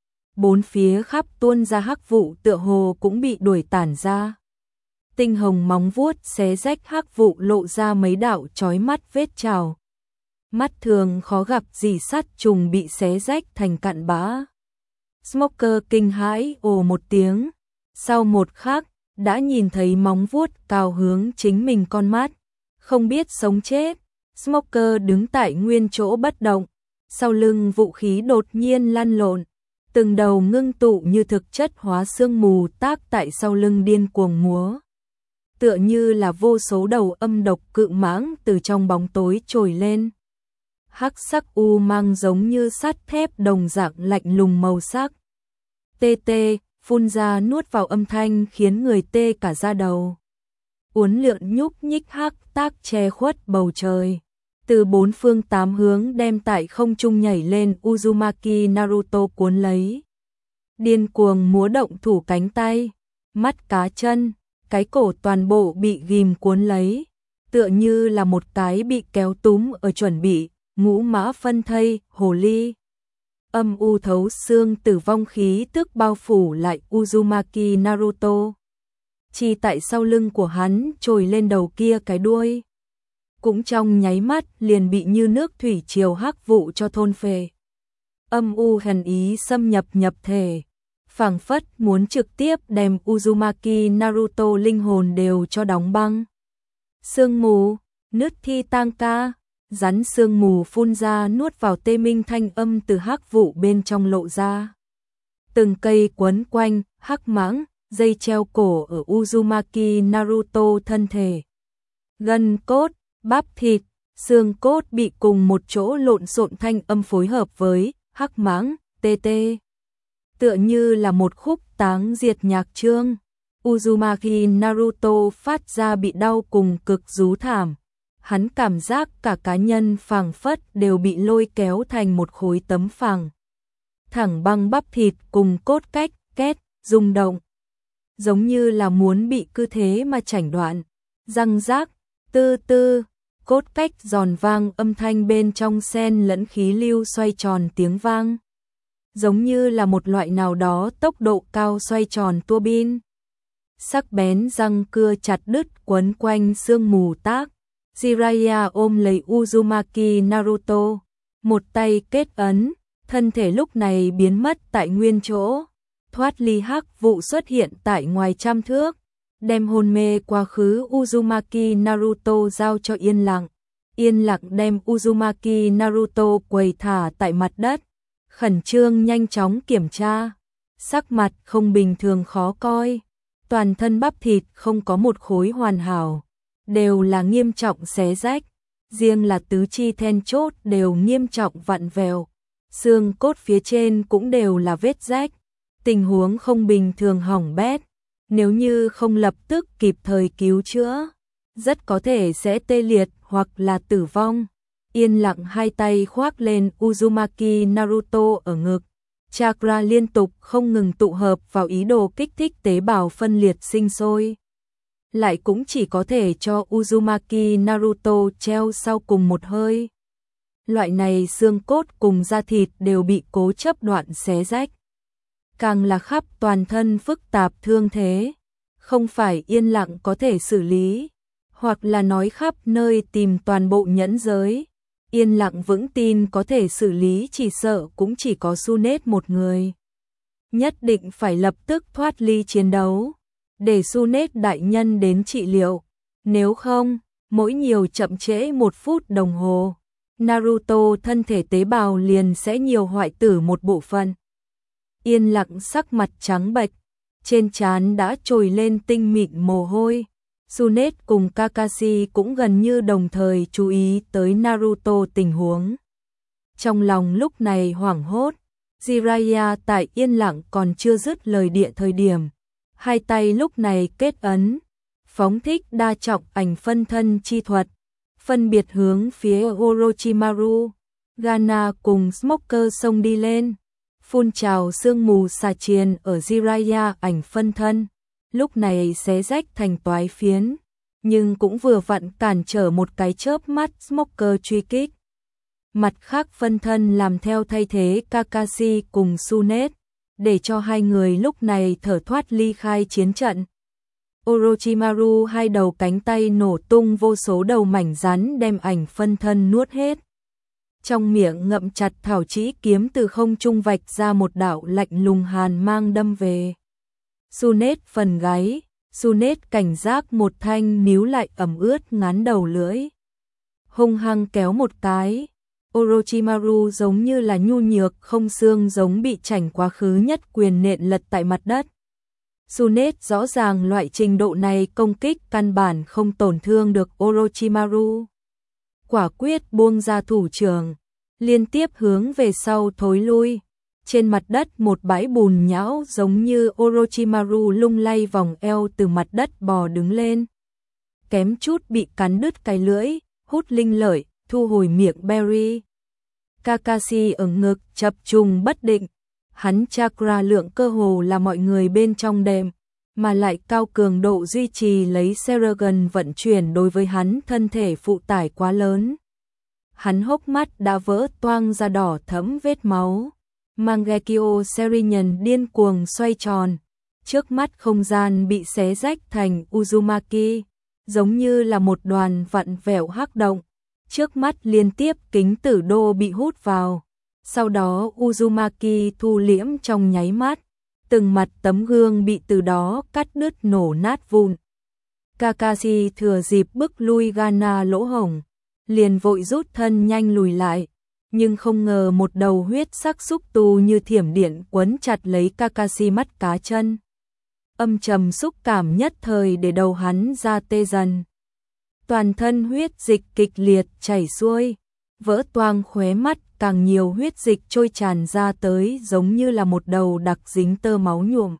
Bốn phía khắp tuôn ra hắc vụ tựa hồ cũng bị đuổi tản ra. Tinh hồng móng vuốt xé rách hắc vụ lộ ra mấy đạo chói mắt vết trào. Mắt thường khó gặp gì sắt trùng bị xé rách thành cặn bã. Smoker kinh hãi ồ một tiếng. Sau một khắc, đã nhìn thấy móng vuốt cào hướng chính mình con mắt. Không biết sống chết. Smoker đứng tại nguyên chỗ bất động. Sau lưng vũ khí đột nhiên lăn lộn. Từng đầu ngưng tụ như thực chất hóa sương mù tác tại sau lưng điên cuồng múa. Tựa như là vô số đầu âm độc cự mãng từ trong bóng tối trồi lên. Hắc sắc u mang giống như sắt thép đồng dạng lạnh lùng màu sắc. Tê tê, phun ra nuốt vào âm thanh khiến người tê cả da đầu. Uốn lượn nhúc nhích hắc tác che khuất bầu trời. Từ bốn phương tám hướng đem tại không trung nhảy lên Uzumaki Naruto cuốn lấy. Điên cuồng múa động thủ cánh tay, mắt cá chân, cái cổ toàn bộ bị ghim cuốn lấy. Tựa như là một cái bị kéo túm ở chuẩn bị, ngũ mã phân thây, hồ ly. Âm u thấu xương tử vong khí tức bao phủ lại Uzumaki Naruto. Chỉ tại sau lưng của hắn trồi lên đầu kia cái đuôi. Cũng trong nháy mắt liền bị như nước thủy triều hắc vụ cho thôn phệ. Âm u hàn ý xâm nhập nhập thể, phảng phất muốn trực tiếp đem Uzumaki Naruto linh hồn đều cho đóng băng. Sương mù, nứt thi tang ca, rắn sương mù phun ra nuốt vào tê minh thanh âm từ hắc vụ bên trong lộ ra. Từng cây quấn quanh, hắc mãng, dây treo cổ ở Uzumaki Naruto thân thể. Gân cốt, bắp thịt, xương cốt bị cùng một chỗ lộn xộn thanh âm phối hợp với hắc mãng, tê tê. Tựa như là một khúc táng diệt nhạc chương. Uzumaki Naruto phát ra bị đau cùng cực rú thảm. Hắn cảm giác cả cá nhân phảng phất đều bị lôi kéo thành một khối tấm phẳng. Thẳng băng bắp thịt cùng cốt cách, két, rung động. Giống như là muốn bị cứ thế mà chảnh đoạn. Răng rác, tư tư, cốt cách giòn vang âm thanh bên trong xen lẫn khí lưu xoay tròn tiếng vang. Giống như là một loại nào đó tốc độ cao xoay tròn tua bin. Sắc bén răng cưa chặt đứt quấn quanh sương mù tác. Jiraiya ôm lấy Uzumaki Naruto, một tay kết ấn, thân thể lúc này biến mất tại nguyên chỗ, thoát ly hắc vụ xuất hiện tại ngoài trăm thước, đem hôn mê quá khứ Uzumaki Naruto giao cho yên lặng. Yên lặng đem Uzumaki Naruto quỳ thả tại mặt đất, khẩn trương nhanh chóng kiểm tra, sắc mặt không bình thường khó coi, toàn thân bắp thịt không có một khối hoàn hảo. Đều là nghiêm trọng xé rách, riêng là tứ chi then chốt đều nghiêm trọng vặn vẹo, xương cốt phía trên cũng đều là vết rách, tình huống không bình thường hỏng bét, nếu như không lập tức kịp thời cứu chữa, rất có thể sẽ tê liệt hoặc là tử vong. Yên lặng hai tay khoác lên Uzumaki Naruto ở ngực, chakra liên tục không ngừng tụ hợp vào ý đồ kích thích tế bào phân liệt sinh sôi. Lại cũng chỉ có thể cho Uzumaki Naruto treo sau cùng một hơi. Loại này xương cốt cùng da thịt đều bị cố chấp đoạn xé rách. càng là khắp toàn thân phức tạp thương thế, không phải yên lặng có thể xử lý, hoặc là nói khắp nơi tìm toàn bộ nhẫn giới. Yên lặng vững tin có thể xử lý chỉ sợ cũng chỉ có Sunet một người. Nhất định phải lập tức thoát ly chiến đấu, để Sunet đại nhân đến trị liệu. Nếu không, mỗi nhiều chậm trễ một phút đồng hồ, Naruto thân thể tế bào liền sẽ nhiều hoại tử một bộ phận. Yên lặng sắc mặt trắng bệch, trên trán đã trồi lên tinh mịn mồ hôi. Sunet cùng Kakashi cũng gần như đồng thời chú ý tới Naruto tình huống. Trong lòng lúc này hoảng hốt, Jiraiya tại yên lặng còn chưa dứt lời địa thời điểm, hai tay lúc này kết ấn, phóng thích đa trọng ảnh phân thân chi thuật, phân biệt hướng phía Orochimaru, Gana cùng Smoker xông đi lên, phun trào sương mù xà chiền ở Jiraiya ảnh phân thân, lúc này xé rách thành toái phiến, nhưng cũng vừa vặn cản trở một cái chớp mắt Smoker truy kích. Mặt khác phân thân làm theo thay thế Kakashi cùng Sunet, để cho hai người lúc này thở thoát ly khai chiến trận. Orochimaru hai đầu cánh tay nổ tung vô số đầu mảnh rắn đem ảnh phân thân nuốt hết. Trong miệng ngậm chặt thảo chỉ kiếm từ không trung vạch ra một đạo lạnh lùng hàn mang đâm về Sunet phần gáy. Sunet cảnh giác một thanh níu lại ẩm ướt ngắn đầu lưỡi, hung hăng kéo một cái. Orochimaru giống như là nhu nhược không xương giống bị chảnh quá khứ nhất quyền nện lật tại mặt đất. Sunet rõ ràng loại trình độ này công kích căn bản không tổn thương được Orochimaru. Quả quyết buông ra thủ trưởng, liên tiếp hướng về sau thối lui. Trên mặt đất một bãi bùn nhão giống như Orochimaru lung lay vòng eo từ mặt đất bò đứng lên. Kém chút bị cắn đứt cái lưỡi, hút linh lợi, thu hồi miệng berry. Kakashi ở ngực chập trùng bất định, hắn chakra lượng cơ hồ là mọi người bên trong đệm, mà lại cao cường độ duy trì lấy Seragon vận chuyển đối với hắn thân thể phụ tải quá lớn. Hắn hốc mắt đã vỡ toang ra đỏ thẫm vết máu. Mangekyo Sharingan điên cuồng xoay tròn, trước mắt không gian bị xé rách thành Uzumaki, giống như là một đoàn vặn vẹo hắc động. Trước mắt liên tiếp kính tử đô bị hút vào, sau đó Uzumaki thu liễm trong nháy mắt, từng mặt tấm gương bị từ đó cắt đứt nổ nát vụn. Kakashi thừa dịp bức lui Gana lỗ hổng, liền vội rút thân nhanh lùi lại, nhưng không ngờ một đầu huyết sắc xúc tu như thiểm điện quấn chặt lấy Kakashi mắt cá chân. Âm trầm xúc cảm nhất thời để đầu hắn ra tê dần. Toàn thân huyết dịch kịch liệt chảy xuôi, vỡ toang khóe mắt, càng nhiều huyết dịch trôi tràn ra tới giống như là một đầu đặc dính tơ máu nhuộm.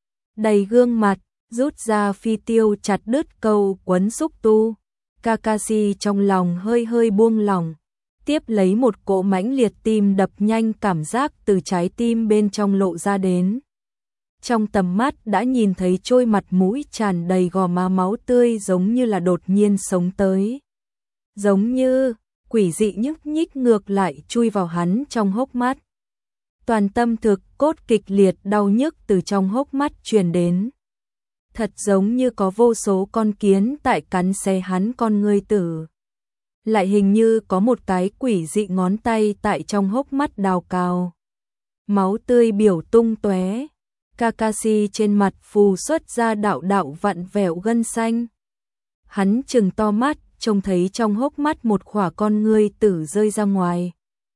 Đầy gương mặt, rút ra phi tiêu chặt đứt câu quấn xúc tu. Kakashi trong lòng hơi hơi buông lỏng, tiếp lấy một cỗ mãnh liệt tim đập nhanh cảm giác từ trái tim bên trong lộ ra đến. Trong tầm mắt đã nhìn thấy trôi mặt mũi tràn đầy gò má máu tươi giống như là đột nhiên sống tới. Giống như quỷ dị nhức nhích ngược lại chui vào hắn trong hốc mắt. Toàn tâm thực cốt kịch liệt đau nhức từ trong hốc mắt truyền đến. Thật giống như có vô số con kiến tại cắn xé hắn con ngươi tử. Lại hình như có một cái quỷ dị ngón tay tại trong hốc mắt đào cào. Máu tươi biểu tung tóe. Kakashi trên mặt phù xuất ra đạo đạo vặn vẹo gân xanh. Hắn trừng to mắt, trông thấy trong hốc mắt một khỏa con ngươi tử rơi ra ngoài.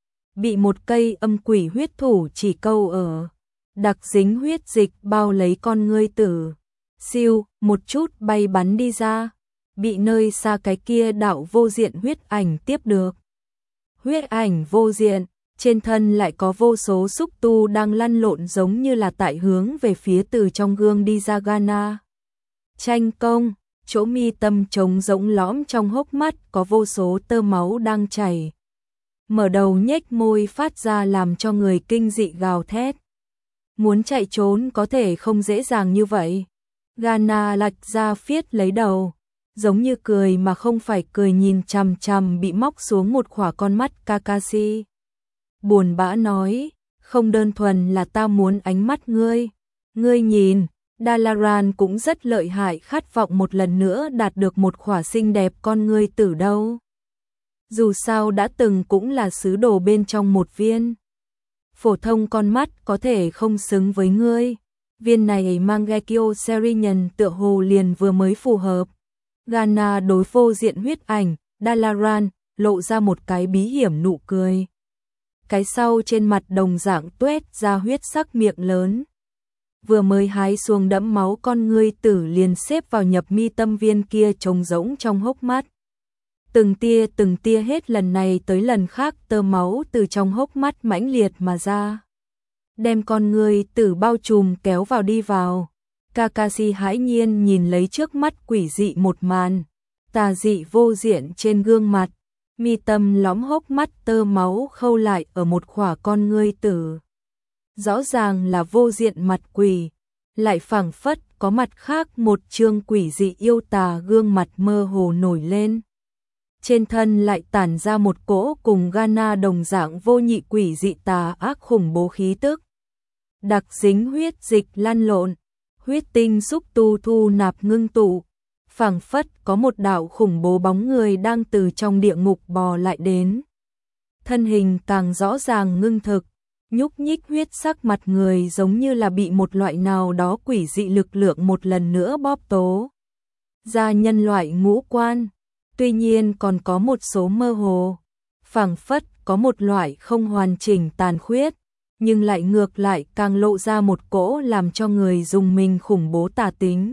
Bị một cây âm quỷ huyết thủ chỉ câu ở, đặc dính huyết dịch bao lấy con ngươi tử. Siêu, một chút bay bắn đi ra, bị nơi xa cái kia đạo vô diện huyết ảnh tiếp được. Huyết ảnh vô diện, trên thân lại có vô số xúc tu đang lăn lộn giống như là tại hướng về phía từ trong gương đi ra Gana. Tranh công, chỗ mi tâm trống rỗng lõm trong hốc mắt có vô số tơ máu đang chảy. Mở đầu nhếch môi phát ra làm cho người kinh dị gào thét. Muốn chạy trốn có thể không dễ dàng như vậy. Gana lạch ra phiết lấy đầu, giống như cười mà không phải cười nhìn chằm chằm bị móc xuống một khỏa con mắt Kakashi. Buồn bã nói, không đơn thuần là ta muốn ánh mắt ngươi. Ngươi nhìn, Dalaran cũng rất lợi hại, khát vọng một lần nữa đạt được một khỏa xinh đẹp con ngươi tử đâu. Dù sao đã từng cũng là sứ đồ bên trong một viên. Phổ thông con mắt có thể không xứng với ngươi. Viên này Mangekyo Serenian tựa hồ liền vừa mới phù hợp. Ghana đối vô diện huyết ảnh, Dalaran lộ ra một cái bí hiểm nụ cười. Cái sau trên mặt đồng dạng tuét ra huyết sắc miệng lớn. Vừa mới hái xuống đẫm máu con ngươi tử liền xếp vào nhập mi tâm viên kia trống rỗng trong hốc mắt. Từng tia từng tia hết lần này tới lần khác tơ máu từ trong hốc mắt mãnh liệt mà ra. Đem con ngươi tử bao trùm kéo vào đi vào. Kakashi hãi nhiên nhìn lấy trước mắt quỷ dị một màn. Tà dị vô diện trên gương mặt. Mi tâm lõm hốc mắt tơ máu khâu lại ở một khỏa con ngươi tử. Rõ ràng là vô diện mặt quỷ. Lại phảng phất có mặt khác một trương quỷ dị yêu tà gương mặt mơ hồ nổi lên. Trên thân lại tản ra một cỗ cùng Ghana đồng dạng vô nhị quỷ dị tà ác khủng bố khí tức. Đặc dính huyết dịch lăn lộn, huyết tinh xúc tu thu nạp ngưng tụ, phảng phất có một đạo khủng bố bóng người đang từ trong địa ngục bò lại đến. Thân hình càng rõ ràng ngưng thực, nhúc nhích huyết sắc mặt người giống như là bị một loại nào đó quỷ dị lực lượng một lần nữa bóp tố ra nhân loại ngũ quan. Tuy nhiên còn có một số mơ hồ, phảng phất có một loại không hoàn chỉnh tàn khuyết, nhưng lại ngược lại càng lộ ra một cỗ làm cho người dùng mình khủng bố tà tính.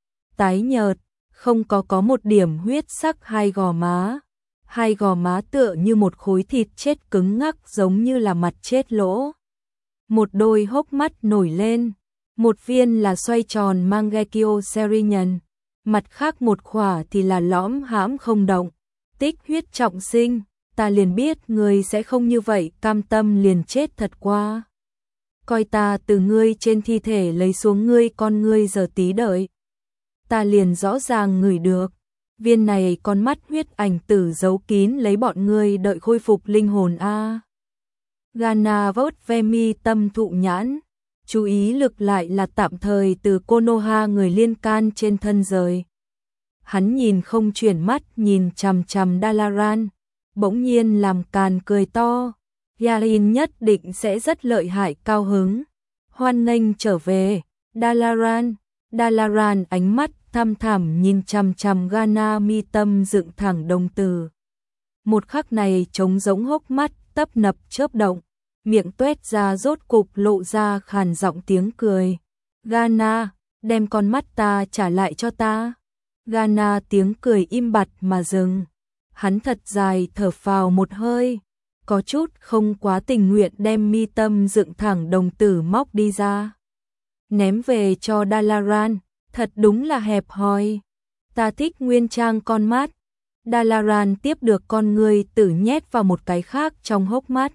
Tái nhợt, không có có một điểm huyết sắc hai gò má, hai gò má tựa như một khối thịt chết cứng ngắc giống như là mặt chết lỗ. Một đôi hốc mắt nổi lên, một viên là xoay tròn Mangekyo Serenian. Mặt khác một khỏa thì là lõm hãm không động, tích huyết trọng sinh, ta liền biết ngươi sẽ không như vậy cam tâm liền chết thật qua. Coi ta từ ngươi trên thi thể lấy xuống ngươi con ngươi giờ tí đợi. Ta liền rõ ràng ngửi được, viên này con mắt huyết ảnh tử giấu kín lấy bọn ngươi đợi khôi phục linh hồn a. Ghana vớt ve mi tâm thụ nhãn. Chú ý lực lại là tạm thời từ Konoha người liên can trên thân rời. Hắn nhìn không chuyển mắt nhìn chằm chằm Dalaran, bỗng nhiên làm càn cười to. Yarin nhất định sẽ rất lợi hại cao hứng. Hoan nghênh trở về, Dalaran. Dalaran ánh mắt thăm thẳm nhìn chằm chằm Ghana mi tâm dựng thẳng đồng tử. Một khắc này trống rỗng hốc mắt tấp nập chớp động. Miệng tuét ra rốt cục lộ ra khàn giọng tiếng cười. Ghana, đem con mắt ta trả lại cho ta. Ghana tiếng cười im bặt mà dừng. Hắn thật dài thở phào một hơi. Có chút không quá tình nguyện đem mi tâm dựng thẳng đồng tử móc đi ra. Ném về cho Dalaran, thật đúng là hẹp hòi. Ta thích nguyên trang con mắt. Dalaran tiếp được con ngươi tử nhét vào một cái khác trong hốc mắt.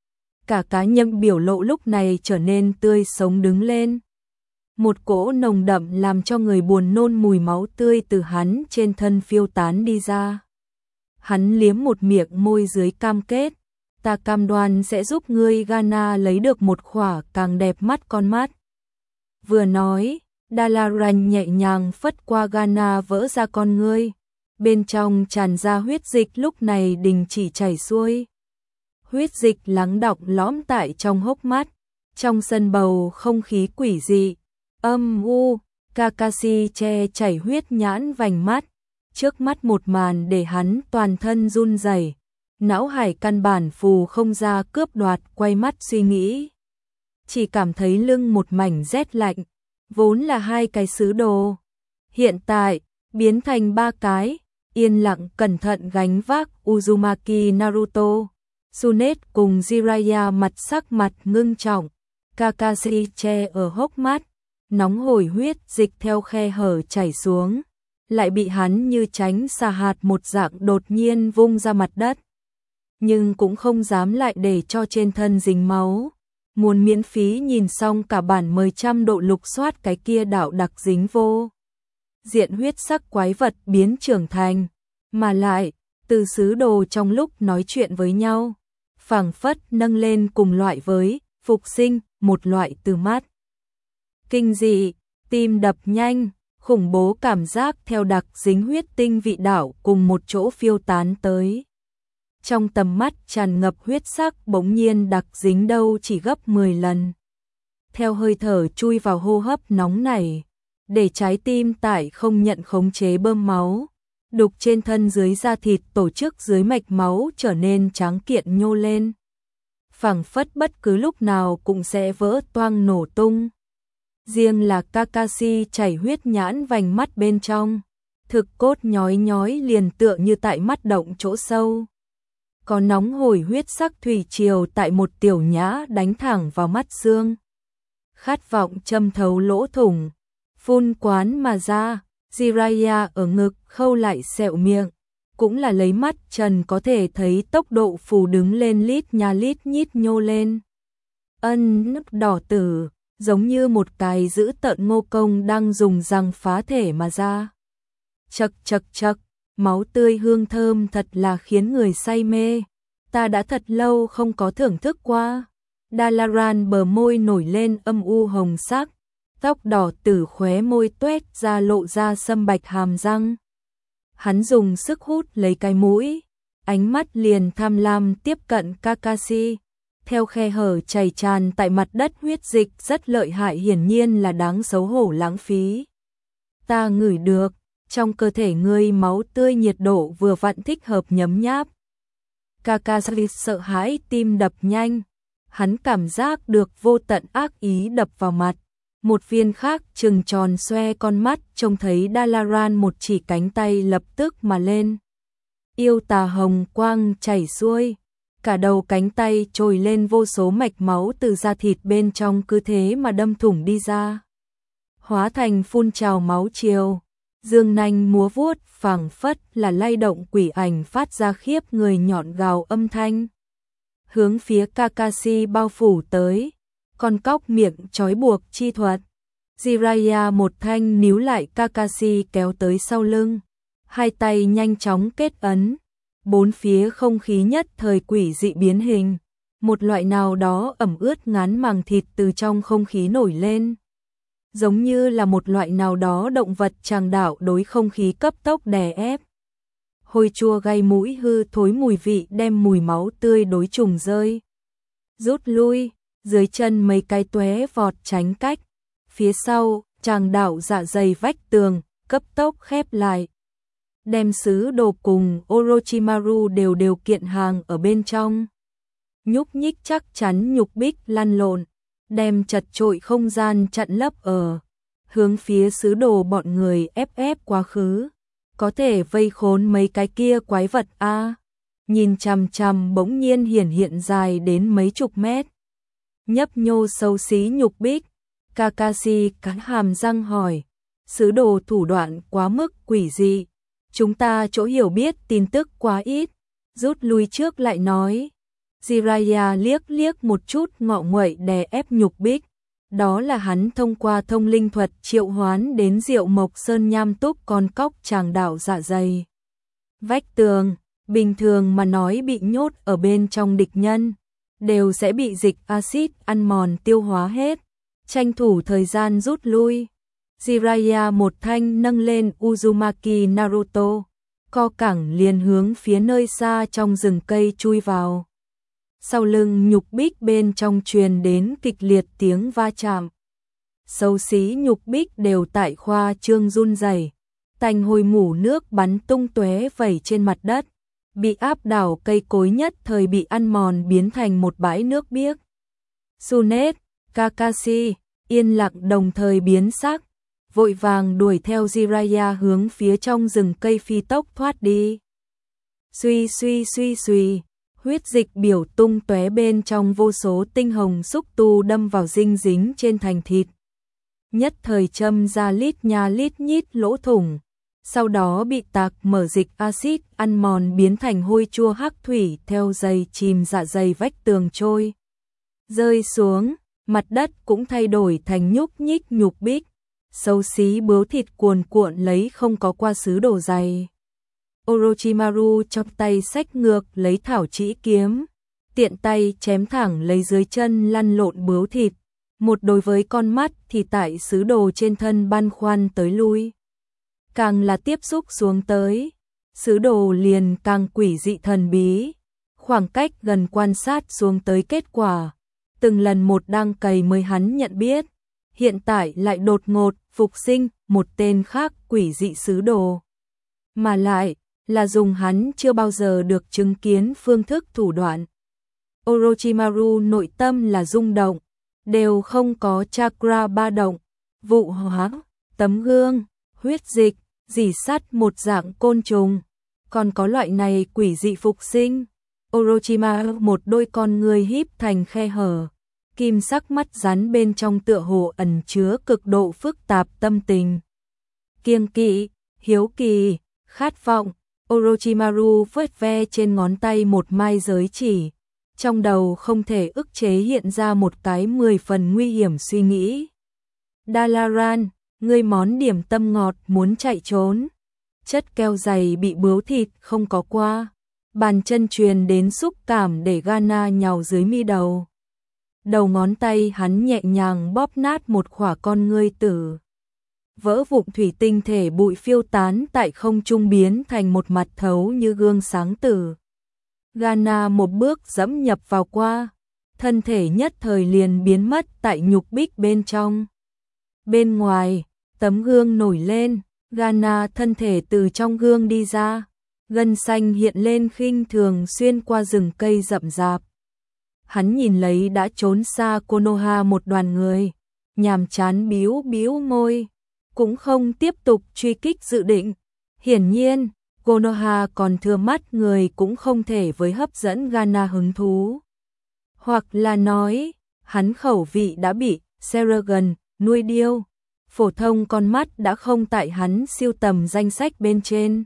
Cả cá nhân biểu lộ lúc này trở nên tươi sống đứng lên. Một cỗ nồng đậm làm cho người buồn nôn mùi máu tươi từ hắn trên thân phiêu tán đi ra. Hắn liếm một miệng môi dưới cam kết. Ta cam đoan sẽ giúp ngươi Ghana lấy được một khỏa càng đẹp mắt con mắt. Vừa nói, Dalaran nhẹ nhàng phất qua Ghana vỡ ra con ngươi. Bên trong tràn ra huyết dịch lúc này đình chỉ chảy xuôi. Huyết dịch lắng đọng lõm tại trong hốc mắt. Trong sân bầu không khí quỷ dị. Âm u, Kakashi che chảy huyết nhãn vành mắt. Trước mắt một màn để hắn toàn thân run rẩy. Não hải căn bản phù không ra cướp đoạt quay mắt suy nghĩ. Chỉ cảm thấy lưng một mảnh rét lạnh. Vốn là hai cái sứ đồ. Hiện tại, biến thành ba cái. Yên lặng cẩn thận gánh vác Uzumaki Naruto. Tsunet cùng Jiraiya mặt sắc mặt ngưng trọng. Kakashi che ở hốc mắt. Nóng hổi huyết dịch theo khe hở chảy xuống. Lại bị hắn như tránh xà hạt một dạng đột nhiên vung ra mặt đất. Nhưng cũng không dám lại để cho trên thân dính máu. Muốn miễn phí nhìn xong cả bản mười trăm độ lục soát cái kia đạo đặc dính vô. Diện huyết sắc quái vật biến trưởng thành. Mà lại, từ sứ đồ trong lúc nói chuyện với nhau. Phảng phất nâng lên cùng loại với phục sinh, một loại từ mát. Kinh dị, tim đập nhanh, khủng bố cảm giác theo đặc dính huyết tinh vị đạo cùng một chỗ phiêu tán tới. Trong tầm mắt tràn ngập huyết sắc bỗng nhiên đặc dính đâu chỉ gấp mười lần. Theo hơi thở chui vào hô hấp nóng nảy, để trái tim tại không nhận khống chế bơm máu. Đục trên thân dưới da thịt tổ chức dưới mạch máu trở nên tráng kiện nhô lên. Phảng phất bất cứ lúc nào cũng sẽ vỡ toang nổ tung. Riêng là Kakashi chảy huyết nhãn vành mắt bên trong, thực cốt nhói nhói liền tựa như tại mắt động chỗ sâu. Có nóng hổi huyết sắc thủy triều tại một tiểu nhã đánh thẳng vào mắt xương. Khát vọng châm thấu lỗ thủng, phun quán mà ra. Jiraiya ở ngực khâu lại sẹo miệng, cũng là lấy mắt trần có thể thấy tốc độ phù đứng lên lít nha lít nhít nhô lên. Ân nức đỏ tử, giống như một cái dữ tợn ngô công đang dùng răng phá thể mà ra. Chật chật chật, máu tươi hương thơm thật là khiến người say mê. Ta đã thật lâu không có thưởng thức qua. Dalaran bờ môi nổi lên âm u hồng sắc. Tóc đỏ tử khóe môi tuét ra lộ ra sâm bạch hàm răng. Hắn dùng sức hút lấy cái mũi, ánh mắt liền tham lam tiếp cận Kakashi. Theo khe hở chảy tràn tại mặt đất huyết dịch rất lợi hại hiển nhiên là đáng xấu hổ lãng phí. Ta ngửi được, trong cơ thể ngươi máu tươi nhiệt độ vừa vặn thích hợp nhấm nháp. Kakashi sợ hãi tim đập nhanh, hắn cảm giác được vô tận ác ý đập vào mặt. Một viên khác trừng tròn xoe con mắt trông thấy Dalaran một chỉ cánh tay lập tức mà lên. Yêu tà hồng quang chảy xuôi, cả đầu cánh tay trồi lên vô số mạch máu từ da thịt bên trong cứ thế mà đâm thủng đi ra. Hóa thành phun trào máu chiều, dương nanh múa vuốt phảng phất là lay động quỷ ảnh phát ra khiếp người nhọn gào âm thanh. Hướng phía Kakashi bao phủ tới. Con cóc miệng trói buộc chi thuật. Jiraiya một thanh níu lại Kakashi kéo tới sau lưng. Hai tay nhanh chóng kết ấn. Bốn phía không khí nhất thời quỷ dị biến hình. Một loại nào đó ẩm ướt ngán màng thịt từ trong không khí nổi lên. Giống như là một loại nào đó động vật tràng đảo đối không khí cấp tốc đè ép. Hôi chua gây mũi hư thối mùi vị đem mùi máu tươi đối trùng rơi. Rút lui. Dưới chân mấy cái tóe vọt tránh cách, phía sau, tràng đảo dạ dày vách tường, cấp tốc khép lại. Đem sứ đồ cùng Orochimaru đều đều kiện hàng ở bên trong. Nhúc nhích chắc chắn nhục bích lăn lộn, đem chật trội không gian chặn lấp ở. Hướng phía sứ đồ bọn người ép ép quá khứ, có thể vây khốn mấy cái kia quái vật a. Nhìn chằm chằm bỗng nhiên hiển hiện dài đến mấy chục mét. Nhấp nhô xấu xí nhục bích, Kakashi cắn hàm răng hỏi, sứ đồ thủ đoạn quá mức quỷ dị, chúng ta chỗ hiểu biết tin tức quá ít, rút lui trước lại nói. Jiraiya liếc liếc một chút ngọ nguậy đè ép nhục bích, đó là hắn thông qua thông linh thuật triệu hoán đến Diệu Mộc Sơn nham túc con cóc tràng đảo dạ dày. Vách tường, bình thường mà nói bị nhốt ở bên trong địch nhân. Đều sẽ bị dịch axit ăn mòn tiêu hóa hết, tranh thủ thời gian rút lui. Jiraiya một thanh nâng lên Uzumaki Naruto, co cẳng liền hướng phía nơi xa trong rừng cây chui vào. Sau lưng nhục bích bên trong truyền đến kịch liệt tiếng va chạm. Xấu xí nhục bích đều tại khoa trương run rẩy, tanh hôi mủ nước bắn tung tóe vẩy trên mặt đất. Bị áp đảo cây cối nhất thời bị ăn mòn biến thành một bãi nước biếc. Tsunade, Kakashi, yên lặng đồng thời biến sắc, vội vàng đuổi theo Jiraiya hướng phía trong rừng cây phi tốc thoát đi. Suy suy suy suy, huyết dịch biểu tung tóe bên trong vô số tinh hồng xúc tu đâm vào dinh dính trên thành thịt. Nhất thời châm ra lít nha lít nhít lỗ thủng. Sau đó bị tạc mở dịch axit ăn mòn biến thành hôi chua hắc thủy theo dây chìm dạ dày vách tường trôi. Rơi xuống, mặt đất cũng thay đổi thành nhúc nhích nhục bích, xấu xí bướu thịt cuồn cuộn lấy không có qua sứ đồ dày. Orochimaru trong tay xách ngược lấy thảo chỉ kiếm, tiện tay chém thẳng lấy dưới chân lăn lộn bướu thịt. Một đối với con mắt thì tại sứ đồ trên thân băn khoăn tới lui. Càng là tiếp xúc xuống tới, sứ đồ liền càng quỷ dị thần bí. Khoảng cách gần quan sát xuống tới kết quả, từng lần một đang cày mới hắn nhận biết, hiện tại lại đột ngột phục sinh một tên khác quỷ dị sứ đồ. Mà lại là dùng hắn chưa bao giờ được chứng kiến phương thức thủ đoạn. Orochimaru nội tâm là rung động, đều không có chakra ba động, vụ hóa, tấm gương, huyết dịch, rỉ sắt một dạng côn trùng, còn có loại này quỷ dị phục sinh. Orochimaru một đôi con người híp thành khe hở, kim sắc mắt rắn bên trong tựa hồ ẩn chứa cực độ phức tạp tâm tình. Kiêng kỵ, hiếu kỳ, khát vọng. Orochimaru vuốt ve trên ngón tay một mai giới chỉ, trong đầu không thể ức chế hiện ra một cái mười phần nguy hiểm suy nghĩ. Dalaran, ngươi món điểm tâm ngọt muốn chạy trốn. Chất keo dày bị bướu thịt không có qua, bàn chân truyền đến xúc cảm để Gana nhào dưới mi đầu. Đầu ngón tay hắn nhẹ nhàng bóp nát một khỏa con ngươi tử. Vỡ vụn thủy tinh thể bụi phiêu tán tại không trung biến thành một mặt thấu như gương sáng tử. Gana một bước dẫm nhập vào qua, thân thể nhất thời liền biến mất tại nhục bích bên trong. Bên ngoài, tấm gương nổi lên, Gana thân thể từ trong gương đi ra, gân xanh hiện lên khinh thường xuyên qua rừng cây rậm rạp. Hắn nhìn lấy đã trốn xa Konoha một đoàn người, nhàm chán bĩu bĩu môi, cũng không tiếp tục truy kích dự định. Hiển nhiên, Konoha còn thừa mắt người cũng không thể với hấp dẫn Gana hứng thú. Hoặc là nói, hắn khẩu vị đã bị Seragon nuôi điêu, phổ thông con mắt đã không tại hắn siêu tầm danh sách bên trên.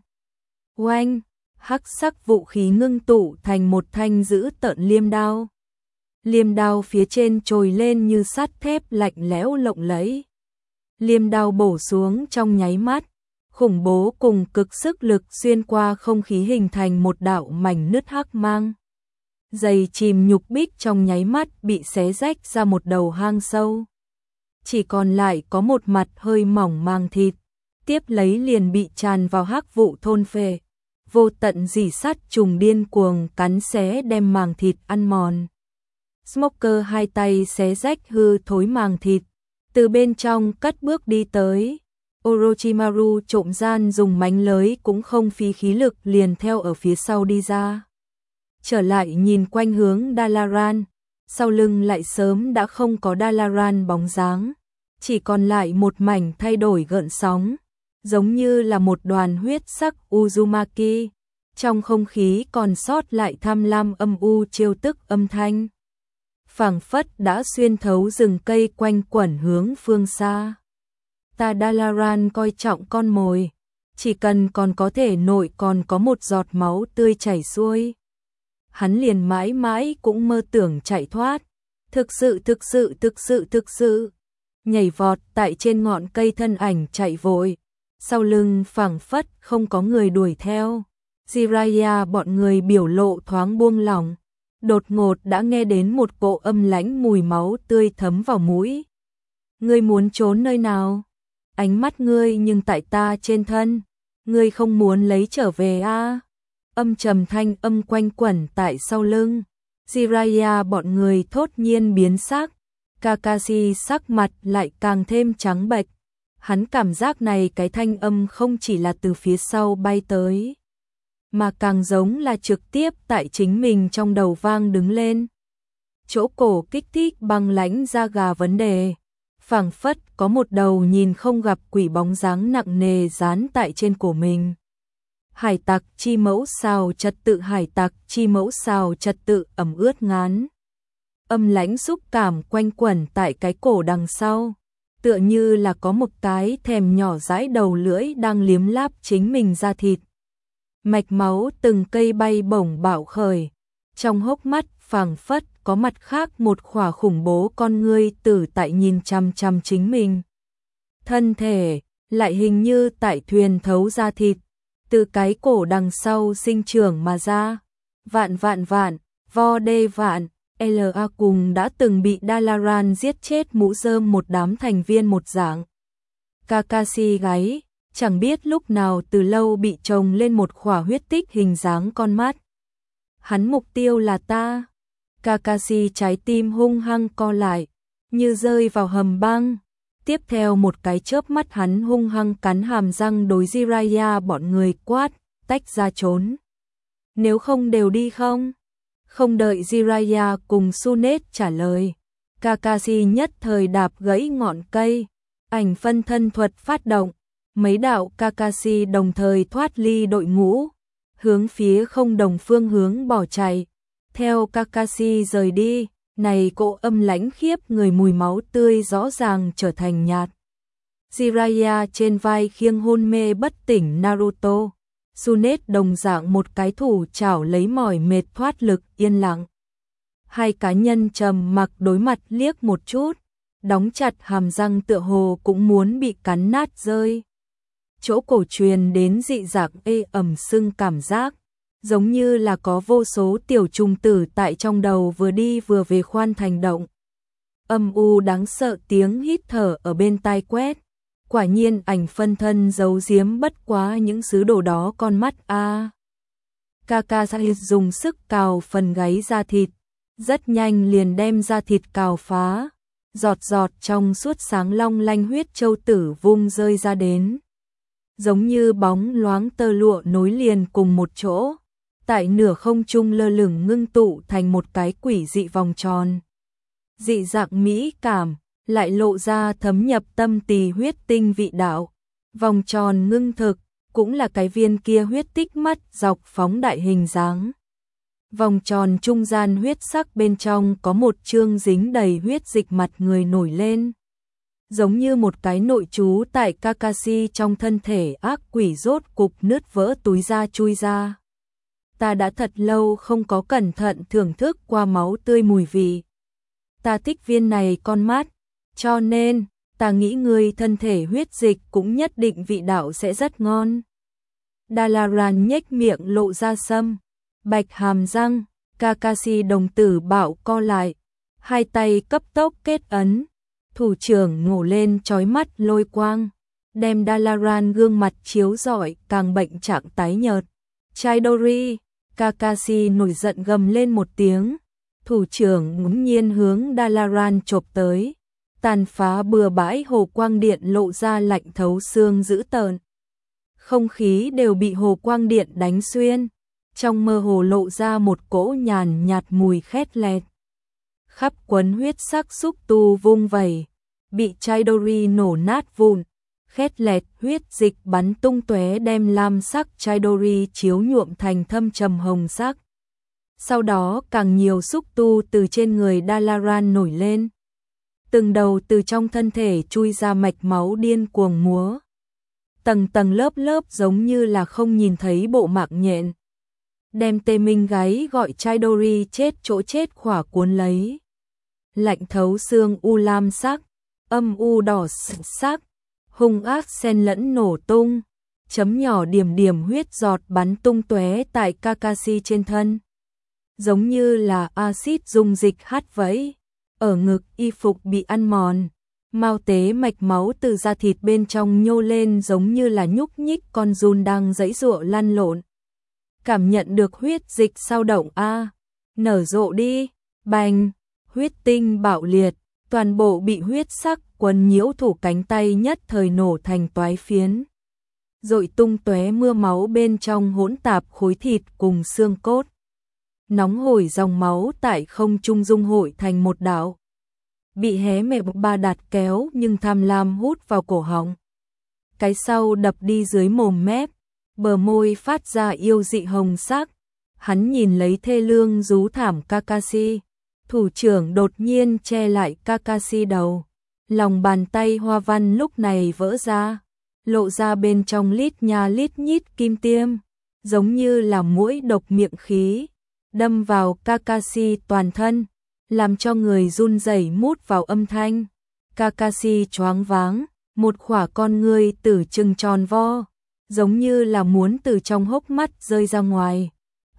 Oanh, hắc sắc vũ khí ngưng tụ thành một thanh dữ tợn liêm đao. Liêm đao phía trên trồi lên như sắt thép lạnh lẽo lộng lẫy. Liêm đao bổ xuống trong nháy mắt, khủng bố cùng cực sức lực xuyên qua không khí hình thành một đạo mảnh nứt hắc mang. Giày chìm nhục bích trong nháy mắt bị xé rách ra một đầu hang sâu. Chỉ còn lại có một mặt hơi mỏng màng thịt, tiếp lấy liền bị tràn vào hắc vụ thôn phệ. Vô tận rỉ sắt trùng điên cuồng cắn xé đem màng thịt ăn mòn. Smoker hai tay xé rách hư thối màng thịt, từ bên trong cất bước đi tới. Orochimaru trộm gian dùng mánh lới cũng không phí khí lực liền theo ở phía sau đi ra. Trở lại nhìn quanh hướng Dalaran, sau lưng lại sớm đã không có Dalaran bóng dáng, chỉ còn lại một mảnh thay đổi gợn sóng, giống như là một đoàn huyết sắc Uzumaki, trong không khí còn sót lại tham lam âm u trêu tức âm thanh. Phảng phất đã xuyên thấu rừng cây quanh quẩn hướng phương xa. Ta Dalaran coi trọng con mồi, chỉ cần còn có thể nội còn có một giọt máu tươi chảy xuôi, hắn liền mãi mãi cũng mơ tưởng chạy thoát. Thực sự thực sự thực sự thực sự nhảy vọt tại trên ngọn cây thân ảnh chạy vội, sau lưng phảng phất không có người đuổi theo. Jiraiya bọn người biểu lộ thoáng buông lỏng, đột ngột đã nghe đến một cỗ âm lãnh mùi máu tươi thấm vào mũi. Ngươi muốn trốn nơi nào? Ánh mắt ngươi nhưng tại ta trên thân, ngươi không muốn lấy trở về a? À? Âm trầm thanh âm quanh quẩn tại sau lưng. Jiraiya bọn người thốt nhiên biến sắc, Kakashi sắc mặt lại càng thêm trắng bệch. Hắn cảm giác này cái thanh âm không chỉ là từ phía sau bay tới, mà càng giống là trực tiếp tại chính mình trong đầu vang đứng lên. Chỗ cổ kích thích băng lãnh da gà vấn đề, phảng phất có một đầu nhìn không gặp quỷ bóng dáng nặng nề dán tại trên cổ mình. Hải tặc chi mẫu xào trật tự, hải tặc chi mẫu xào trật tự ẩm ướt ngán. Âm lãnh xúc cảm quanh quẩn tại cái cổ đằng sau, tựa như là có một cái thèm nhỏ dãi đầu lưỡi đang liếm láp chính mình da thịt. Mạch máu từng cây bay bổng bạo khởi, trong hốc mắt phảng phất có mặt khác một khỏa khủng bố con ngươi tử tại nhìn chăm chăm chính mình. Thân thể lại hình như tại thuyền thấu da thịt, từ cái cổ đằng sau sinh trưởng mà ra. Vạn vạn vạn, Vo đê vạn, lờ a cùng đã từng bị Dalaran giết chết mũ rơm một đám thành viên một dạng. Kakashi gáy, chẳng biết lúc nào từ lâu bị trồng lên một khỏa huyết tích hình dáng con mắt. Hắn mục tiêu là ta. Kakashi trái tim hung hăng co lại, như rơi vào hầm băng. Tiếp theo một cái chớp mắt hắn hung hăng cắn hàm răng đối Jiraiya bọn người quát, tách ra trốn. Nếu không đều đi không? Không đợi Jiraiya cùng Tsunade trả lời, Kakashi nhất thời đạp gãy ngọn cây, ảnh phân thân thuật phát động, mấy đạo Kakashi đồng thời thoát ly đội ngũ, hướng phía không đồng phương hướng bỏ chạy. Theo Kakashi rời đi, này cỗ âm lãnh khiếp người mùi máu tươi rõ ràng trở thành nhạt. Jiraiya trên vai khiêng hôn mê bất tỉnh Naruto. Tsunade đồng dạng một cái thủ chảo lấy mỏi mệt thoát lực yên lặng. Hai cá nhân trầm mặc đối mặt liếc một chút, đóng chặt hàm răng tựa hồ cũng muốn bị cắn nát rơi. Chỗ cổ truyền đến dị dạng ê ẩm sưng cảm giác, giống như là có vô số tiểu trùng tử tại trong đầu vừa đi vừa về khoan thành động. Âm u đáng sợ tiếng hít thở ở bên tai quét. Quả nhiên ảnh phân thân giấu giếm bất quá những sứ đồ đó con mắt a. À. Kakashi dùng sức cào phần gáy da thịt, rất nhanh liền đem da thịt cào phá, giọt giọt trong suốt sáng long lanh huyết châu tử vung rơi ra đến. Giống như bóng loáng tơ lụa nối liền cùng một chỗ, tại nửa không trung lơ lửng ngưng tụ thành một cái quỷ dị vòng tròn. Dị dạng mỹ cảm, lại lộ ra thấm nhập tâm tỳ huyết tinh vị đạo. Vòng tròn ngưng thực, cũng là cái viên kia huyết tích mắt dọc phóng đại hình dáng. Vòng tròn trung gian huyết sắc bên trong có một chương dính đầy huyết dịch mặt người nổi lên. Giống như một cái nội trú tại Kakashi trong thân thể ác quỷ rốt cục nứt vỡ túi da chui ra. Ta đã thật lâu không có cẩn thận thưởng thức qua máu tươi mùi vị. Ta thích viên này con mắt, cho nên ta nghĩ người thân thể huyết dịch cũng nhất định vị đạo sẽ rất ngon. Dalaran nhếch miệng lộ ra sâm, bạch hàm răng, Kakashi đồng tử bạo co lại, hai tay cấp tốc kết ấn, thủ trưởng ngổ lên chói mắt lôi quang, đem Dalaran gương mặt chiếu rọi càng bệnh trạng tái nhợt. Chidori, Kakashi nổi giận gầm lên một tiếng, thủ trưởng ngẫu nhiên hướng Dalaran chộp tới. Tàn phá bừa bãi hồ quang điện lộ ra lạnh thấu xương dữ tợn. Không khí đều bị hồ quang điện đánh xuyên, trong mơ hồ lộ ra một cỗ nhàn nhạt mùi khét lẹt. Khắp quấn huyết sắc xúc tu vung vẩy, bị Chidori nổ nát vụn, khét lẹt huyết dịch bắn tung tóe đem lam sắc Chidori chiếu nhuộm thành thâm trầm hồng sắc. Sau đó càng nhiều xúc tu từ trên người Dalaran nổi lên. Từng đầu từ trong thân thể chui ra mạch máu điên cuồng múa. Tầng tầng lớp lớp giống như là không nhìn thấy bộ mạc nhện. Đem tê minh gáy gọi Chidori chết chỗ chết khỏa cuốn lấy. Lạnh thấu xương u lam sắc, âm u đỏ sắc, hung ác xen lẫn nổ tung. Chấm nhỏ điểm điểm huyết giọt bắn tung tóe tại Kakashi trên thân. Giống như là axit dung dịch hắt vẫy. Ở ngực y phục bị ăn mòn, mau tế mạch máu từ da thịt bên trong nhô lên giống như là nhúc nhích con giun đang giãy giụa lăn lộn. Cảm nhận được huyết dịch sao động a, nở rộ đi, bành, huyết tinh bạo liệt, toàn bộ bị huyết sắc quấn nhiễu thủ cánh tay nhất thời nổ thành toái phiến. Dội tung tóe mưa máu bên trong hỗn tạp khối thịt cùng xương cốt. Nóng hổi dòng máu tại không trung dung hội thành một đạo. Bị hé mẹ ba đạt kéo nhưng tham lam hút vào cổ họng. Cái sau đập đi dưới mồm mép, bờ môi phát ra yêu dị hồng sắc. Hắn nhìn lấy thê lương rú thảm Kakashi. Thủ trưởng đột nhiên che lại Kakashi đầu. Lòng bàn tay hoa văn lúc này vỡ ra, lộ ra bên trong lít nha lít nhít kim tiêm, giống như là muỗi độc miệng khí. Đâm vào Kakashi toàn thân, làm cho người run rẩy mút vào âm thanh. Kakashi choáng váng, một khỏa con ngươi tử trừng tròn vo, giống như là muốn từ trong hốc mắt rơi ra ngoài.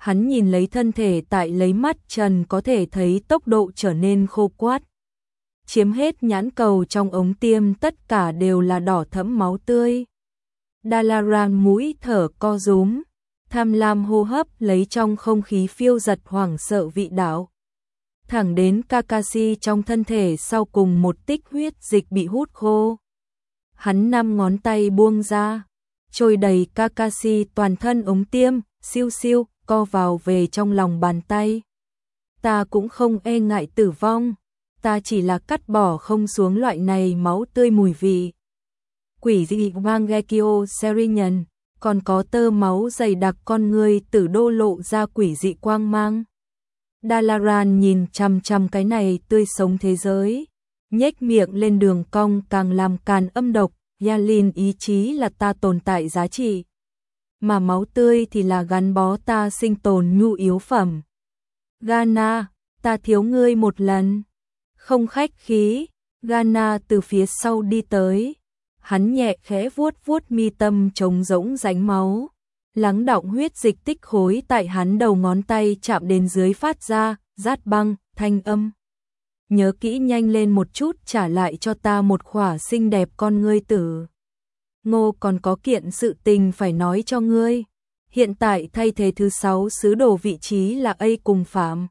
Hắn nhìn lấy thân thể tại lấy mắt trần có thể thấy tốc độ trở nên khô quắt. Chiếm hết nhãn cầu trong ống tiêm tất cả đều là đỏ thẫm máu tươi. Dalaran mũi thở co rúm, tham lam hô hấp lấy trong không khí phiêu giật hoảng sợ vị đạo. Thẳng đến Kakashi trong thân thể sau cùng một tích huyết dịch bị hút khô. Hắn năm ngón tay buông ra, trôi đầy Kakashi toàn thân ống tiêm, siêu siêu, co vào về trong lòng bàn tay. Ta cũng không e ngại tử vong, ta chỉ là cắt bỏ không xuống loại này máu tươi mùi vị. Quỷ dị Mangekyo Serinian, còn có tơ máu dày đặc con người tử đô lộ ra quỷ dị quang mang. Dalaran nhìn chằm chằm cái này tươi sống thế giới, nhếch miệng lên đường cong càng làm càn âm độc. Yalin ý chí là ta tồn tại giá trị, mà máu tươi thì là gắn bó ta sinh tồn nhu yếu phẩm. Gana, ta thiếu ngươi một lần. Không khách khí, Gana từ phía sau đi tới. Hắn nhẹ khẽ vuốt vuốt mi tâm trống rỗng rãnh máu. Lắng đọng huyết dịch tích khối tại hắn đầu ngón tay chạm đến dưới phát ra, rát băng, thanh âm. Nhớ kỹ nhanh lên một chút trả lại cho ta một khỏa xinh đẹp con ngươi tử. Ngô còn có kiện sự tình phải nói cho ngươi. Hiện tại thay thế thứ sáu sứ đồ vị trí là A cùng Phạm.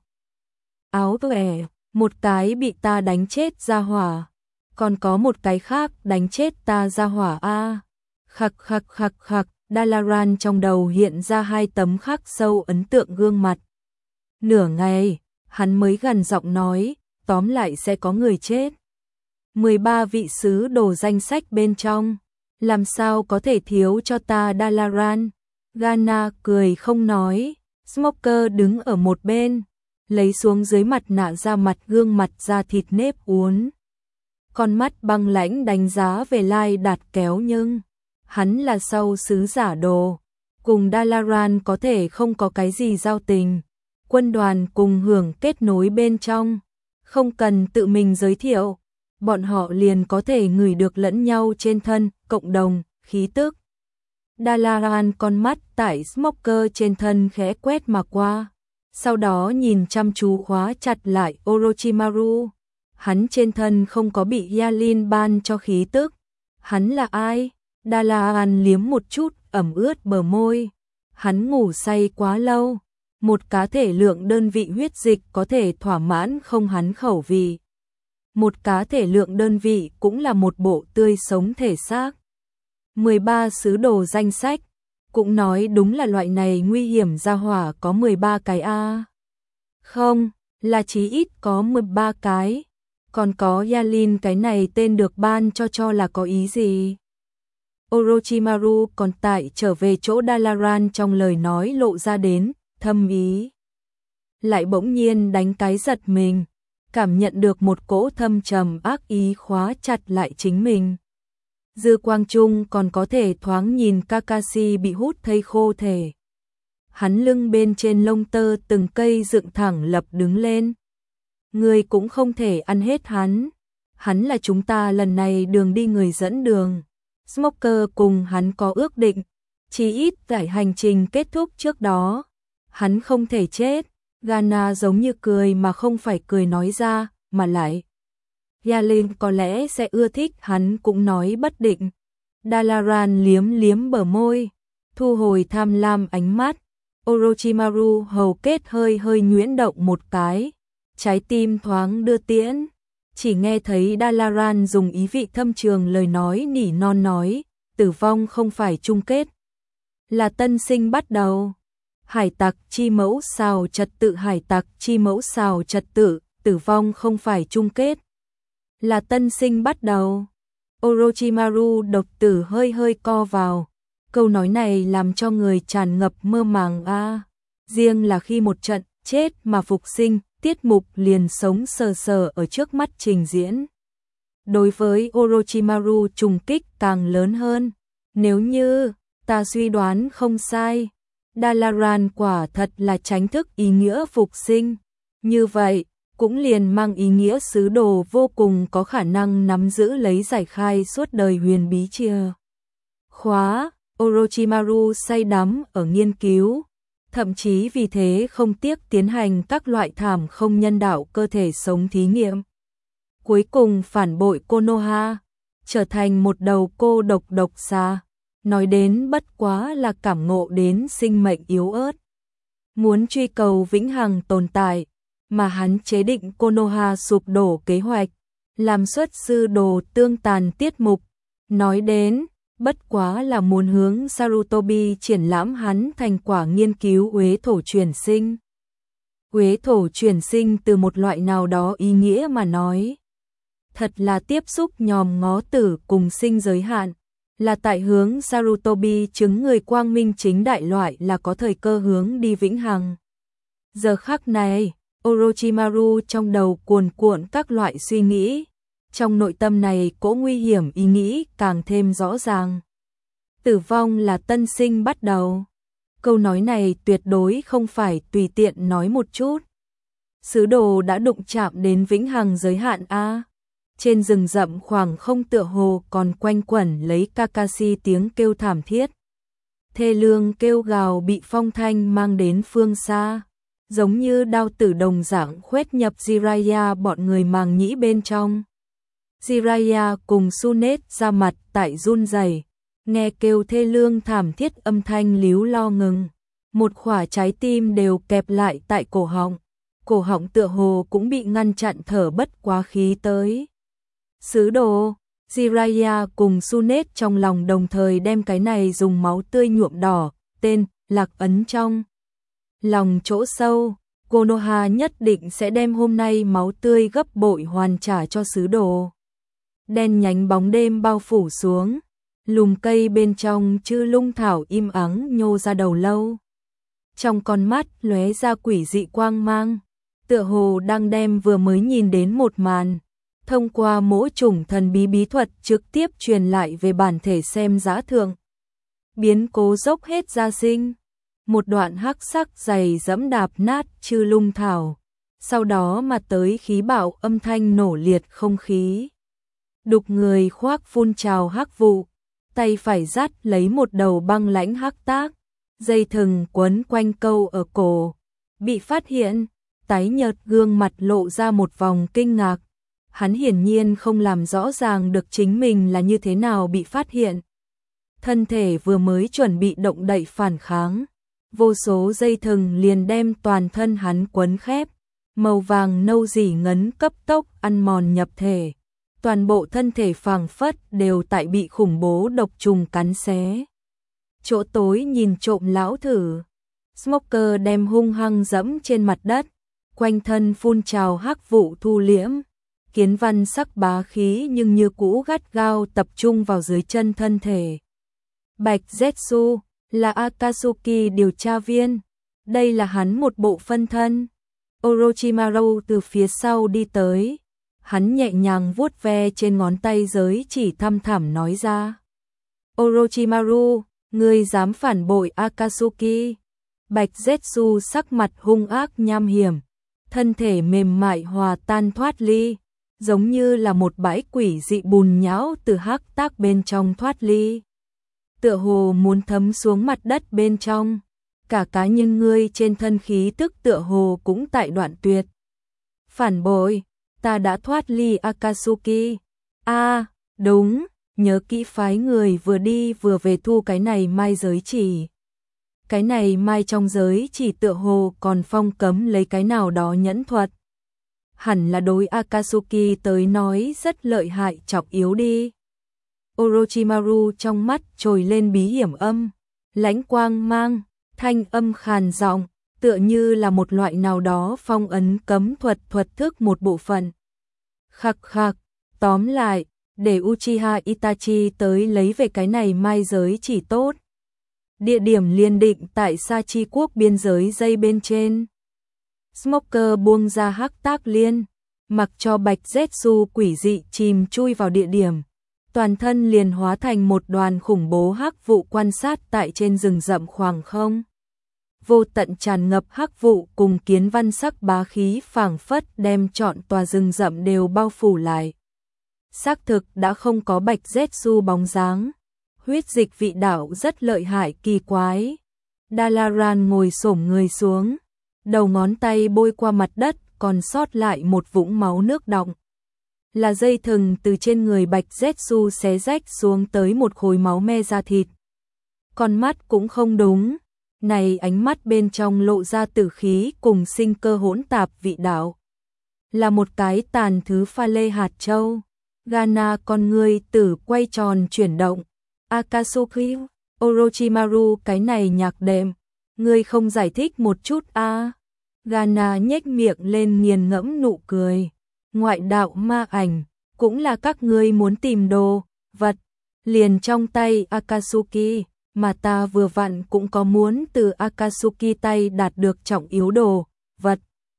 Áo vẻ, một cái bị ta đánh chết ra hỏa. Còn có một cái khác đánh chết ta ra hỏa a. Khắc khắc khắc khắc, Dalaran trong đầu hiện ra hai tấm khắc sâu ấn tượng gương mặt. Nửa ngày, hắn mới gần giọng nói, tóm lại sẽ có người chết. mười ba vị sứ đồ danh sách bên trong, làm sao có thể thiếu cho ta Dalaran. Gana cười không nói, Smoker đứng ở một bên, lấy xuống dưới mặt nạ ra mặt gương mặt da thịt nếp uốn. Con mắt băng lãnh đánh giá về Lai Đạt kéo nhưng, hắn là sau sứ giả đồ, cùng Dalaran có thể không có cái gì giao tình. Quân đoàn cùng hưởng kết nối bên trong, không cần tự mình giới thiệu, bọn họ liền có thể ngửi được lẫn nhau trên thân, cộng đồng, khí tức. Dalaran con mắt tại Smoker trên thân khẽ quét mà qua, sau đó nhìn chăm chú khóa chặt lại Orochimaru. Hắn trên thân không có bị Yalin ban cho khí tức. Hắn là ai? Dalaran liếm một chút, ẩm ướt bờ môi. Hắn ngủ say quá lâu. Một cá thể lượng đơn vị huyết dịch có thể thỏa mãn không hắn khẩu vị. Một cá thể lượng đơn vị cũng là một bộ tươi sống thể xác. mười ba sứ đồ danh sách, cũng nói đúng là loại này nguy hiểm ra hỏa có mười ba cái a. Không, là chí ít có mười ba cái. Còn có Yalin cái này tên được ban cho cho là có ý gì? Orochimaru còn tại trở về chỗ Dalaran trong lời nói lộ ra đến, thâm ý. Lại bỗng nhiên đánh cái giật mình, cảm nhận được một cỗ thâm trầm ác ý khóa chặt lại chính mình. Dư quang trung còn có thể thoáng nhìn Kakashi bị hút thây khô thể. Hắn lưng bên trên lông tơ từng cây dựng thẳng lập đứng lên. Người cũng không thể ăn hết hắn. Hắn là chúng ta lần này đường đi người dẫn đường. Smoker cùng hắn có ước định, chỉ ít tại hành trình kết thúc trước đó. Hắn không thể chết. Gana giống như cười mà không phải cười nói ra, mà lại. Yalin có lẽ sẽ ưa thích hắn cũng nói bất định. Dalaran liếm liếm bờ môi, thu hồi tham lam ánh mắt. Orochimaru hầu kết hơi hơi nhuyễn động một cái. Trái tim thoáng đưa tiễn, chỉ nghe thấy Dalaran dùng ý vị thâm trường lời nói nỉ non nói, tử vong không phải chung kết, là tân sinh bắt đầu. Hải tặc chi mẫu xào trật tự, hải tặc chi mẫu xào trật tự, tử vong không phải chung kết, là tân sinh bắt đầu. Orochimaru độc tử hơi hơi co vào, câu nói này làm cho người tràn ngập mơ màng a. Riêng là khi một trận chết mà phục sinh, tiết mục liền sống sờ sờ ở trước mắt trình diễn. Đối với Orochimaru trùng kích càng lớn hơn. Nếu như ta suy đoán không sai, Dalaran quả thật là tránh thức ý nghĩa phục sinh. Như vậy, cũng liền mang ý nghĩa sứ đồ vô cùng có khả năng nắm giữ lấy giải khai suốt đời huyền bí chìa khóa. Orochimaru say đắm ở nghiên cứu, thậm chí vì thế không tiếc tiến hành các loại thảm không nhân đạo cơ thể sống thí nghiệm. Cuối cùng phản bội Konoha, trở thành một đầu cô độc độc xà, nói đến bất quá là cảm ngộ đến sinh mệnh yếu ớt. Muốn truy cầu vĩnh hằng tồn tại, mà hắn chế định Konoha sụp đổ kế hoạch, làm xuất sư đồ tương tàn tiết mục, nói đến bất quá là muốn hướng Sarutobi triển lãm hắn thành quả nghiên cứu uế thổ chuyển sinh. Uế thổ chuyển sinh từ một loại nào đó ý nghĩa mà nói, thật là tiếp xúc nhòm ngó tử cùng sinh giới hạn, là tại hướng Sarutobi chứng người quang minh chính đại loại là có thời cơ hướng đi vĩnh hằng. Giờ khắc này, Orochimaru trong đầu cuồn cuộn các loại suy nghĩ, trong nội tâm này cỗ nguy hiểm ý nghĩ càng thêm rõ ràng. Tử vong là tân sinh bắt đầu. Câu nói này tuyệt đối không phải tùy tiện nói một chút. Sứ đồ đã đụng chạm đến vĩnh hằng giới hạn a. Trên rừng rậm khoảng không tựa hồ còn quanh quẩn lấy Kakashi tiếng kêu thảm thiết. Thê lương kêu gào bị phong thanh mang đến phương xa, giống như đao tử đồng dạng khuét nhập Jiraiya bọn người màng nhĩ bên trong. Jiraiya cùng Sunet ra mặt tại run rẩy, nghe kêu thê lương thảm thiết âm thanh líu lo ngừng, một khỏa trái tim đều kẹp lại tại cổ họng, cổ họng tựa hồ cũng bị ngăn chặn thở bất quá khí tới. Sứ đồ, Jiraiya cùng Sunet trong lòng đồng thời đem cái này dùng máu tươi nhuộm đỏ, tên, lạc ấn trong lòng chỗ sâu. Konoha nhất định sẽ đem hôm nay máu tươi gấp bội hoàn trả cho sứ đồ. Đen nhánh bóng đêm bao phủ xuống, lùm cây bên trong chư lung thảo im ắng nhô ra đầu lâu. Trong con mắt lóe ra quỷ dị quang mang, tựa hồ đang đem vừa mới nhìn đến một màn, thông qua mỗi chủng thần bí bí thuật trực tiếp truyền lại về bản thể xem giá thượng. Biến cố dốc hết ra sinh, một đoạn hắc sắc dày dẫm đạp nát chư lung thảo, sau đó mà tới khí bạo âm thanh nổ liệt không khí. Đục người khoác phun trào hắc vụ, tay phải dắt lấy một đầu băng lãnh hắc tác, dây thừng quấn quanh câu ở cổ. Bị phát hiện, tái nhợt gương mặt lộ ra một vòng kinh ngạc. Hắn hiển nhiên không làm rõ ràng được chính mình là như thế nào bị phát hiện. Thân thể vừa mới chuẩn bị động đậy phản kháng, vô số dây thừng liền đem toàn thân hắn quấn khép, màu vàng nâu rỉ ngấn cấp tốc ăn mòn nhập thể. Toàn bộ thân thể phảng phất đều tại bị khủng bố độc trùng cắn xé. Chỗ tối nhìn trộm lão thử, Smoker đem hung hăng dẫm trên mặt đất, quanh thân phun trào hắc vụ thu liễm, kiến văn sắc bá khí nhưng như cũ gắt gao tập trung vào dưới chân thân thể. Bạch Zetsu là Akatsuki điều tra viên, đây là hắn một bộ phân thân. Orochimaru từ phía sau đi tới, hắn nhẹ nhàng vuốt ve trên ngón tay giới chỉ thăm thẳm nói ra. Orochimaru, ngươi dám phản bội Akatsuki. Bạch Zetsu sắc mặt hung ác nham hiểm, thân thể mềm mại hòa tan thoát ly, giống như là một bãi quỷ dị bùn nhão từ hắc tác bên trong thoát ly. Tựa hồ muốn thấm xuống mặt đất bên trong, cả cá nhân ngươi trên thân khí tức tựa hồ cũng tại đoạn tuyệt. Phản bội, ta đã thoát ly Akatsuki. A, à, đúng, nhớ kỹ phái người vừa đi vừa về thu cái này mai giới chỉ. Cái này mai trong giới chỉ tựa hồ còn phong cấm lấy cái nào đó nhẫn thuật. Hẳn là đối Akatsuki tới nói rất lợi hại trọng yếu đi. Orochimaru trong mắt trồi lên bí hiểm âm, lãnh quang mang, thanh âm khàn giọng, tựa như là một loại nào đó phong ấn cấm thuật thuật thức một bộ phận. Khắc khắc, tóm lại, để Uchiha Itachi tới lấy về cái này mai giới chỉ tốt. Địa điểm liên định tại Sachi quốc biên giới dây bên trên. Smoker buông ra hắc tác liên, mặc cho Bạch Zetsu quỷ dị chìm chui vào địa điểm. Toàn thân liền hóa thành một đoàn khủng bố hắc vụ quan sát tại trên rừng rậm khoảng không. Vô tận tràn ngập hắc vụ cùng kiến văn sắc bá khí phảng phất đem trọn tòa rừng rậm đều bao phủ lại. Xác thực đã không có Bạch Zetsu bóng dáng. Huyết dịch vị đạo rất lợi hại kỳ quái. Dalaran ngồi xổm người xuống, đầu ngón tay bôi qua mặt đất, còn sót lại một vũng máu nước đọng. Là dây thừng từ trên người Bạch Zetsu xé rách xuống tới một khối máu me da thịt. Con mắt cũng không đúng, này ánh mắt bên trong lộ ra tử khí cùng sinh cơ hỗn tạp vị đạo. Là một cái tàn thứ pha lê hạt châu. Gana con người tử quay tròn chuyển động. Akatsuki, Orochimaru, cái này nhạc đệm, ngươi không giải thích một chút a? À? Gana nhếch miệng lên nghiền ngẫm nụ cười. Ngoại đạo ma ảnh, cũng là các ngươi muốn tìm đồ vật, liền trong tay Akatsuki, mà ta vừa vặn cũng có muốn từ Akatsuki tay đạt được trọng yếu đồ vật.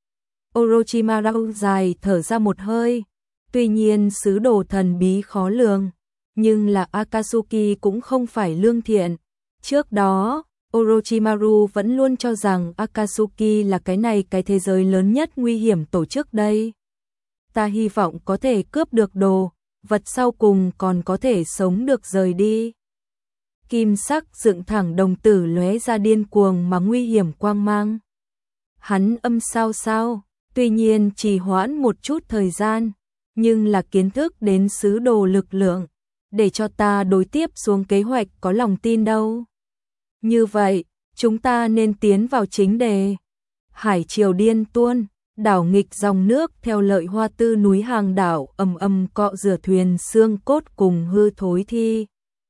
Orochimaru dài thở ra một hơi, tuy nhiên sứ đồ thần bí khó lường, nhưng là Akatsuki cũng không phải lương thiện. Trước đó, Orochimaru vẫn luôn cho rằng Akatsuki là cái này cái thế giới lớn nhất nguy hiểm tổ chức đây. Ta hy vọng có thể cướp được đồ vật, sau cùng còn có thể sống được rời đi. Kim sắc dựng thẳng đồng tử lóe ra điên cuồng mà nguy hiểm quang mang. Hắn âm sao sao, tuy nhiên trì hoãn một chút thời gian, nhưng là kiến thức đến sứ đồ lực lượng, để cho ta đối tiếp xuống kế hoạch có lòng tin đâu. Như vậy, chúng ta nên tiến vào chính đề. Hải triều điên tuôn, đảo nghịch dòng nước theo Lợi Hoa Tư núi hàng đảo ầm ầm cọ rửa thuyền xương cốt cùng hư thối thi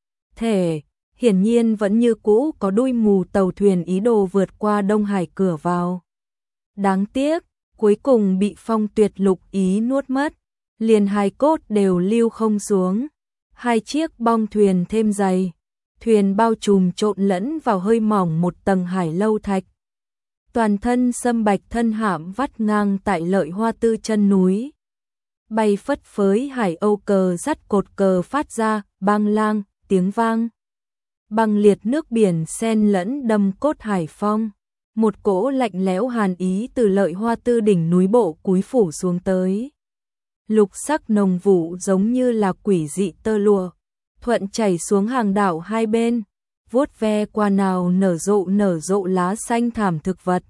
thể. Hiển nhiên vẫn như cũ có đuôi mù tàu thuyền ý đồ vượt qua Đông Hải cửa vào. Đáng tiếc, cuối cùng bị Phong Tuyệt Lục ý nuốt mất, liền hài cốt đều lưu không xuống. Hai chiếc bong thuyền thêm dày, thuyền bao trùm trộn lẫn vào hơi mỏng một tầng hải lâu thạch. Toàn thân sâm bạch thân hạm vắt ngang tại Lợi Hoa Tư chân núi. Bay phất phới hải âu cờ dắt cột cờ phát ra bang lang tiếng vang. Băng liệt nước biển xen lẫn đâm cốt hải phong. Một cỗ lạnh lẽo hàn ý từ Lợi Hoa Tư đỉnh núi bộ cúi phủ xuống tới. Lục sắc nồng vụ giống như là quỷ dị tơ lụa, thuận chảy xuống hàng đảo hai bên, vuốt ve qua nào nở rộ nở rộ lá xanh thảm thực vật.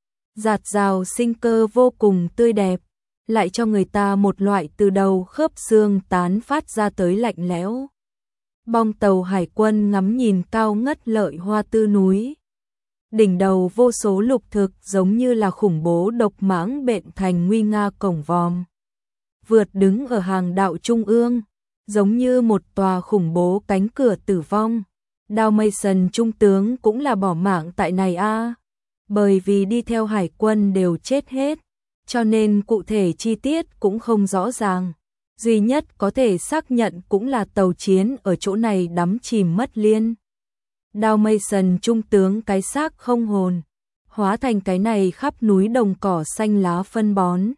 Dạt dào sinh cơ vô cùng tươi đẹp, lại cho người ta một loại từ đầu khớp xương tán phát ra tới lạnh lẽo. Bong tàu hải quân ngắm nhìn cao ngất Lợi Hoa Tư núi. Đỉnh đầu vô số lục thực giống như là khủng bố độc mãng bện thành nguy nga cổng vòm. Vượt đứng ở hàng đạo trung ương, giống như một tòa khủng bố cánh cửa tử vong. Đao Mason trung tướng cũng là bỏ mạng tại này a, à. Bởi vì đi theo hải quân đều chết hết, cho nên cụ thể chi tiết cũng không rõ ràng. Duy nhất có thể xác nhận cũng là tàu chiến ở chỗ này đắm chìm mất liên. Đao Mason trung tướng cái xác không hồn, hóa thành cái này khắp núi đồng cỏ xanh lá phân bón.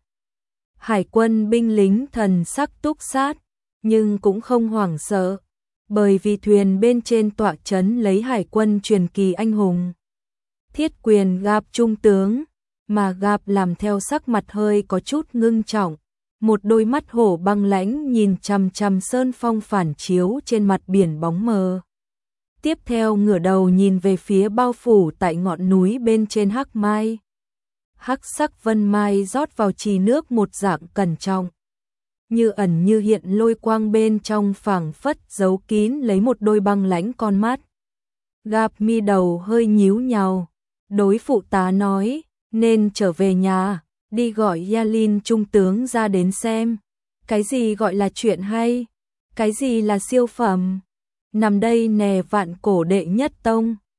Hải quân binh lính thần sắc túc sát, nhưng cũng không hoảng sợ, bởi vì thuyền bên trên tọa trấn lấy hải quân truyền kỳ anh hùng. Thiết Quyền gặp trung tướng, mà gặp làm theo sắc mặt hơi có chút ngưng trọng, một đôi mắt hổ băng lãnh nhìn chằm chằm sơn phong phản chiếu trên mặt biển bóng mờ. Tiếp theo ngửa đầu nhìn về phía bao phủ tại ngọn núi bên trên hắc mai. Hắc sắc vân mai rót vào trì nước một dạng cẩn trọng, như ẩn như hiện lôi quang bên trong phảng phất giấu kín lấy một đôi băng lãnh con mắt. Gạp mi đầu hơi nhíu nhào, đối phụ tá nói, nên trở về nhà, đi gọi Yalin trung tướng ra đến xem. Cái gì gọi là chuyện hay? Cái gì là siêu phẩm? Nằm đây nè vạn cổ đệ nhất tông,